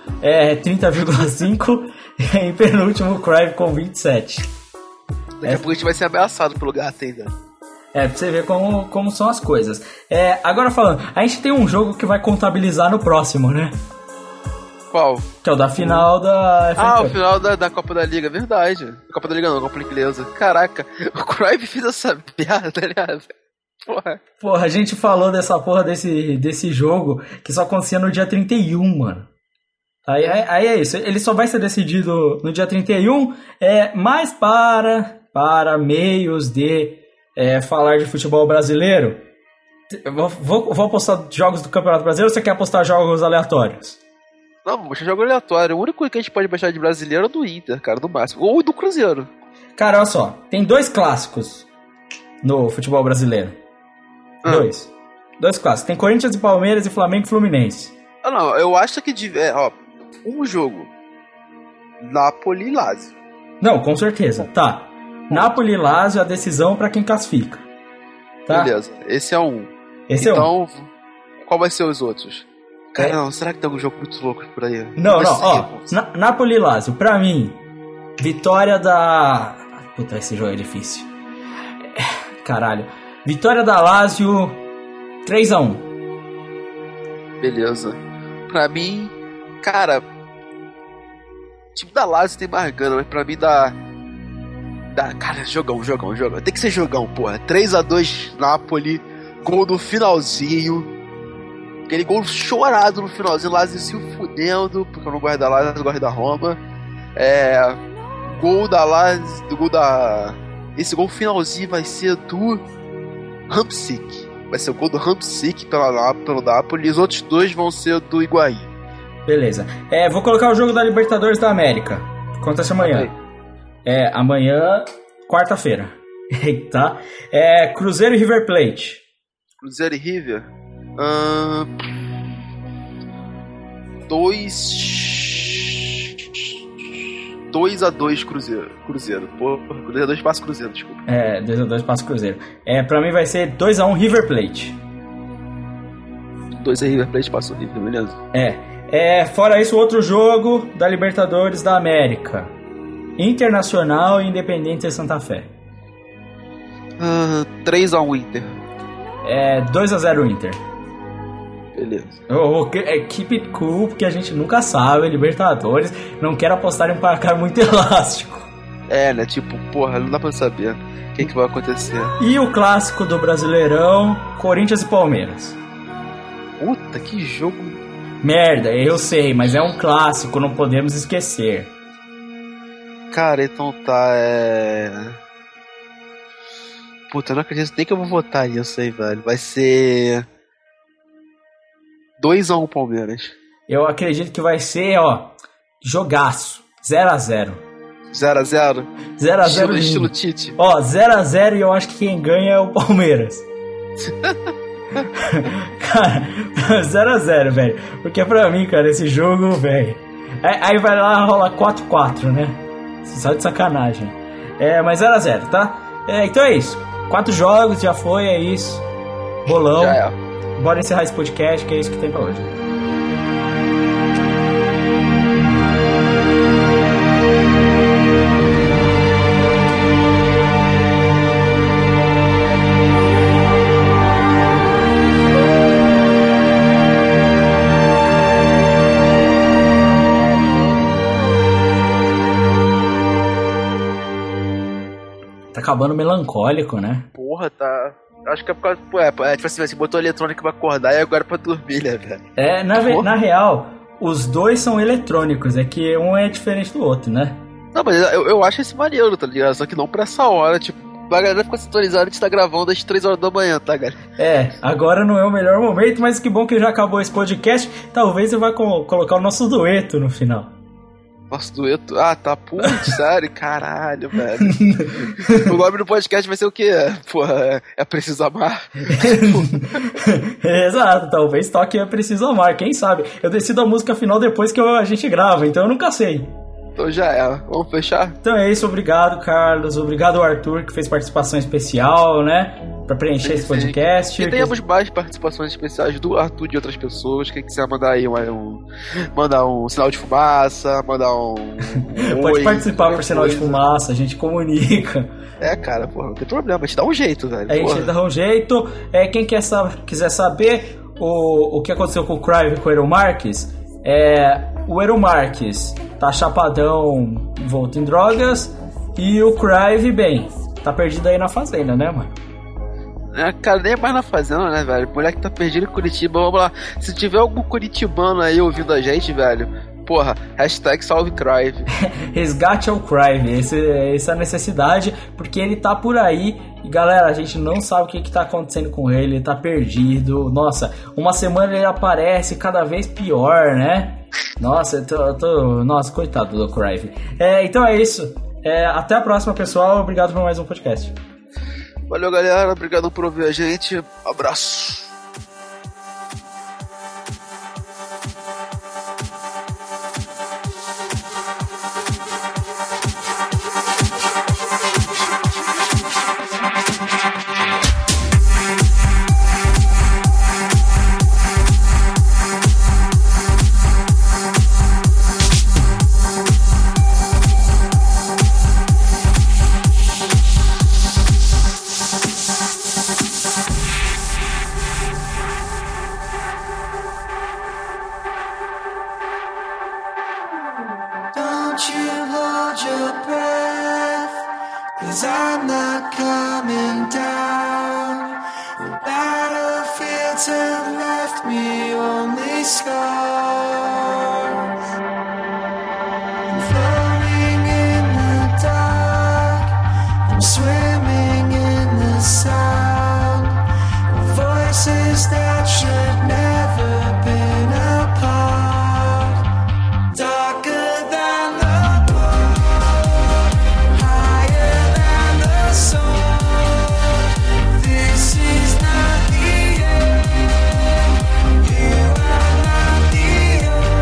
30,5. E em penúltimo o Crive com 27. Daqui a pouco a gente vai ser ameaçado pelo gato ainda. Pra você ver como são as coisas. Agora falando, a gente tem um jogo que vai contabilizar no próximo, né? Qual? Que é o da final da FA Cup. O final da Copa da Liga, verdade. Copa da Liga não, Copa Inglesa. Caraca, o Crive fez essa piada, tá ligado? Porra, a gente falou dessa porra desse jogo que só acontecia no dia 31, mano. Aí é isso, ele só vai ser decidido no dia 31, mas para meios de falar de futebol brasileiro, eu vou apostar jogos do Campeonato Brasileiro ou você quer apostar jogos aleatórios? Não, vou baixar jogo aleatório. O único que a gente pode baixar de brasileiro é do Inter, cara, do máximo. Ou do Cruzeiro. Cara, olha só, tem 2 clássicos no futebol brasileiro. 2 clássicos. Tem Corinthians e Palmeiras e Flamengo e Fluminense. Não, eu acho que um jogo. Napoli e Lazio. Não, com certeza. Tá. Napoli e Lazio, a decisão pra quem classifica. Tá? Beleza, esse é um. Então, qual vai ser os outros? Cara, não, será que tem algum jogo muito louco por aí? Não, Napoli e Lazio, pra mim, vitória da... Puta, esse jogo é difícil. Caralho. Vitória da Lazio, 3-1. Beleza. Pra mim, cara, o time da Lazio tem mais gana, mas pra mim cara, jogão. Tem que ser jogão, porra. 3-2 Napoli, gol no finalzinho. Aquele gol chorado no finalzinho, Lazio se fudendo, porque eu não gosto da Lazio, eu gosto da Roma. Gol da Lazio, esse gol finalzinho vai ser do Hamsik. Vai ser o gol do Hamsik pelo Napoli, e os outros 2 vão ser do Higuaín. Beleza. Vou colocar o jogo da Libertadores da América. Acontece amanhã. Amanhã, quarta-feira. Tá? Cruzeiro e River Plate. Cruzeiro e River? 2-2 Cruzeiro. Pô, Cruzeiro 2 passa Cruzeiro, desculpa. 2-2 passa Cruzeiro. Pra mim vai ser 2-1 River Plate. 2 River Plate passa o River, beleza? Fora isso, outro jogo da Libertadores da América. Internacional e Independente de Santa Fé. 3-1 Inter. 2-0 Inter. Beleza. Keep it cool, porque a gente nunca sabe, Libertadores, não quero apostar em um placar muito elástico. Né, tipo, porra, não dá pra saber o que vai acontecer. E o clássico do Brasileirão, Corinthians e Palmeiras. Puta, que jogo. Merda, eu sei, mas é um clássico, não podemos esquecer. Cara, então tá, Puta, eu não acredito nem que eu vou votar nisso aí, velho. Vai ser 2x1 Palmeiras. Eu acredito que vai ser, ó, jogaço. 0x0. 0x0? 0x0 Estilo Tite. Ó, 0x0 e eu acho que quem ganha é o Palmeiras. Cara, 0x0, velho. Porque pra mim, cara, esse jogo, velho. Aí vai lá, rola 4x4, né? Só de sacanagem. Mas 0x0, tá? Então é isso. 4 jogos, já foi, é isso. Bolão. Já é. Bora encerrar esse podcast, que é isso que tem pra hoje. Tá acabando melancólico, né? Porra, tá... Acho que é por causa... tipo assim, você botou eletrônico pra acordar e agora pra dormir, né, velho? Na real, os dois são eletrônicos. É que um é diferente do outro, né? Não, mas eu acho esse maneiro, tá ligado? Só que não pra essa hora, tipo... A galera fica sintonizada, a gente tá gravando às 3 horas da manhã, tá, galera? Agora não é o melhor momento, mas que bom que já acabou esse podcast. Talvez você vai colocar o nosso dueto no final. Nosso dueto? Ah, tá, putz, sério? Caralho, velho. O nome do podcast vai ser o quê? Porra, é Preciso Amar? Exato, talvez toque É Preciso Amar, quem sabe? Eu decido a música final depois que a gente grava, então eu nunca sei. Então já é, vamos fechar? Então é isso, obrigado, Carlos. Obrigado ao Arthur, que fez participação especial, né? Pra preencher esse podcast. E tenhamos mais participações especiais do Arthur e de outras pessoas. Quem quiser mandar aí mandar um sinal de fumaça, mandar Pode participar por sinal de fumaça, a gente comunica. Cara, porra, não tem problema, a gente dá um jeito, velho. A gente dá um jeito. Quem quiser saber o que aconteceu com o Crive e com o Eero Marques, o Eero Marques tá chapadão, envolto em drogas, e o Crive, bem, tá perdido aí na fazenda, né, mano? Cara, nem é mais na fazenda, né, velho? O moleque tá perdido em Curitiba, vamos lá. Se tiver algum curitibano aí ouvindo a gente, velho, porra, #salve Crive. Resgate ao Crive, essa é a necessidade, porque ele tá por aí e, galera, a gente não sabe o que tá acontecendo com ele tá perdido. Nossa, uma semana ele aparece cada vez pior, né? Nossa, nossa, coitado do Crive. Então é isso. Até a próxima, pessoal. Obrigado por mais um podcast. Valeu, galera. Obrigado por ouvir a gente. Abraço. The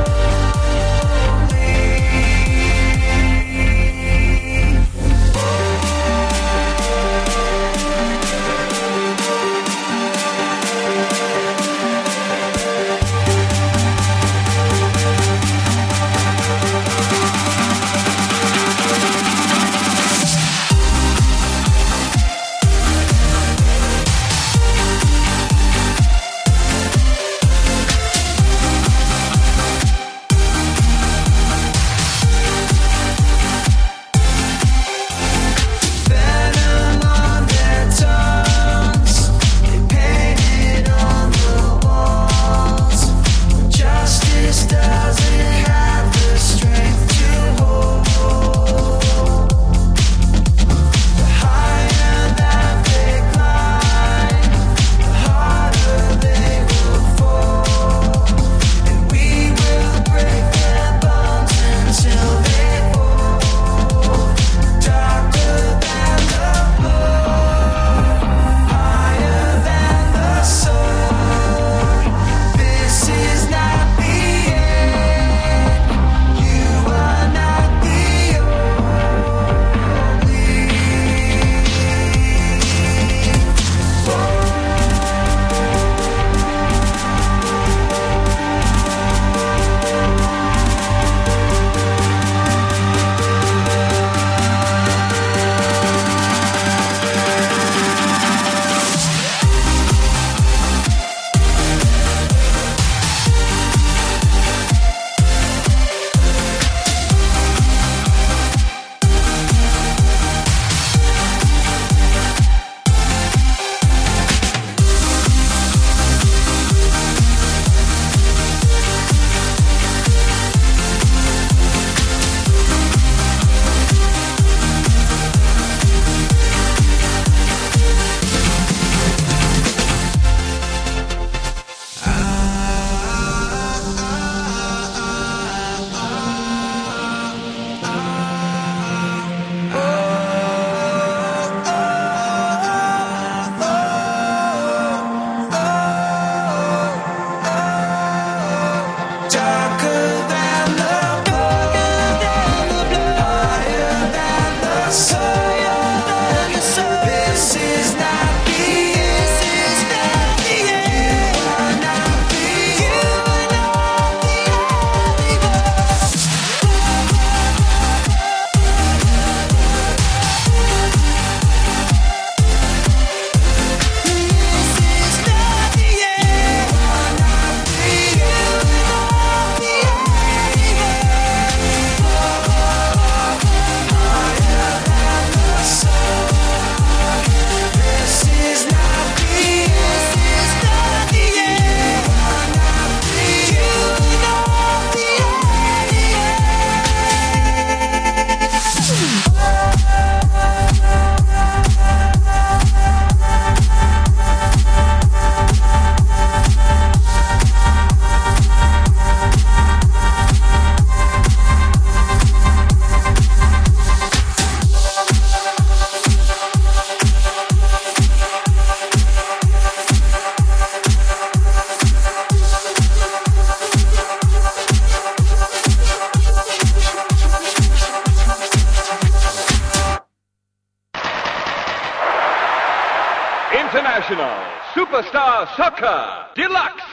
International Superstar Soccer Deluxe.